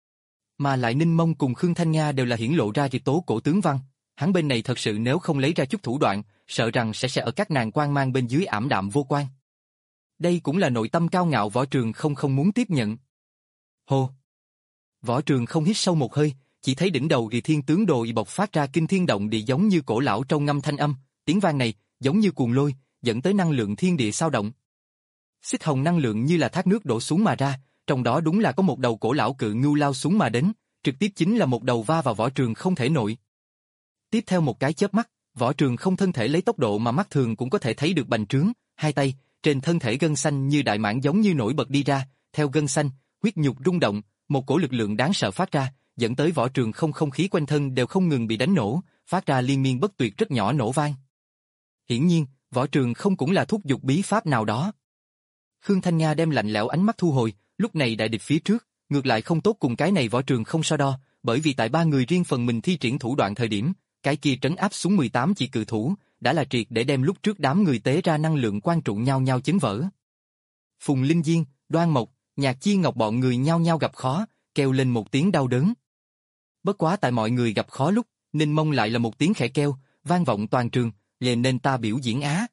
Mà lại Ninh Mông cùng Khương Thanh Nga đều là hiển lộ ra triệt tố cổ tướng văn, hắn bên này thật sự nếu không lấy ra chút thủ đoạn, sợ rằng sẽ sẽ ở các nàng quang mang bên dưới ảm đạm vô quan. Đây cũng là nội tâm cao ngạo Võ Trường Không không muốn tiếp nhận. Hô! Võ Trường Không hít sâu một hơi, chỉ thấy đỉnh đầu Kỳ Thiên tướng đồ bộc phát ra kinh thiên động địa giống như cổ lão trong ngâm thanh âm, tiếng vang này giống như cuồng lôi, dẫn tới năng lượng thiên địa sao động. Xích hồng năng lượng như là thác nước đổ xuống mà ra, trong đó đúng là có một đầu cổ lão cự ngưu lao xuống mà đến, trực tiếp chính là một đầu va vào Võ Trường Không thể nội. Tiếp theo một cái chớp mắt, Võ Trường Không thân thể lấy tốc độ mà mắt thường cũng có thể thấy được bành trướng, hai tay, trên thân thể gân xanh như đại mãng giống như nổi bật đi ra, theo gân xanh, huyết nhục rung động, một cổ lực lượng đáng sợ phát ra, dẫn tới Võ Trường Không không khí quanh thân đều không ngừng bị đánh nổ, phát ra liên miên bất tuyệt rất nhỏ nổ vang. Hiển nhiên, Võ Trường Không cũng là thúc giục bí pháp nào đó. Khương Thanh Nga đem lạnh lẽo ánh mắt thu hồi, lúc này đại địch phía trước, ngược lại không tốt cùng cái này Võ Trường Không so đo, bởi vì tại ba người riêng phần mình thi triển thủ đoạn thời điểm, cái kia trấn áp xuống mười tám chỉ cự thủ, đã là triệt để đem lúc trước đám người tế ra năng lượng quan trụ nhau nhau chấn vỡ. Phùng Linh Diên, Đoan Mộc, Nhạc Chi Ngọc bọn người nhau nhau gặp khó, kêu lên một tiếng đau đớn. Bất quá tại mọi người gặp khó lúc, Ninh Mông lại là một tiếng khẽ kêu, vang vọng toàn trường, lề nên ta biểu diễn á.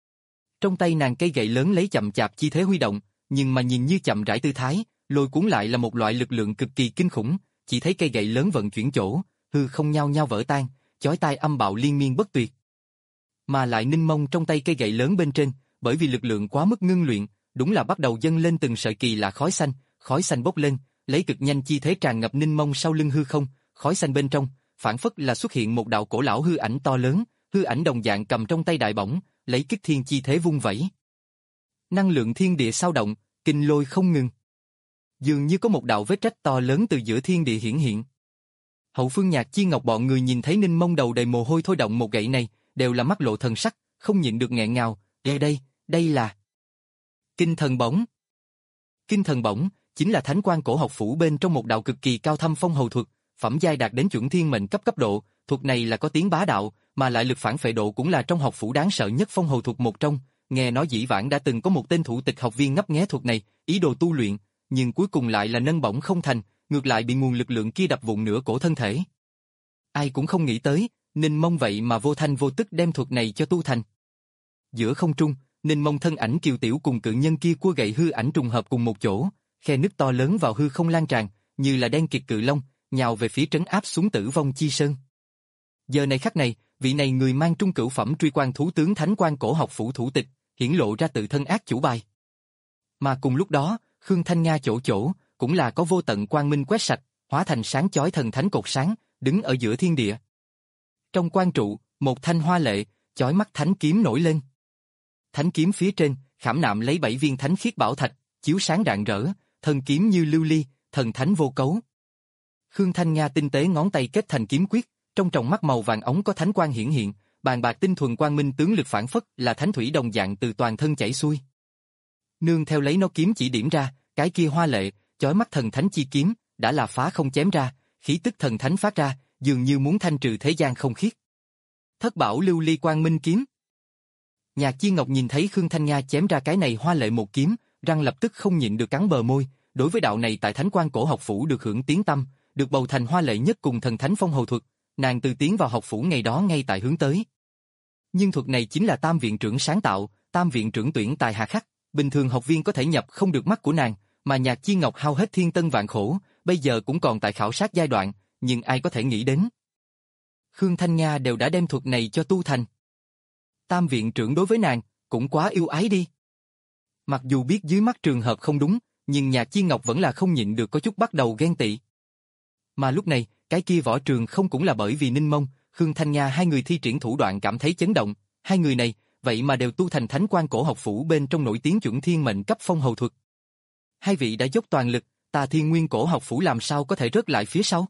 Trong tay nàng cây gậy lớn lấy chậm chạp chi thế huy động, nhưng mà nhìn như chậm rãi tư thái, lôi cuốn lại là một loại lực lượng cực kỳ kinh khủng, chỉ thấy cây gậy lớn vận chuyển chỗ, hư không nhao nhao vỡ tan, chói tai âm bạo liên miên bất tuyệt. Mà lại Ninh Mông trong tay cây gậy lớn bên trên, bởi vì lực lượng quá mức ngưng luyện, đúng là bắt đầu dâng lên từng sợi kỳ lạ khói xanh, khói xanh bốc lên, lấy cực nhanh chi thế tràn ngập Ninh Mông sau lưng hư không, khói xanh bên trong, phản phất là xuất hiện một đạo cổ lão hư ảnh to lớn, hư ảnh đồng dạng cầm trong tay đại bổng, lấy kích thiên chi thế vung vẩy. Năng lượng thiên địa sao động, kinh lôi không ngừng. Dường như có một đạo vết rách to lớn từ giữa thiên địa hiển hiện. Hậu phương Nhạc Chi Ngọc bọn người nhìn thấy Ninh Mông đầu đầy mồ hôi thôi động một gậy này, đều là mắt lộ thần sắc, không nhịn được nghẹn ngào, "Đây đây, đây là Kinh Thần Bổng." Kinh Thần Bổng chính là thánh quan cổ học phủ bên trong một đạo cực kỳ cao thâm phong hầu thuật, phẩm giai đạt đến chuẩn thiên mệnh cấp cấp độ, thuật này là có tiếng bá đạo, mà lại lực phản phệ độ cũng là trong học phủ đáng sợ nhất phong hầu thuật một trong. Nghe nói dĩ vãng đã từng có một tên thủ tịch học viên ngấp nghé thuật này, ý đồ tu luyện, nhưng cuối cùng lại là nâng bổng không thành, ngược lại bị nguồn lực lượng kia đập vụn nửa cổ thân thể. Ai cũng không nghĩ tới, Ninh Mông vậy mà vô thanh vô tức đem thuật này cho tu thành. Giữa không trung, Ninh Mông thân ảnh kiều tiểu cùng cự nhân kia cua gậy hư ảnh trùng hợp cùng một chỗ, khe nứt to lớn vào hư không lan tràn, như là đen kịt cự long, nhào về phía trấn áp xuống Tử Vong Chi Sơn. Giờ này khắc này, vị này người mang trung cửu phẩm truy quan thú tướng thánh quan cổ học phủ thủ tịch, hiển lộ ra tự thân ác chủ bài. Mà cùng lúc đó, Khương Thanh Nga chỗ chỗ, cũng là có vô tận quang minh quét sạch, hóa thành sáng chói thần thánh cột sáng, đứng ở giữa thiên địa. Trong quan trụ, một thanh hoa lệ, chói mắt thánh kiếm nổi lên. Thánh kiếm phía trên, khảm nạm lấy bảy viên thánh khiết bảo thạch, chiếu sáng rạng rỡ, thân kiếm như lưu ly, thần thánh vô cấu. Khương Thanh Nga tinh tế ngón tay kết thành kiếm quyết, trong tròng mắt màu vàng ống có thánh quang hiển hiện, bàn bạc tinh thuần quang minh tướng lực phản phất là thánh thủy đồng dạng từ toàn thân chảy xuôi. Nương theo lấy nó kiếm chỉ điểm ra, cái kia hoa lệ, chói mắt thần thánh chi kiếm, đã là phá không chém ra, khí tức thần thánh phát ra, dường như muốn thanh trừ thế gian không khiết. Thất bảo lưu ly quang minh kiếm. Nhạc Chi Ngọc nhìn thấy Khương Thanh Nga chém ra cái này hoa lệ một kiếm, răng lập tức không nhịn được cắn bờ môi, đối với đạo này tại thánh quan cổ học phủ được hưởng tiếng tăm, được bầu thành hoa lệ nhất cùng thần thánh phong hầu thuật, nàng từ tiến vào học phủ ngày đó ngay tại hướng tới. Nhưng thuật này chính là tam viện trưởng sáng tạo, tam viện trưởng tuyển tài hà khắc, bình thường học viên có thể nhập không được mắt của nàng, mà Nhạc Chi Ngọc hao hết thiên tân vạn khổ, bây giờ cũng còn tại khảo sát giai đoạn, nhưng ai có thể nghĩ đến. Khương Thanh Nga đều đã đem thuật này cho tu thành. Tam viện trưởng đối với nàng, cũng quá yêu ái đi. Mặc dù biết dưới mắt trường hợp không đúng, nhưng Nhạc Chi Ngọc vẫn là không nhịn được có chút bắt đầu ghen tị. Mà lúc này, cái kia Võ Trường không cũng là bởi vì Ninh Mông, Khương Thanh Nga hai người thi triển thủ đoạn cảm thấy chấn động, hai người này, vậy mà đều tu thành thánh quan cổ học phủ bên trong nổi tiếng chuẩn thiên mệnh cấp phong hầu thuật. Hai vị đã dốc toàn lực, ta Thiên Nguyên cổ học phủ làm sao có thể rớt lại phía sau?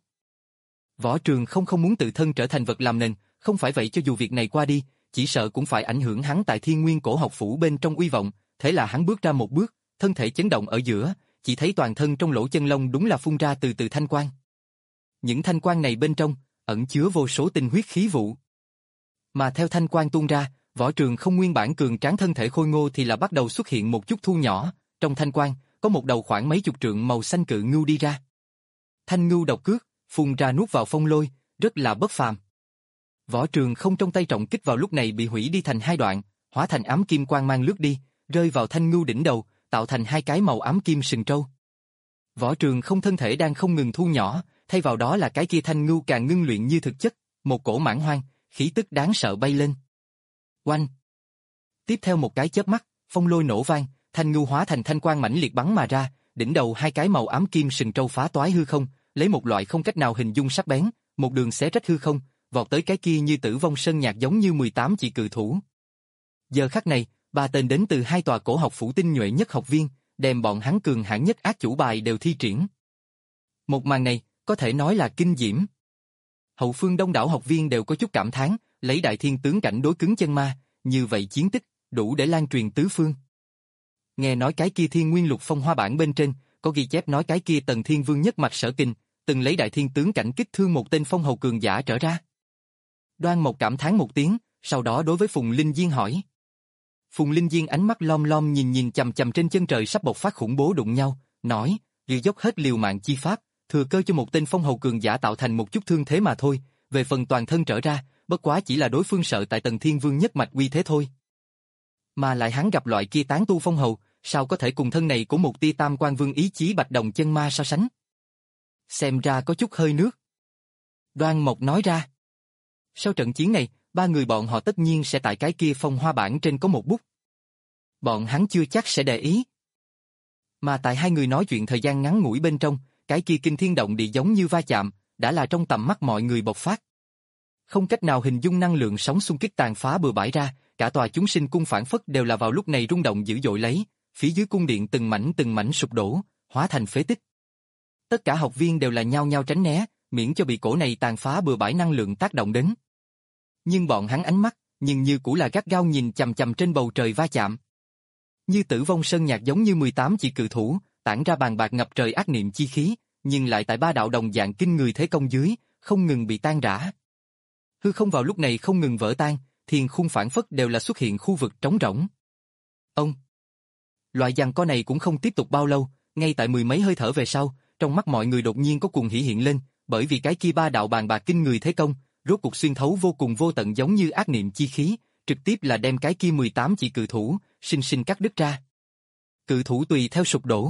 Võ Trường không không muốn tự thân trở thành vật làm nền, không phải vậy cho dù việc này qua đi, chỉ sợ cũng phải ảnh hưởng hắn tại Thiên Nguyên cổ học phủ bên trong uy vọng, thế là hắn bước ra một bước, thân thể chấn động ở giữa, chỉ thấy toàn thân trong lỗ chân lông đúng là phun ra từ từ thanh quang. Những thanh quang này bên trong, ẩn chứa vô số tinh huyết khí vụ. Mà theo thanh quang tuôn ra, Võ Trường không nguyên bản cường tráng thân thể khôi ngô thì là bắt đầu xuất hiện một chút thu nhỏ, trong thanh quang, có một đầu khoảng mấy chục trượng màu xanh cự ngưu đi ra. Thanh ngưu độc cước, phun ra nuốt vào phong lôi, rất là bất phàm. Võ Trường không trong tay trọng kích vào lúc này bị hủy đi thành hai đoạn, hóa thành ám kim quang mang lướt đi, rơi vào thanh ngưu đỉnh đầu, tạo thành hai cái màu ám kim sừng trâu. Võ Trường không thân thể đang không ngừng thu nhỏ, thay vào đó là cái kia thanh ngưu càng ngưng luyện như thực chất, một cổ mãng hoang, khí tức đáng sợ bay lên. Oanh! Tiếp theo một cái chớp mắt, phong lôi nổ vang, thanh ngưu hóa thành thanh quang mãnh liệt bắn mà ra, đỉnh đầu hai cái màu ám kim sừng trâu phá toái hư không, lấy một loại không cách nào hình dung sắc bén, một đường xé rách hư không, vọt tới cái kia như Tử Vong Sơn Nhạc giống như mười tám chỉ cự thủ. Giờ khắc này, ba tên đến từ hai tòa cổ học phủ tinh nhuệ nhất học viên, đem bọn hắn cường hãn nhất ác chủ bài đều thi triển. Một màn này, có thể nói là kinh diễm. Hậu phương đông đảo học viên đều có chút cảm thán, lấy đại thiên tướng cảnh đối cứng chân ma, như vậy chiến tích, đủ để lan truyền tứ phương. Nghe nói cái kia Thiên Nguyên Lục Phong Hoa bản bên trên, có ghi chép nói cái kia Tần Thiên Vương nhất mặt Sở Kình, từng lấy đại thiên tướng cảnh kích thương một tên phong hầu cường giả trở ra. Đoan Mộc cảm thán một tiếng, sau đó đối với Phùng Linh Diên hỏi. Phùng Linh Diên ánh mắt lom lom nhìn nhìn chằm chằm trên chân trời sắp bộc phát khủng bố đụng nhau, nói, liều dốc hết liều mạng chi pháp, thừa cơ cho một tên phong hầu cường giả tạo thành một chút thương thế mà thôi, về phần toàn thân trở ra, bất quá chỉ là đối phương sợ tại Tần Thiên Vương nhất mạch uy thế thôi. Mà lại hắn gặp loại kia tán tu phong hầu, sao có thể cùng thân này của một tia tam quan vương ý chí bạch đồng chân ma so sánh? Xem ra có chút hơi nước. Đoan Mộc nói ra. Sau trận chiến này, ba người bọn họ tất nhiên sẽ tại cái kia phong hoa bản trên có một bút. Bọn hắn chưa chắc sẽ để ý. Mà tại hai người nói chuyện thời gian ngắn ngủi bên trong, cái kia kinh thiên động địa giống như va chạm, đã là trong tầm mắt mọi người bộc phát. Không cách nào hình dung năng lượng sóng xung kích tàn phá bừa bãi ra, cả tòa chúng sinh cung phản phất đều là vào lúc này rung động dữ dội lấy, phía dưới cung điện từng mảnh từng mảnh sụp đổ, hóa thành phế tích. Tất cả học viên đều là nhao nhao tránh né, miễn cho bị cổ này tàn phá bừa bãi năng lượng tác động đến. Nhưng bọn hắn ánh mắt, nhưng như cũ là gắt gao nhìn chằm chằm trên bầu trời va chạm. Như Tử Vong Sơn Nhạc giống như mười tám chỉ cự thủ, tản ra bàn bạc ngập trời ác niệm chi khí, nhưng lại tại ba đạo đồng dạng kinh người thế công dưới, không ngừng bị tan rã. Hư không vào lúc này không ngừng vỡ tan, thiên khung phản phất đều là xuất hiện khu vực trống rỗng. Ông! Loại giằng co này cũng không tiếp tục bao lâu, ngay tại mười mấy hơi thở về sau, trong mắt mọi người đột nhiên có cuồng hỉ hiện lên, bởi vì cái kia ba đạo bàn bạc kinh người thế công, rốt cuộc xuyên thấu vô cùng vô tận giống như ác niệm chi khí, trực tiếp là đem cái kia mười tám chỉ cự thủ, sinh sinh cắt đứt ra. Cự thủ tùy theo sụp đổ.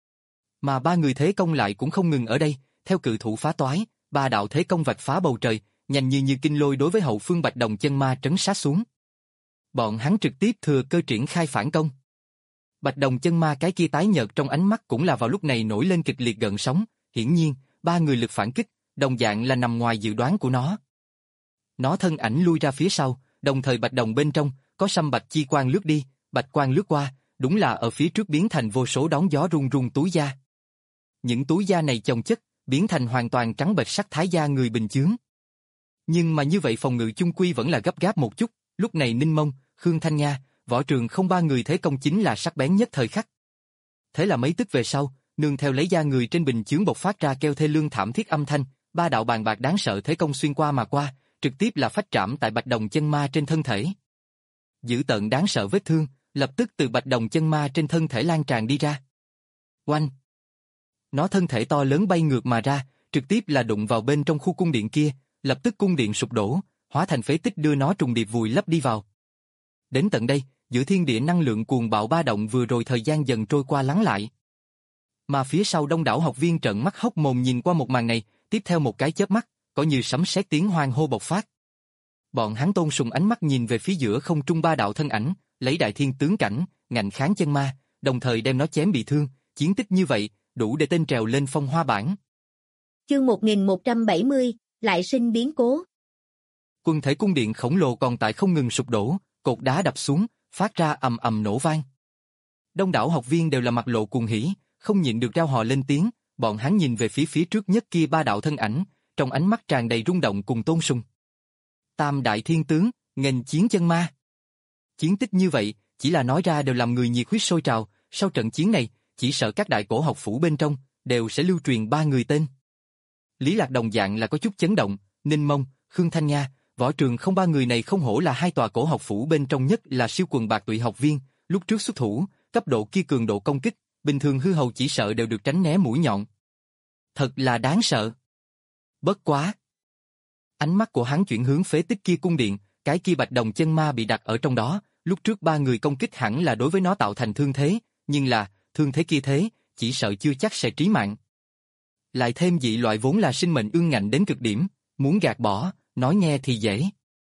Mà ba người thế công lại cũng không ngừng ở đây, theo cự thủ phá toái, ba đạo thế công vạch phá bầu trời, nhanh như như kinh lôi đối với hậu phương bạch đồng chân ma trấn sát xuống. Bọn hắn trực tiếp thừa cơ triển khai phản công. Bạch đồng chân ma cái kia tái nhợt trong ánh mắt cũng là vào lúc này nổi lên kịch liệt gợn sóng, hiển nhiên, ba người lực phản kích, đồng dạng là nằm ngoài dự đoán của nó. Nó thân ảnh lui ra phía sau, đồng thời bạch đồng bên trong, có sâm bạch chi quang lướt đi, bạch quang lướt qua, đúng là ở phía trước biến thành vô số đón gió rung rung túi da. Những túi da này chồng chất, biến thành hoàn toàn trắng bệch sắc thái da người bình chướng. Nhưng mà như vậy phòng ngự chung quy vẫn là gấp gáp một chút, lúc này Ninh Mông, Khương Thanh Nga, Võ Trường không ba người thế công chính là sắc bén nhất thời khắc. Thế là mấy tức về sau, nương theo lấy da người trên bình chướng bộc phát ra kêu thê lương thảm thiết âm thanh, ba đạo bàn bạc đáng sợ thế công xuyên qua mà qua, trực tiếp là phách trảm tại bạch đồng chân ma trên thân thể. Dữ tợn đáng sợ vết thương, lập tức từ bạch đồng chân ma trên thân thể lan tràn đi ra. Oanh! Nó thân thể to lớn bay ngược mà ra, trực tiếp là đụng vào bên trong khu cung điện kia, lập tức cung điện sụp đổ, hóa thành phế tích đưa nó trùng điệp vùi lấp đi vào. Đến tận đây, giữa thiên địa năng lượng cuồng bạo ba động vừa rồi thời gian dần trôi qua lắng lại. Mà phía sau đông đảo học viên trợn mắt hốc mồm nhìn qua một màn này, tiếp theo một cái chớp mắt, có như sấm sét tiếng hoan hô bộc phát. Bọn hắn tôn sùng ánh mắt nhìn về phía giữa không trung ba đạo thân ảnh, lấy đại thiên tướng cảnh, ngạnh kháng chân ma, đồng thời đem nó chém bị thương, chiến tích như vậy, đủ để tên trèo lên phong hoa bảng. Chương một nghìn một trăm bảy mươi, lại sinh biến cố. Quân thể cung điện khổng lồ còn tại không ngừng sụp đổ, cột đá đập xuống, phát ra ầm ầm nổ vang. Đông đảo học viên đều là mặt lộ cuồng hỉ, không nhịn được rao hò lên tiếng, bọn hắn nhìn về phía phía trước nhất kia ba đạo thân ảnh, trong ánh mắt tràn đầy rung động cùng tôn sùng. Tam đại thiên tướng, nghênh chiến chân ma. Chiến tích như vậy, chỉ là nói ra đều làm người nhiệt huyết sôi trào, sau trận chiến này, chỉ sợ các đại cổ học phủ bên trong, đều sẽ lưu truyền ba người tên. Lý Lạc đồng dạng là có chút chấn động, Ninh Mông, Khương Thanh Nga, Võ Trường không ba người này không hổ là hai tòa cổ học phủ bên trong nhất là siêu quần bạc tụy học viên, lúc trước xuất thủ, cấp độ kia cường độ công kích, bình thường hư hầu chỉ sợ đều được tránh né mũi nhọn. Thật là đáng sợ. Bất quá. Ánh mắt của hắn chuyển hướng phế tích kia cung điện, cái kia bạch đồng chân ma bị đặt ở trong đó, lúc trước ba người công kích hẳn là đối với nó tạo thành thương thế, nhưng là, thương thế kia thế, chỉ sợ chưa chắc sẽ trí mạng. Lại thêm dị loại vốn là sinh mệnh ương ngạnh đến cực điểm, muốn gạt bỏ, nói nghe thì dễ.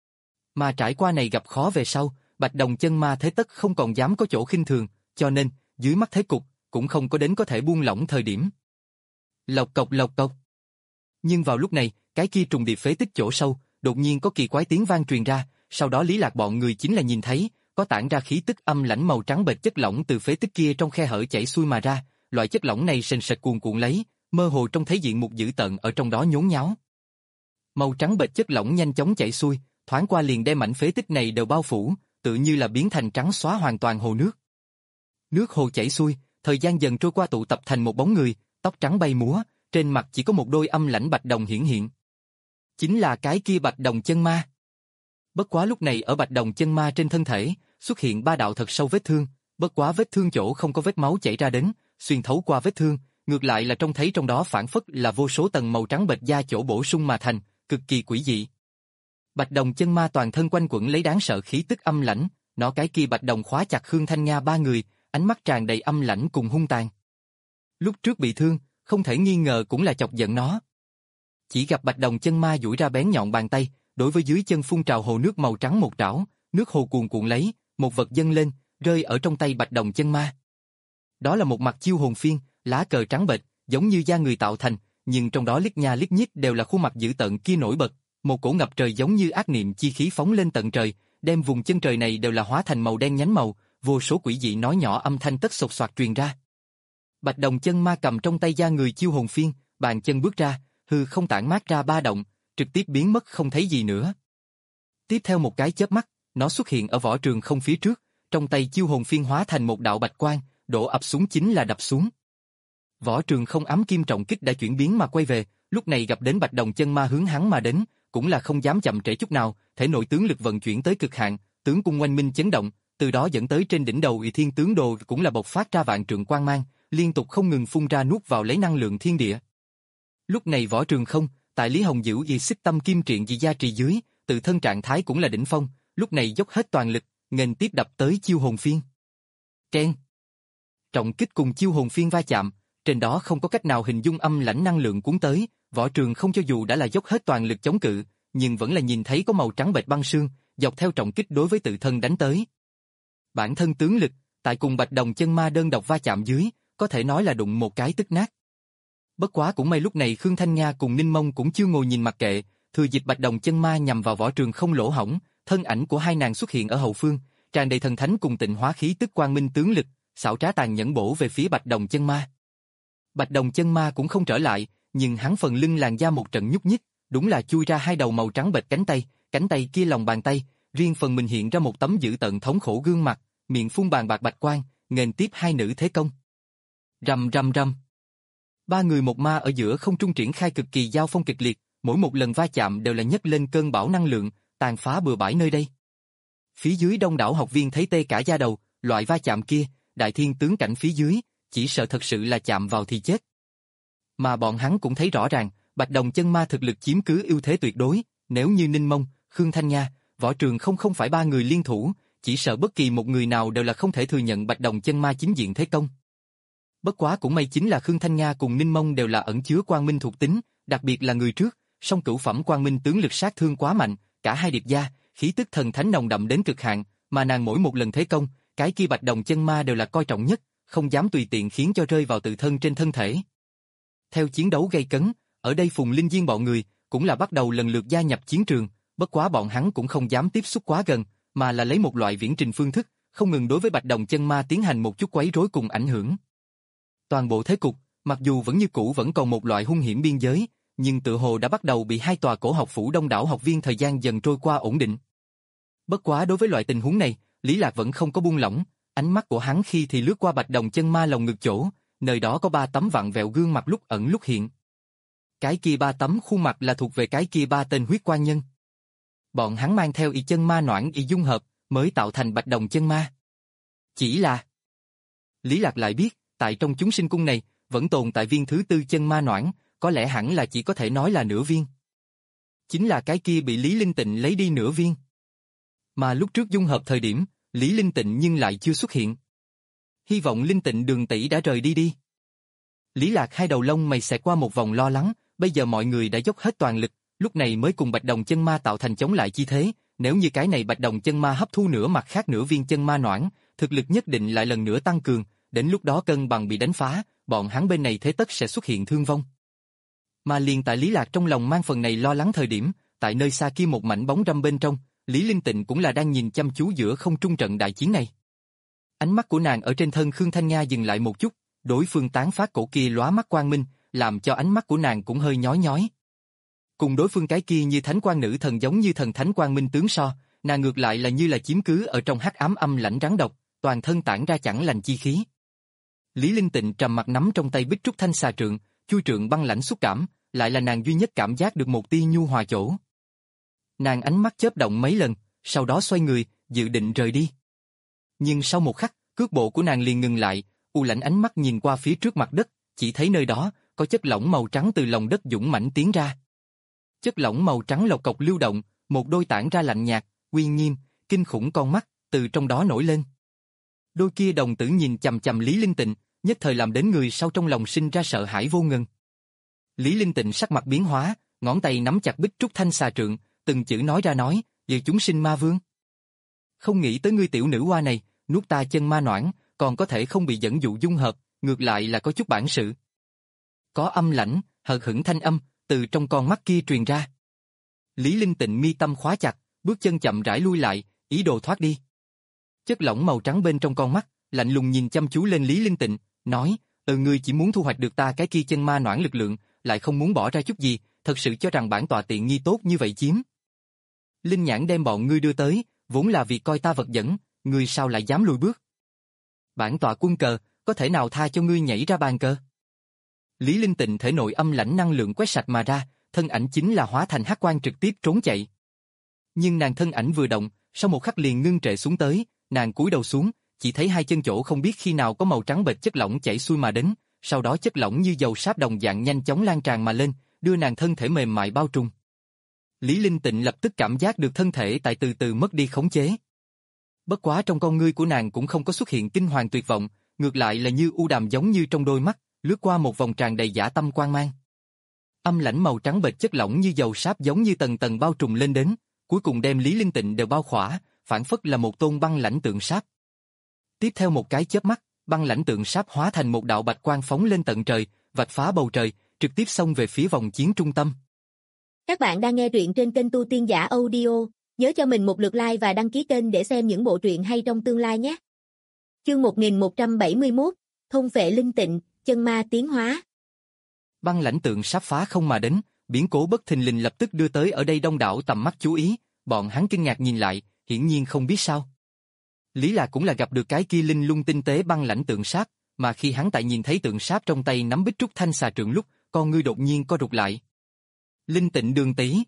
Mà trải qua này gặp khó về sau, bạch đồng chân ma thế tất không còn dám có chỗ khinh thường, cho nên, dưới mắt thế cục, cũng không có đến có thể buông lỏng thời điểm. Lộc cộc lộc cộc. Nhưng vào lúc này, cái kia trùng điệp phế tích chỗ sâu, đột nhiên có kỳ quái tiếng vang truyền ra, sau đó Lý Lạc bọn người chính là nhìn thấy, có tản ra khí tức âm lãnh màu trắng bệch chất lỏng từ phế tích kia trong khe hở chảy xuôi mà ra, loại chất lỏng này sền sệt cuồn cuộn lấy, mơ hồ trong thấy diện mục dữ tợn ở trong đó nhốn nháo. Màu trắng bệch chất lỏng nhanh chóng chảy xuôi, thoáng qua liền đem mảnh phế tích này đều bao phủ, tự như là biến thành trắng xóa hoàn toàn hồ nước. Nước hồ chảy xuôi, thời gian dần trôi qua tụ tập thành một bóng người, tóc trắng bay múa, trên mặt chỉ có một đôi âm lãnh bạch đồng hiển hiện. Chính là cái kia bạch đồng chân ma. Bất quá lúc này ở bạch đồng chân ma trên thân thể, xuất hiện ba đạo thật sâu vết thương, bất quá vết thương chỗ không có vết máu chảy ra đến, xuyên thấu qua vết thương, ngược lại là trông thấy trong đó phản phất là vô số tầng màu trắng bệch da chỗ bổ sung mà thành, cực kỳ quỷ dị. Bạch đồng chân ma toàn thân quanh quẩn lấy đáng sợ khí tức âm lãnh, nó cái kia bạch đồng khóa chặt Khương Thanh Nga ba người, ánh mắt tràn đầy âm lãnh cùng hung tàn. Lúc trước bị thương, không thể nghi ngờ cũng là chọc giận nó. Chỉ gặp bạch đồng chân ma duỗi ra bén nhọn bàn tay, đối với dưới chân phun trào hồ nước màu trắng một trảo, nước hồ cuồn cuộn lấy, một vật dâng lên, rơi ở trong tay bạch đồng chân ma. Đó là một mặt chiêu hồn phiên, lá cờ trắng bệch, giống như da người tạo thành, nhưng trong đó liếc nha liếc nhích đều là khuôn mặt dữ tợn kia nổi bật, một cổ ngập trời giống như ác niệm chi khí phóng lên tận trời, đem vùng chân trời này đều là hóa thành màu đen nhánh màu, vô số quỷ dị nói nhỏ âm thanh tất sột soạt truyền ra. Bạch đồng chân ma cầm trong tay da người chiêu hồn phiên, bàn chân bước ra, hư không tản mát ra ba động, trực tiếp biến mất không thấy gì nữa. Tiếp theo một cái chớp mắt, nó xuất hiện ở võ trường không phía trước, trong tay chiêu hồn phiên hóa thành một đạo bạch quang, đổ ập xuống chính là đập xuống. Võ trường không ám kim trọng kích đã chuyển biến mà quay về, lúc này gặp đến bạch đồng chân ma hướng hắn mà đến, cũng là không dám chậm trễ chút nào, thể nội tướng lực vận chuyển tới cực hạn, tướng cung oanh minh chấn động, từ đó dẫn tới trên đỉnh đầu Ỷ Thiên tướng đồ cũng là bộc phát ra vạn trượng quang mang, liên tục không ngừng phun ra nuốt vào lấy năng lượng thiên địa. Lúc này võ trường không, tại Lý Hồng Dữ y xích tâm kim triện dị gia trì dưới, tự thân trạng thái cũng là đỉnh phong, lúc này dốc hết toàn lực, nghênh tiếp đập tới chiêu hồn phiên. Keng. Trọng kích cùng chiêu hồn phiên va chạm, trên đó không có cách nào hình dung âm lãnh năng lượng cuốn tới, võ trường không cho dù đã là dốc hết toàn lực chống cự, nhưng vẫn là nhìn thấy có màu trắng bệch băng sương, dọc theo trọng kích đối với tự thân đánh tới. Bản thân tướng lực, tại cùng bạch đồng chân ma đơn độc va chạm dưới, có thể nói là đụng một cái tức nát. Bất quá cũng may lúc này Khương Thanh Nga cùng Ninh Mông cũng chưa ngồi nhìn mặc kệ, thừa dịp bạch đồng chân ma nhằm vào võ trường không lỗ hổng, thân ảnh của hai nàng xuất hiện ở hậu phương, tràn đầy thần thánh cùng tịnh hóa khí tức quang minh tướng lực, xảo trá tàn nhẫn bổ về phía bạch đồng chân ma. Bạch đồng chân ma cũng không trở lại, nhưng hắn phần lưng làn da một trận nhúc nhích, đúng là chui ra hai đầu màu trắng bệch cánh tay, cánh tay kia lòng bàn tay, riêng phần mình hiện ra một tấm dữ tợn thống khổ gương mặt, miệng phun bàn bạc bạch quang, nghênh tiếp hai nữ thế công. Rầm rầm rầm. Ba người một ma ở giữa không trung triển khai cực kỳ giao phong kịch liệt, mỗi một lần va chạm đều là nhấc lên cơn bão năng lượng, tàn phá bừa bãi nơi đây. Phía dưới đông đảo học viên thấy tê cả da đầu, loại va chạm kia, đại thiên tướng cảnh phía dưới, chỉ sợ thật sự là chạm vào thì chết. Mà bọn hắn cũng thấy rõ ràng, bạch đồng chân ma thực lực chiếm cứ ưu thế tuyệt đối, nếu như Ninh Mông, Khương Thanh Nga, võ trường không không phải ba người liên thủ, chỉ sợ bất kỳ một người nào đều là không thể thừa nhận bạch đồng chân ma chính diện thế công. Bất quá cũng may chính là Khương Thanh Nga cùng Ninh Mông đều là ẩn chứa quang minh thuộc tính, đặc biệt là người trước, song cửu phẩm quang minh tướng lực sát thương quá mạnh, cả hai điệp gia, khí tức thần thánh nồng đậm đến cực hạn, mà nàng mỗi một lần thế công, cái kia bạch đồng chân ma đều là coi trọng nhất, không dám tùy tiện khiến cho rơi vào tự thân trên thân thể. Theo chiến đấu gay cấn, ở đây Phùng Linh Diên bọn người cũng là bắt đầu lần lượt gia nhập chiến trường, bất quá bọn hắn cũng không dám tiếp xúc quá gần, mà là lấy một loại viễn trình phương thức, không ngừng đối với bạch đồng chân ma tiến hành một chút quấy rối cùng ảnh hưởng. Toàn bộ thế cục, mặc dù vẫn như cũ vẫn còn một loại hung hiểm biên giới, nhưng tự hồ đã bắt đầu bị hai tòa cổ học phủ đông đảo học viên thời gian dần trôi qua ổn định. Bất quá đối với loại tình huống này, Lý Lạc vẫn không có buông lỏng, ánh mắt của hắn khi thì lướt qua bạch đồng chân ma lồng ngực chỗ, nơi đó có ba tấm vặn vẹo gương mặt lúc ẩn lúc hiện. Cái kia ba tấm khuôn mặt là thuộc về cái kia ba tên huyết quan nhân. Bọn hắn mang theo y chân ma noãn y dung hợp, mới tạo thành bạch đồng chân ma. Chỉ là Lý Lạc lại biết, tại trong chúng sinh cung này, vẫn tồn tại viên thứ tư chân ma noãn, có lẽ hẳn là chỉ có thể nói là nửa viên. Chính là cái kia bị Lý Linh Tịnh lấy đi nửa viên. Mà lúc trước dung hợp thời điểm, Lý Linh Tịnh nhưng lại chưa xuất hiện. Hy vọng Linh Tịnh Đường tỷ đã rời đi đi. Lý Lạc hai đầu lông mày xẹt qua một vòng lo lắng, bây giờ mọi người đã dốc hết toàn lực, lúc này mới cùng bạch đồng chân ma tạo thành chống lại chi thế, nếu như cái này bạch đồng chân ma hấp thu nửa mặt khác nửa viên chân ma noãn, thực lực nhất định lại lần nữa tăng cường, đến lúc đó cân bằng bị đánh phá, bọn hắn bên này thế tất sẽ xuất hiện thương vong. Mà liền tại Lý Lạc trong lòng mang phần này lo lắng thời điểm, tại nơi xa kia một mảnh bóng râm bên trong, Lý Linh Tịnh cũng là đang nhìn chăm chú giữa không trung trận đại chiến này. Ánh mắt của nàng ở trên thân Khương Thanh Nga dừng lại một chút, đối phương tán phát cổ kia lóa mắt quang minh, làm cho ánh mắt của nàng cũng hơi nhói nhói. Cùng đối phương cái kia như thánh quan nữ thần giống như thần thánh quang minh tướng so, nàng ngược lại là như là chiếm cứ ở trong hắc ám âm lãnh rắn độc, toàn thân tản ra chẳng lành chi khí. Lý Linh Tịnh trầm mặt nắm trong tay bích trúc thanh xà trượng, chui trượng băng lãnh xúc cảm, lại là nàng duy nhất cảm giác được một tia nhu hòa chỗ. Nàng ánh mắt chớp động mấy lần, sau đó xoay người, dự định rời đi. Nhưng sau một khắc, cước bộ của nàng liền ngừng lại, u lãnh ánh mắt nhìn qua phía trước mặt đất, chỉ thấy nơi đó có chất lỏng màu trắng từ lòng đất dũng mãnh tiến ra. Chất lỏng màu trắng lộc cộc lưu động, một đôi tản ra lạnh nhạt, uy nghiêm, kinh khủng con mắt, từ trong đó nổi lên. Đôi kia đồng tử nhìn chằm chằm Lý Linh Tịnh, nhất thời làm đến người sau trong lòng sinh ra sợ hãi vô ngần. Lý Linh Tịnh sắc mặt biến hóa, ngón tay nắm chặt bích trúc thanh xà trượng, từng chữ nói ra nói, "Vì chúng sinh ma vương. Không nghĩ tới ngươi tiểu nữ hoa này, nuốt ta chân ma noãn, còn có thể không bị dẫn dụ dung hợp, ngược lại là có chút bản sự." Có âm lãnh, hờ hững thanh âm, từ trong con mắt kia truyền ra. Lý Linh Tịnh mi tâm khóa chặt, bước chân chậm rãi lui lại, ý đồ thoát đi. Chất lỏng màu trắng bên trong con mắt, lạnh lùng nhìn chăm chú lên Lý Linh Tịnh, nói, "Ừ, ngươi chỉ muốn thu hoạch được ta cái kia chân ma noãn lực lượng, lại không muốn bỏ ra chút gì, thật sự cho rằng bản tọa tiện nghi tốt như vậy chiếm. Linh nhãn đem bọn ngươi đưa tới, vốn là vì coi ta vật dẫn, ngươi sao lại dám lùi bước? Bản tọa quân cờ, có thể nào tha cho ngươi nhảy ra bàn cờ?" Lý Linh Tịnh thể nội âm lãnh năng lượng quét sạch mà ra, thân ảnh chính là hóa thành hắc quang trực tiếp trốn chạy. Nhưng nàng thân ảnh vừa động, sau một khắc liền ngưng trệ xuống tới, nàng cúi đầu xuống, chỉ thấy hai chân chỗ không biết khi nào có màu trắng bệch chất lỏng chảy xuôi mà đến, sau đó chất lỏng như dầu sáp đồng dạng nhanh chóng lan tràn mà lên, đưa nàng thân thể mềm mại bao trùm. Lý Linh Tịnh lập tức cảm giác được thân thể tại từ từ mất đi khống chế. Bất quá trong con ngươi của nàng cũng không có xuất hiện kinh hoàng tuyệt vọng, ngược lại là như u đàm giống như trong đôi mắt, lướt qua một vòng tràn đầy dã tâm quang mang. Âm lãnh màu trắng bệch chất lỏng như dầu sáp giống như tầng tầng bao trùm lên đến, cuối cùng đem Lý Linh Tịnh đều bao khỏa, phản phất là một tôn băng lãnh tượng sáp. Tiếp theo một cái chớp mắt, băng lãnh tượng sáp hóa thành một đạo bạch quang phóng lên tận trời, vạch phá bầu trời, trực tiếp xông về phía vòng chiến trung tâm. Các bạn đang nghe truyện trên kênh Tu Tiên Giả Audio, nhớ cho mình một lượt like và đăng ký kênh để xem những bộ truyện hay trong tương lai nhé. Chương một nghìn một trăm bảy mươi mốt, Thôn Phệ Linh Tịnh, chân ma tiến hóa. Băng lãnh tượng sắp phá không mà đến, biến cố bất thình lình lập tức đưa tới ở đây đông đảo tầm mắt chú ý, bọn hắn kinh ngạc nhìn lại, hiển nhiên không biết sao. Lý Lạc cũng là gặp được cái kia linh lung tinh tế băng lãnh tượng sáp, mà khi hắn tại nhìn thấy tượng sáp trong tay nắm bích trúc thanh xà trượng lúc, con ngươi đột nhiên co rụt lại. Linh Tịnh đường tỷ.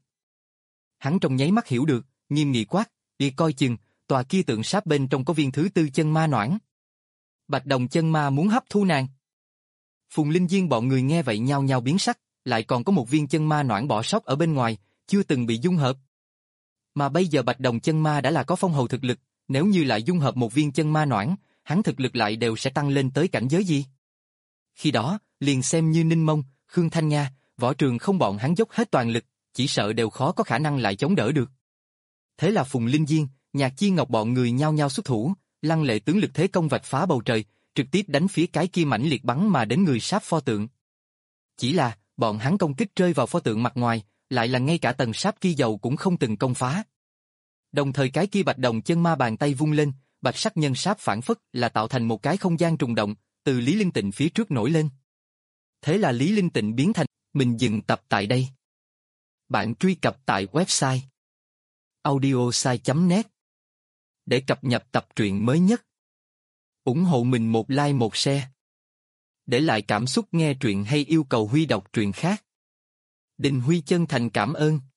Hắn trong nháy mắt hiểu được, nghiêm nghị quát, "Đi coi chừng, tòa kia tượng sáp bên trong có viên thứ tư chân ma noãn. Bạch Đồng chân ma muốn hấp thu nàng." Phùng Linh Diên bọn người nghe vậy nhao nhao biến sắc, lại còn có một viên chân ma noãn bỏ sót ở bên ngoài, chưa từng bị dung hợp. Mà bây giờ Bạch Đồng chân ma đã là có phong hầu thực lực, nếu như lại dung hợp một viên chân ma noãn, hắn thực lực lại đều sẽ tăng lên tới cảnh giới gì? Khi đó, liền xem như Ninh Mông, Khương Thanh Nga, Võ Trường không bọn hắn dốc hết toàn lực, chỉ sợ đều khó có khả năng lại chống đỡ được. Thế là Phùng Linh Diên, Nhạc Chi Ngọc bọn người nhao nhao xuất thủ, lăng lệ tướng lực thế công vạch phá bầu trời, trực tiếp đánh phía cái kia mãnh liệt bắn mà đến người sáp pho tượng. Chỉ là, bọn hắn công kích rơi vào pho tượng mặt ngoài, lại là ngay cả tầng sáp kia dầu cũng không từng công phá. Đồng thời cái kia Bạch Đồng chân ma bàn tay vung lên, bạch sắc nhân sáp phản phất là tạo thành một cái không gian trùng động, từ Lý Linh Tịnh phía trước nổi lên. Thế là Lý Linh Tịnh biến thành, mình dừng tập tại đây. Bạn truy cập tại website audiosai chấm net để cập nhật tập truyện mới nhất. Ủng hộ mình một like một share. Để lại cảm xúc nghe truyện hay yêu cầu Huy đọc truyện khác. Đình Huy chân thành cảm ơn.